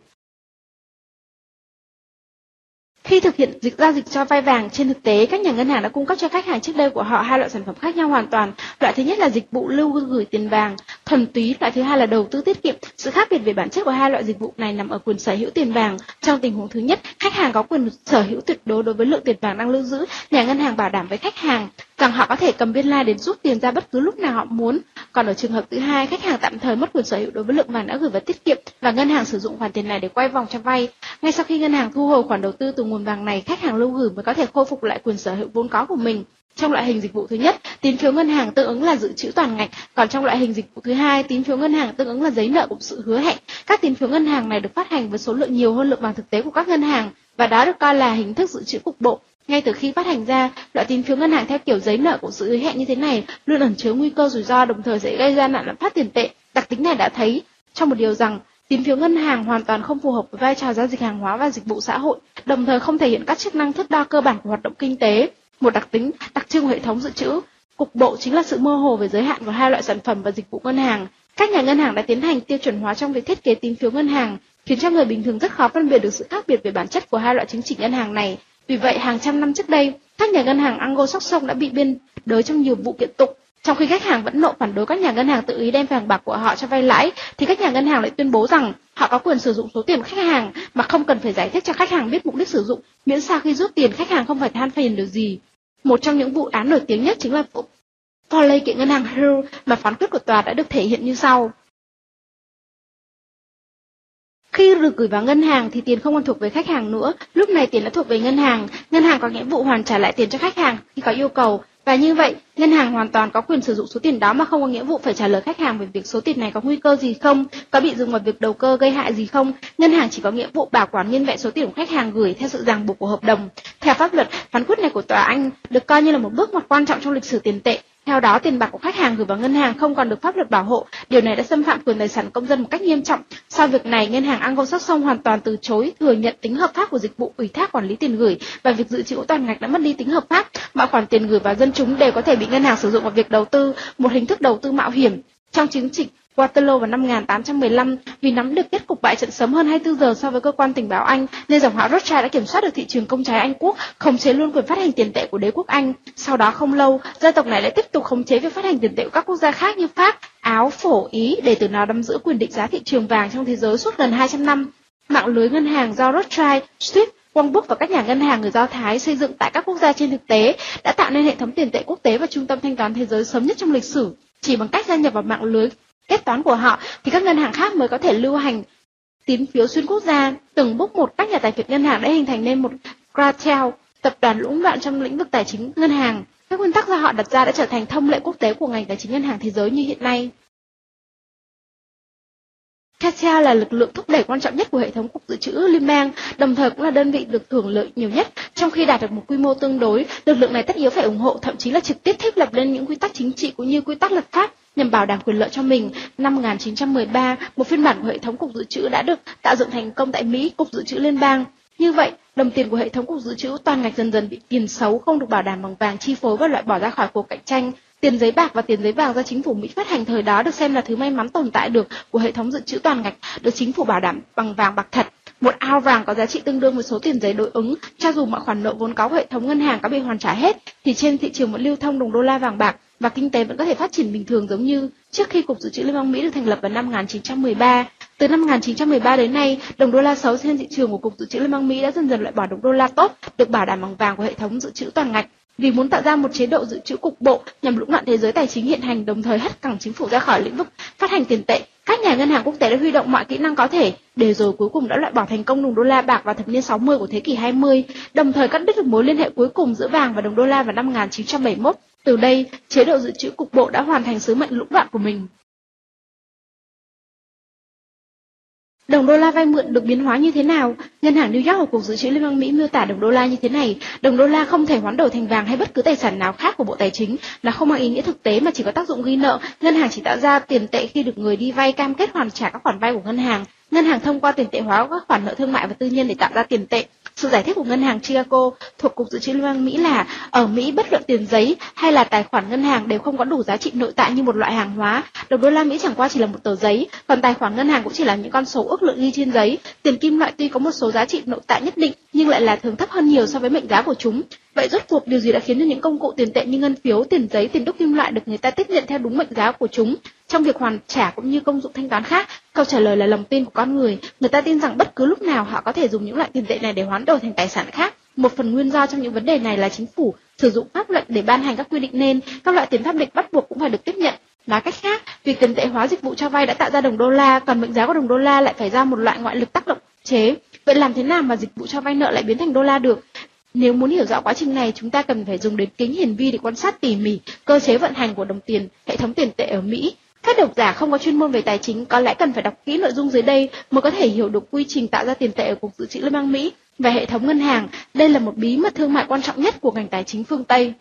[SPEAKER 1] Khi thực hiện giao dịch cho vay vàng, trên thực tế các nhà ngân hàng đã cung cấp cho khách hàng trước đây của họ hai loại sản phẩm khác nhau hoàn toàn. Loại thứ nhất là dịch vụ lưu gửi tiền vàng thuần túy, loại thứ hai là đầu tư tiết kiệm. Sự khác biệt về bản chất của hai loại dịch vụ này nằm ở quyền sở hữu tiền vàng. Trong tình huống thứ nhất, khách hàng có quyền sở hữu tuyệt đối đối với lượng tiền vàng đang lưu giữ. Nhà ngân hàng bảo đảm với khách hàng rằng họ có thể cầm biên lai đến rút tiền ra bất cứ lúc nào họ muốn. Còn ở trường hợp thứ hai, khách hàng tạm thời mất quyền sở hữu đối với lượng vàng đã gửi vào tiết kiệm và ngân hàng sử dụng khoản tiền này để quay vòng cho vay. Ngay sau khi ngân hàng thu hồi khoản đầu tư từ nguồn vàng này, khách hàng lưu gửi mới có thể khôi phục lại quyền sở hữu vốn có của mình. Trong loại hình dịch vụ thứ nhất, tín phiếu ngân hàng tương ứng là dự trữ toàn ngạch, còn trong loại hình dịch vụ thứ hai, tín phiếu ngân hàng tương ứng là giấy nợ của sự hứa hẹn. Các tín phiếu ngân hàng này được phát hành với số lượng nhiều hơn lượng vàng thực tế của các ngân hàng, và đó được coi là hình thức dự trữ cục bộ. Ngay từ khi phát hành ra, loại tín phiếu ngân hàng theo kiểu giấy nợ của sự hứa hẹn như thế này luôn ẩn chứa nguy cơ rủi ro, đồng thời sẽ gây ra nạn lạm phát tiền tệ. Đặc tính này đã thấy trong một điều rằng tín phiếu ngân hàng hoàn toàn không phù hợp với vai trò giao dịch hàng hóa và dịch vụ xã hội, đồng thời không thể hiện các chức năng thước đo cơ bản của hoạt động kinh tế. Một đặc tính đặc trưng của hệ thống dự trữ cục bộ chính là sự mơ hồ về giới hạn của hai loại sản phẩm và dịch vụ ngân hàng. Các nhà ngân hàng đã tiến hành tiêu chuẩn hóa trong việc thiết kế tín phiếu ngân hàng, khiến cho người bình thường rất khó phân biệt được sự khác biệt về bản chất của hai loại chứng chỉ ngân hàng này. Vì vậy, hàng trăm năm trước đây, các nhà ngân hàng Anglo-Saxon đã bị biên đới trong nhiều vụ kiện tụng. Trong khi khách hàng vẫn nộ phản đối các nhà ngân hàng tự ý đem vàng bạc của họ cho vay lãi, thì các nhà ngân hàng lại tuyên bố rằng họ có quyền sử dụng số tiền của khách hàng mà không cần phải giải thích cho khách hàng biết mục đích sử dụng, miễn sao khi rút tiền khách hàng không phải than phiền điều gì. Một trong những vụ án nổi tiếng nhất chính là vụ Foley kiện ngân hàng Hill, mà phán quyết của tòa đã được thể hiện như sau. Khi được gửi vào ngân hàng thì tiền không còn thuộc về khách hàng nữa, lúc này tiền đã thuộc về ngân hàng có nghĩa vụ hoàn trả lại tiền cho khách hàng khi có yêu cầu. Và như vậy, ngân hàng hoàn toàn có quyền sử dụng số tiền đó mà không có nghĩa vụ phải trả lời khách hàng về việc số tiền này có nguy cơ gì không, có bị dùng vào việc đầu cơ gây hại gì không. Ngân hàng chỉ có nghĩa vụ bảo quản nguyên vẹn số tiền của khách hàng gửi theo sự ràng buộc của hợp đồng. Theo pháp luật, phán quyết này của tòa Anh được coi như là một bước ngoặt quan trọng trong lịch sử tiền tệ. Theo đó, tiền bạc của khách hàng gửi vào ngân hàng không còn được pháp luật bảo hộ. Điều này đã xâm phạm quyền tài sản công dân một cách nghiêm trọng. Sau việc này, ngân hàng Anglo-Saxon hoàn toàn từ chối thừa nhận tính hợp pháp của dịch vụ ủy thác quản lý tiền gửi, và việc dự trữ toàn ngạch đã mất đi tính hợp pháp. Mọi khoản tiền gửi vào dân chúng đều có thể bị ngân hàng sử dụng vào việc đầu tư, một hình thức đầu tư mạo hiểm. Trong chiến dịch Waterloo vào năm 1815, vì nắm được kết cục bại trận sớm hơn 24 giờ so với cơ quan tình báo Anh, nên dòng họ Rothschild đã kiểm soát được thị trường công trái Anh quốc, khống chế luôn quyền phát hành tiền tệ của đế quốc Anh. Sau đó không lâu, gia tộc này lại tiếp tục khống chế việc phát hành tiền tệ của các quốc gia khác như Pháp, Áo, Phổ, Ý, để từ đó nắm giữ quyền định giá thị trường vàng trong thế giới suốt gần 200 năm. Mạng lưới ngân hàng do Rothschild, Swift, Quang Book và các nhà ngân hàng người Do Thái xây dựng tại các quốc gia trên thực tế đã tạo nên hệ thống tiền tệ quốc tế và trung tâm thanh toán thế giới sớm nhất trong lịch sử. Chỉ bằng cách gia nhập vào mạng lưới kết toán của họ thì các ngân hàng khác mới có thể lưu hành tín phiếu xuyên quốc gia. Từng bước một, các nhà tài phiệt ngân hàng đã hình thành nên một cartel, tập đoàn lũng đoạn trong lĩnh vực tài chính ngân hàng. Các nguyên tắc do họ đặt ra đã trở thành thông lệ quốc tế của ngành tài chính ngân hàng thế giới như hiện nay. Cartel là lực lượng thúc đẩy quan trọng nhất của hệ thống cục dự trữ liên bang, đồng thời cũng là đơn vị được hưởng lợi nhiều nhất. Trong khi đạt được một quy mô tương đối, lực lượng này tất yếu phải ủng hộ, thậm chí là trực tiếp thiết lập lên những quy tắc chính trị cũng như quy tắc lập pháp nhằm bảo đảm quyền lợi cho mình. Năm 1913, một phiên bản của hệ thống cục dự trữ đã được tạo dựng thành công tại Mỹ, Cục Dự trữ Liên bang. Như vậy, đồng tiền của hệ thống cục dự trữ toàn ngạch dần dần bị tiền xấu không được bảo đảm bằng vàng chi phối và loại bỏ ra khỏi cuộc cạnh tranh. Tiền giấy bạc và tiền giấy vàng do chính phủ Mỹ phát hành thời đó được xem là thứ may mắn tồn tại được của hệ thống dự trữ toàn ngạch, được chính phủ bảo đảm bằng vàng bạc thật. Một ounce vàng có giá trị tương đương với số tiền giấy đối ứng, cho dù mọi khoản nợ vốn có của hệ thống ngân hàng có bị hoàn trả hết, thì trên thị trường vẫn lưu thông đồng đô la vàng bạc và kinh tế vẫn có thể phát triển bình thường giống như trước khi Cục Dự trữ Liên bang Mỹ được thành lập vào năm 1913. Từ năm 1913 đến nay, đồng đô la xấu trên thị trường của Cục Dự trữ Liên bang Mỹ đã dần dần loại bỏ đồng đô la tốt được bảo đảm bằng vàng của hệ thống dự trữ toàn ngạch. Vì muốn tạo ra một chế độ dự trữ cục bộ nhằm lũng đoạn thế giới tài chính hiện hành, đồng thời hất cẳng chính phủ ra khỏi lĩnh vực phát hành tiền tệ, các nhà ngân hàng quốc tế đã huy động mọi kỹ năng có thể để rồi cuối cùng đã loại bỏ thành công đồng đô la bạc vào thập niên 60 của thế kỷ 20, đồng thời cắt đứt được mối liên hệ cuối cùng giữa vàng và đồng đô la vào năm 1971. Từ đây, chế độ dự trữ cục bộ đã hoàn thành sứ mệnh lũng đoạn của mình. Đồng đô la vay mượn được biến hóa như thế nào? Ngân hàng New York của Cục Dự trữ Liên bang Mỹ miêu tả đồng đô la như thế này: đồng đô la không thể hoán đổi thành vàng hay bất cứ tài sản nào khác của Bộ Tài chính, nó không mang ý nghĩa thực tế mà chỉ có tác dụng ghi nợ. Ngân hàng chỉ tạo ra tiền tệ khi được người đi vay cam kết hoàn trả các khoản vay của ngân hàng. Ngân hàng thông qua tiền tệ hóa các khoản nợ thương mại và tư nhân để tạo ra tiền tệ. Sự giải thích của ngân hàng Chicago thuộc Cục Dự trữ Liên bang Mỹ là ở Mỹ bất luận tiền giấy hay là tài khoản ngân hàng đều không có đủ giá trị nội tại như một loại hàng hóa. Đồng đô la Mỹ chẳng qua chỉ là một tờ giấy, còn tài khoản ngân hàng cũng chỉ là những con số ước lượng ghi trên giấy. Tiền kim loại tuy có một số giá trị nội tại nhất định nhưng lại là thường thấp hơn nhiều so với mệnh giá của chúng. Vậy rốt cuộc điều gì đã khiến cho những công cụ tiền tệ như ngân phiếu, tiền giấy, tiền đúc kim loại được người ta tiếp nhận theo đúng mệnh giá của chúng trong việc hoàn trả cũng như công dụng thanh toán khác? Câu trả lời là lòng tin của con người. Người ta tin rằng bất cứ lúc nào họ có thể dùng những loại tiền tệ này để hoán đổi thành tài sản khác. Một phần nguyên do trong những vấn đề này là chính phủ sử dụng pháp lệnh để ban hành các quy định nên các loại tiền pháp định bắt buộc cũng phải được tiếp nhận. Nói cách khác, việc tiền tệ hóa dịch vụ cho vay đã tạo ra đồng đô la, còn mệnh giá của đồng đô la lại phải do một loại ngoại lực tác động chế. Vậy làm thế nào mà dịch vụ cho vay nợ lại biến thành đô la được? Nếu muốn hiểu rõ quá trình này, chúng ta cần phải dùng đến kính hiển vi để quan sát tỉ mỉ cơ chế vận hành của đồng tiền, hệ thống tiền tệ ở Mỹ. Các độc giả không có chuyên môn về tài chính có lẽ cần phải đọc kỹ nội dung dưới đây mới có thể hiểu được quy trình tạo ra tiền tệ ở Cục Dự trữ Liên bang Mỹ và hệ thống ngân hàng. Đây là một bí mật thương mại quan trọng nhất của ngành tài chính phương Tây.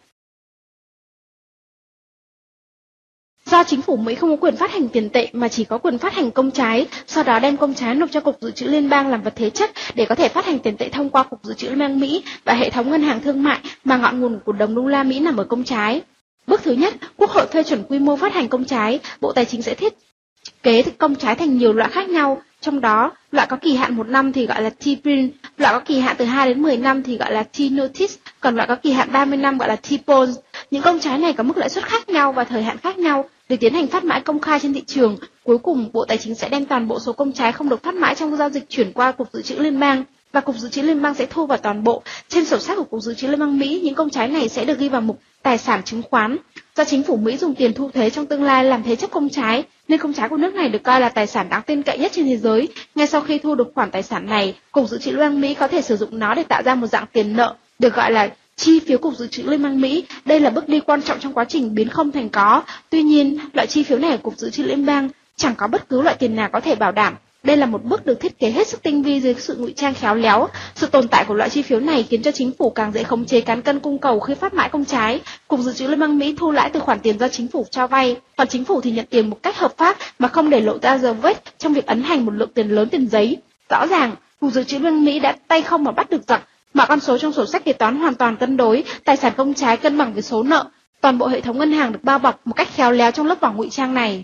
[SPEAKER 1] Do chính phủ Mỹ không có quyền phát hành tiền tệ mà chỉ có quyền phát hành công trái, sau đó đem công trái nộp cho Cục Dự trữ Liên bang làm vật thế chấp để có thể phát hành tiền tệ thông qua Cục Dự trữ Liên bang Mỹ và hệ thống ngân hàng thương mại mà ngọn nguồn của đồng đô la Mỹ nằm ở công trái. Bước thứ nhất, Quốc hội phê chuẩn quy mô phát hành công trái, Bộ Tài chính sẽ thiết kế công trái thành nhiều loại khác nhau, trong đó loại có kỳ hạn 1 năm thì gọi là T-print, loại có kỳ hạn từ 2 đến 10 năm thì gọi là T-notice, còn loại có kỳ hạn 30 năm gọi là T-bonds. Những công trái này có mức lãi suất khác nhau và thời hạn khác nhau, được tiến hành phát mãi công khai trên thị trường. Cuối cùng, Bộ Tài chính sẽ đem toàn bộ số công trái không được phát mãi trong giao dịch chuyển qua Cục Dự trữ Liên bang, và Cục Dự trữ Liên bang sẽ thu vào toàn bộ. Trên sổ sách của Cục Dự trữ Liên bang Mỹ, những công trái này sẽ được ghi vào mục tài sản chứng khoán. Do chính phủ Mỹ dùng tiền thu thuế trong tương lai làm thế chấp công trái, nên công trái của nước này được coi là tài sản đáng tin cậy nhất trên thế giới. Ngay sau khi thu được khoản tài sản này, Cục Dự trữ Liên bang Mỹ có thể sử dụng nó để tạo ra một dạng tiền nợ, được gọi là chi phiếu Cục Dự trữ Liên bang Mỹ. Đây là bước đi quan trọng trong quá trình biến không thành có. Tuy nhiên, loại chi phiếu này của Cục Dự trữ Liên bang chẳng có bất cứ loại tiền nào có thể bảo đảm. Đây là một bước được thiết kế hết sức tinh vi dưới sự ngụy trang khéo léo. Sự tồn tại của loại chi phiếu này khiến cho chính phủ càng dễ khống chế cán cân cung cầu khi phát mãi công trái. Cục Dự trữ Liên bang Mỹ thu lãi từ khoản tiền do chính phủ cho vay, còn chính phủ thì nhận tiền một cách hợp pháp mà không để lộ ra dấu vết trong việc ấn hành một lượng tiền lớn tiền giấy. Rõ ràng, Cục Dự trữ Liên bang Mỹ đã tay không mà bắt được giặc. Mọi con số trong sổ sách kế toán hoàn toàn cân đối, tài sản công trái cân bằng với số nợ. Toàn bộ hệ thống ngân hàng được bao bọc một cách khéo léo trong lớp vỏ ngụy trang này.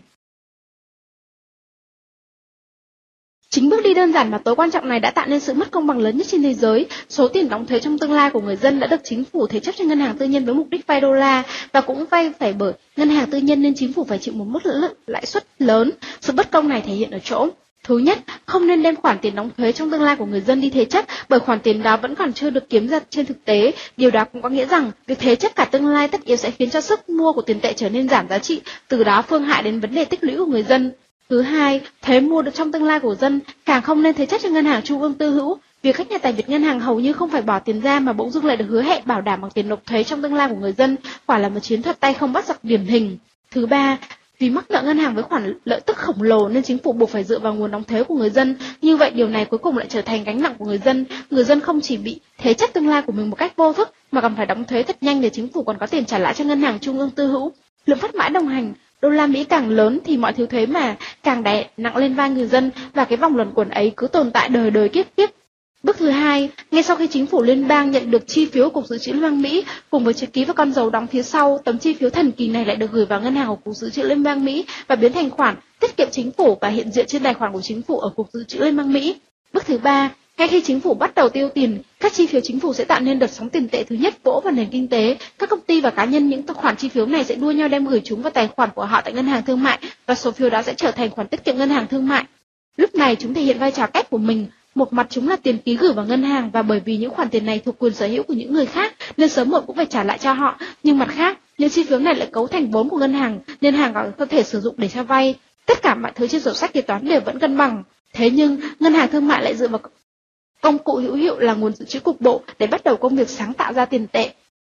[SPEAKER 1] Chính bước đi đơn giản và tối quan trọng này đã tạo nên sự mất công bằng lớn nhất trên thế giới. Số tiền đóng thuế trong tương lai của người dân đã được chính phủ thế chấp cho ngân hàng tư nhân với mục đích vay đô la, và cũng vay phải bởi ngân hàng tư nhân nên chính phủ phải chịu một mức lãi suất lớn. Sự bất công này thể hiện ở chỗ: thứ nhất, không nên đem khoản tiền đóng thuế trong tương lai của người dân đi thế chấp, bởi khoản tiền đó vẫn còn chưa được kiếm ra trên thực tế. Điều đó cũng có nghĩa rằng việc thế chấp cả tương lai tất yếu sẽ khiến cho sức mua của tiền tệ trở nên giảm giá trị, từ đó phương hại đến vấn đề tích lũy của người dân. Thứ hai, thuế mua được trong tương lai của dân càng không nên thế chấp cho ngân hàng trung ương tư hữu. Việc các nhà tài phiệt ngân hàng hầu như không phải bỏ tiền ra mà bỗng dưng lại được hứa hẹn bảo đảm bằng tiền nộp thuế trong tương lai của người dân, quả là một chiến thuật tay không bắt giặc điển hình. Thứ ba, vì mắc nợ ngân hàng với khoản lợi tức khổng lồ nên chính phủ buộc phải dựa vào nguồn đóng thuế của người dân. Như vậy điều này cuối cùng lại trở thành gánh nặng của người dân. Người dân không chỉ bị thế chấp tương lai của mình một cách vô thức mà còn phải đóng thuế thật nhanh để chính phủ còn có tiền trả lại cho ngân hàng trung ương tư hữu. Lượng phát mãi đồng hành đô la Mỹ càng lớn thì mọi thứ thuế mà càng đè nặng lên vai người dân, và cái vòng luẩn quẩn ấy cứ tồn tại đời đời kiếp kiếp. Bước thứ hai, ngay sau khi chính phủ liên bang nhận được chi phiếu của Cục Dự trữ Liên bang Mỹ cùng với chữ ký và con dấu đóng phía sau, tấm chi phiếu thần kỳ này lại được gửi vào ngân hàng của Cục Dự trữ Liên bang Mỹ và biến thành khoản tiết kiệm chính phủ và hiện diện trên tài khoản của chính phủ ở Cục Dự trữ Liên bang Mỹ. Bước thứ ba, ngay khi chính phủ bắt đầu tiêu tiền, các chi phiếu chính phủ sẽ tạo nên đợt sóng tiền tệ thứ nhất vỗ vào nền kinh tế. Các công ty và cá nhân những khoản chi phiếu này sẽ đua nhau đem gửi chúng vào tài khoản của họ tại ngân hàng thương mại và số phiếu đó sẽ trở thành khoản tiết kiệm ngân hàng thương mại. Lúc này chúng thể hiện vai trò kép của mình. Một mặt chúng là tiền ký gửi vào ngân hàng và bởi vì những khoản tiền này thuộc quyền sở hữu của những người khác nên sớm muộn cũng phải trả lại cho họ. Nhưng mặt khác, những chi phiếu này lại cấu thành vốn của ngân hàng nên hàng có thể sử dụng để cho vay. Tất cả mọi thứ trên sổ sách kế toán đều vẫn cân bằng. Thế nhưng, ngân hàng thương mại lại dựa vào công cụ hữu hiệu là nguồn dự trữ cục bộ để bắt đầu công việc sáng tạo ra tiền tệ.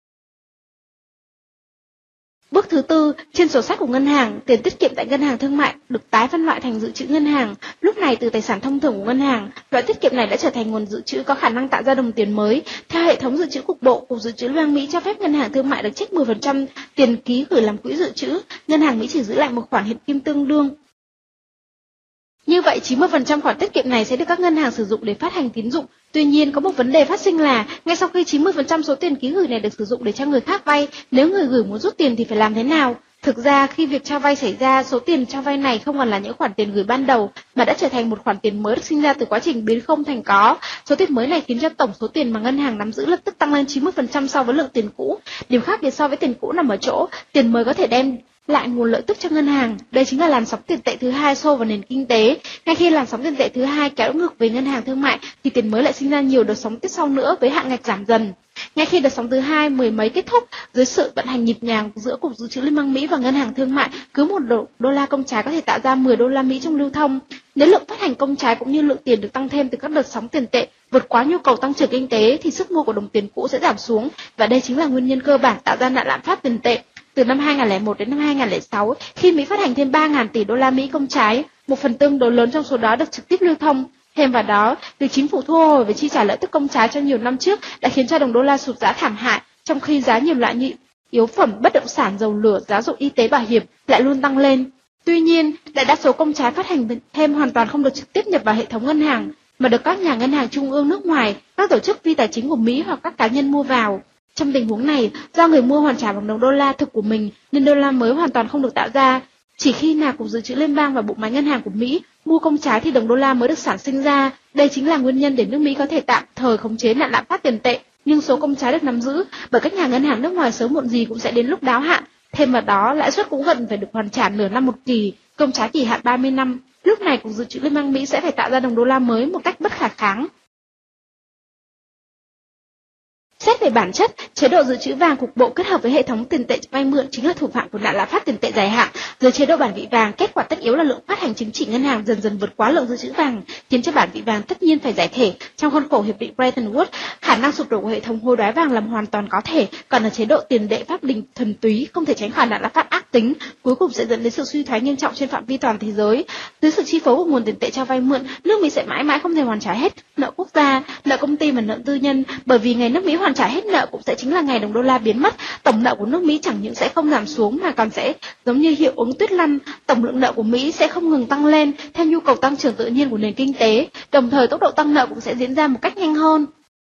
[SPEAKER 1] Bước thứ tư, trên sổ sách của ngân hàng, tiền tiết kiệm tại ngân hàng thương mại được tái phân loại thành dự trữ ngân hàng. Lúc này từ tài sản thông thường của ngân hàng, loại tiết kiệm này đã trở thành nguồn dự trữ có khả năng tạo ra đồng tiền mới. Theo hệ thống dự trữ cục bộ, Cục Dự trữ Liên bang Mỹ cho phép ngân hàng thương mại được trích 10% tiền ký gửi làm quỹ dự trữ. Ngân hàng Mỹ chỉ giữ lại một khoản hiện kim tương đương. Như vậy, 90% khoản tiết kiệm này sẽ được các ngân hàng sử dụng để phát hành tín dụng. Tuy nhiên, có một vấn đề phát sinh là, ngay sau khi 90% số tiền ký gửi này được sử dụng để cho người khác vay, nếu người gửi muốn rút tiền thì phải làm thế nào? Thực ra, khi việc cho vay xảy ra, số tiền cho vay này không còn là những khoản tiền gửi ban đầu, mà đã trở thành một khoản tiền mới được sinh ra từ quá trình biến không thành có. Số tiền mới này khiến cho tổng số tiền mà ngân hàng nắm giữ lập tức tăng lên 90% so với lượng tiền cũ. Điểm khác biệt so với tiền cũ nằm ở chỗ, tiền mới có thể đem lại nguồn lợi tức cho ngân hàng. Đây chính là làn sóng tiền tệ thứ hai xô vào nền kinh tế. Ngay khi làn sóng tiền tệ thứ hai kéo ngược về ngân hàng thương mại thì tiền mới lại sinh ra nhiều đợt sóng tiếp sau nữa với hạn ngạch giảm dần. Ngay khi đợt sóng thứ hai mười mấy kết thúc, dưới sự vận hành nhịp nhàng giữa Cục Dự trữ Liên bang Mỹ và ngân hàng thương mại, cứ một đô la công trái có thể tạo ra 10 đô la Mỹ trong lưu thông. Nếu lượng phát hành công trái cũng như lượng tiền được tăng thêm từ các đợt sóng tiền tệ vượt quá nhu cầu tăng trưởng kinh tế thì sức mua của đồng tiền cũ sẽ giảm xuống và đây chính là nguyên nhân cơ bản tạo ra nạn lạm phát tiền tệ. Từ năm 2001 đến năm 2006, khi Mỹ phát hành thêm 3.000 tỷ đô la Mỹ công trái, một phần tương đối lớn trong số đó được trực tiếp lưu thông. Thêm vào đó, việc chính phủ thu hồi và chi trả lợi tức công trái cho nhiều năm trước đã khiến cho đồng đô la sụt giá thảm hại, trong khi giá nhiều loại như yếu phẩm, bất động sản, dầu lửa, giáo dục y tế, bảo hiểm lại luôn tăng lên. Tuy nhiên, đại đa số công trái phát hành thêm hoàn toàn không được trực tiếp nhập vào hệ thống ngân hàng, mà được các nhà ngân hàng trung ương nước ngoài, các tổ chức phi tài chính của Mỹ hoặc các cá nhân mua vào. Trong tình huống này, do người mua hoàn trả bằng đồng đô la thực của mình nên đô la mới hoàn toàn không được tạo ra. Chỉ khi nào Cục Dự trữ Liên bang và bộ máy ngân hàng của Mỹ mua công trái thì đồng đô la mới được sản sinh ra. Đây chính là nguyên nhân để nước Mỹ có thể tạm thời khống chế nạn lạm phát tiền tệ. Nhưng số công trái được nắm giữ bởi các nhà ngân hàng nước ngoài sớm muộn gì cũng sẽ đến lúc đáo hạn. Thêm vào đó, lãi suất cũng gần phải được hoàn trả nửa năm một kỳ, công trái kỳ hạn 30 năm. Lúc này Cục Dự trữ Liên bang Mỹ sẽ phải tạo ra đồng đô la mới một cách bất khả kháng. Xét về bản chất, chế độ dự trữ vàng cục bộ kết hợp với hệ thống tiền tệ vay mượn chính là thủ phạm của nạn lạm phát tiền tệ dài hạn. Dưới chế độ bản vị vàng, kết quả tất yếu là lượng phát hành chứng chỉ ngân hàng dần dần vượt quá lượng dự trữ vàng, khiến cho bản vị vàng tất nhiên phải giải thể. Trong khuôn khổ hiệp định Bretton Woods, khả năng sụp đổ của hệ thống hối đoái vàng là hoàn toàn có thể, còn ở chế độ tiền tệ pháp định thuần túy không thể tránh khỏi nạn lạm phát ác tính, cuối cùng sẽ dẫn đến sự suy thoái nghiêm trọng trên phạm vi toàn thế giới. Dưới sự chi phối của nguồn tiền tệ cho vay mượn, nước Mỹ sẽ mãi mãi không thể hoàn trả hết nợ quốc gia, nợ công ty và nợ tư nhân, bởi vì ngày nước Mỹ hoàn trả hết nợ cũng sẽ chính là ngày đồng đô la biến mất. Tổng nợ của nước Mỹ chẳng những sẽ không giảm xuống mà còn sẽ giống như hiệu ứng tuyết lăn, tổng lượng nợ của Mỹ sẽ không ngừng tăng lên theo nhu cầu tăng trưởng tự nhiên của nền kinh tế, đồng thời tốc độ tăng nợ cũng sẽ diễn ra một cách nhanh hơn.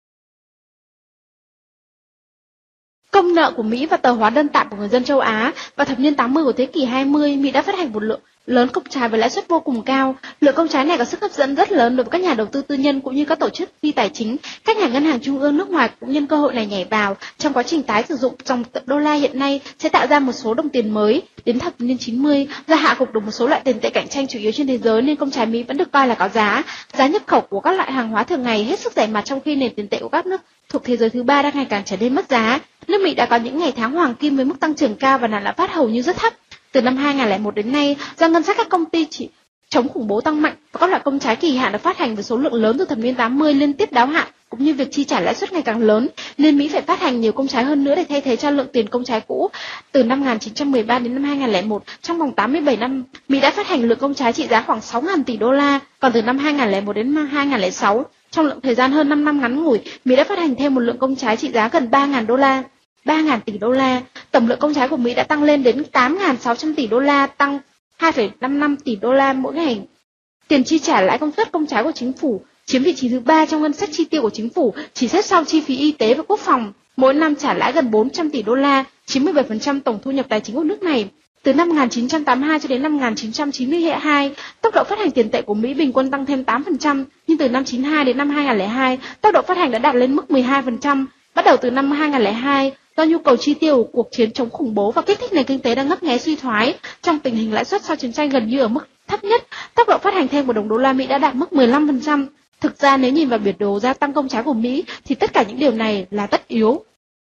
[SPEAKER 1] Công nợ của Mỹ và tờ hóa đơn tạm của người dân châu Á. Vào thập niên 80 của thế kỷ 20, Mỹ đã phát hành một lượng lớn công trái với lãi suất vô cùng cao. Lượng công trái này có sức hấp dẫn rất lớn đối với các nhà đầu tư tư nhân cũng như các tổ chức phi tài chính. Các nhà ngân hàng trung ương nước ngoài cũng nhân cơ hội này nhảy vào. Trong quá trình tái sử dụng dòng đô la hiện nay sẽ tạo ra một số đồng tiền mới. Đến thập niên 90, do hạ gục được một số loại tiền tệ cạnh tranh chủ yếu trên thế giới nên công trái Mỹ vẫn được coi là có giá. Giá nhập khẩu của các loại hàng hóa thường ngày hết sức rẻ mạt, trong khi nền tiền tệ của các nước thuộc thế giới thứ ba đang ngày càng trở nên mất giá. Nước Mỹ đã có những ngày tháng hoàng kim với mức tăng trưởng cao và nạn lạm phát hầu như rất thấp. Từ năm 2001 đến nay, do ngân sách các công ty chỉ chống khủng bố tăng mạnh và các loại công trái kỳ hạn được phát hành với số lượng lớn từ thập niên 80 liên tiếp đáo hạn, cũng như việc chi trả lãi suất ngày càng lớn, nên Mỹ phải phát hành nhiều công trái hơn nữa để thay thế cho lượng tiền công trái cũ. Từ năm 1913 đến năm 2001, trong vòng 87 năm, Mỹ đã phát hành lượng công trái trị giá khoảng 6.000 tỷ đô la, còn từ năm 2001 đến năm 2006, trong lượng thời gian hơn 5 năm ngắn ngủi, Mỹ đã phát hành thêm một lượng công trái trị giá gần 3.000 tỷ đô la. Tổng lượng công trái của Mỹ đã tăng lên đến 8.600 tỷ đô la, tăng 2,55 tỷ đô la mỗi ngày. Tiền chi trả lãi công suất công trái của chính phủ chiếm vị trí thứ 3 trong ngân sách chi tiêu của chính phủ, chỉ xếp sau chi phí y tế và quốc phòng. Mỗi năm trả lãi gần 400 tỷ đô la, chiếm 17% tổng thu nhập tài chính của nước này. Từ năm 1982 cho đến năm 1992, tốc độ phát hành tiền tệ của Mỹ bình quân tăng thêm 8%, nhưng từ năm 92 đến năm 2002, tốc độ phát hành đã đạt lên mức 12%. Bắt đầu từ năm 2002, do nhu cầu chi tiêu của cuộc chiến chống khủng bố và kích thích nền kinh tế đang ngấp nghé suy thoái, trong tình hình lãi suất sau chiến tranh gần như ở mức thấp nhất, tốc độ phát hành thêm của đồng đô la Mỹ đã đạt mức 15%. Thực ra nếu nhìn vào biểu đồ gia tăng công trái của Mỹ thì tất cả những điều này là tất yếu.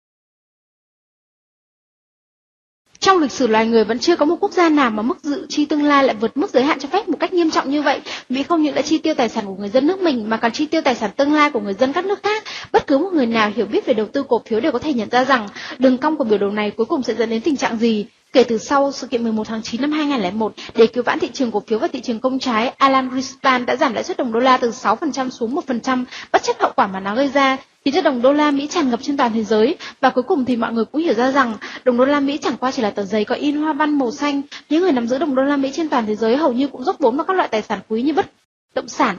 [SPEAKER 1] Trong lịch sử loài người vẫn chưa có một quốc gia nào mà mức dự chi tương lai lại vượt mức giới hạn cho phép một cách nghiêm trọng như vậy. Mỹ không những đã chi tiêu tài sản của người dân nước mình mà còn chi tiêu tài sản tương lai của người dân các nước khác. Bất cứ một người nào hiểu biết về đầu tư cổ phiếu đều có thể nhận ra rằng đường cong của biểu đồ này cuối cùng sẽ dẫn đến tình trạng gì. Kể từ sau sự kiện 11 tháng 9 năm 2001, để cứu vãn thị trường cổ phiếu và thị trường công trái, Alan Greenspan đã giảm lãi suất đồng đô la từ 6% xuống 1%, bất chấp hậu quả mà nó gây ra, khiến cho đồng đô la Mỹ tràn ngập trên toàn thế giới. Và cuối cùng thì mọi người cũng hiểu ra rằng đồng đô la Mỹ chẳng qua chỉ là tờ giấy có in hoa văn màu xanh. Những người nắm giữ đồng đô la Mỹ trên toàn thế giới hầu như cũng dốc vốn vào các loại tài sản quý như bất động sản,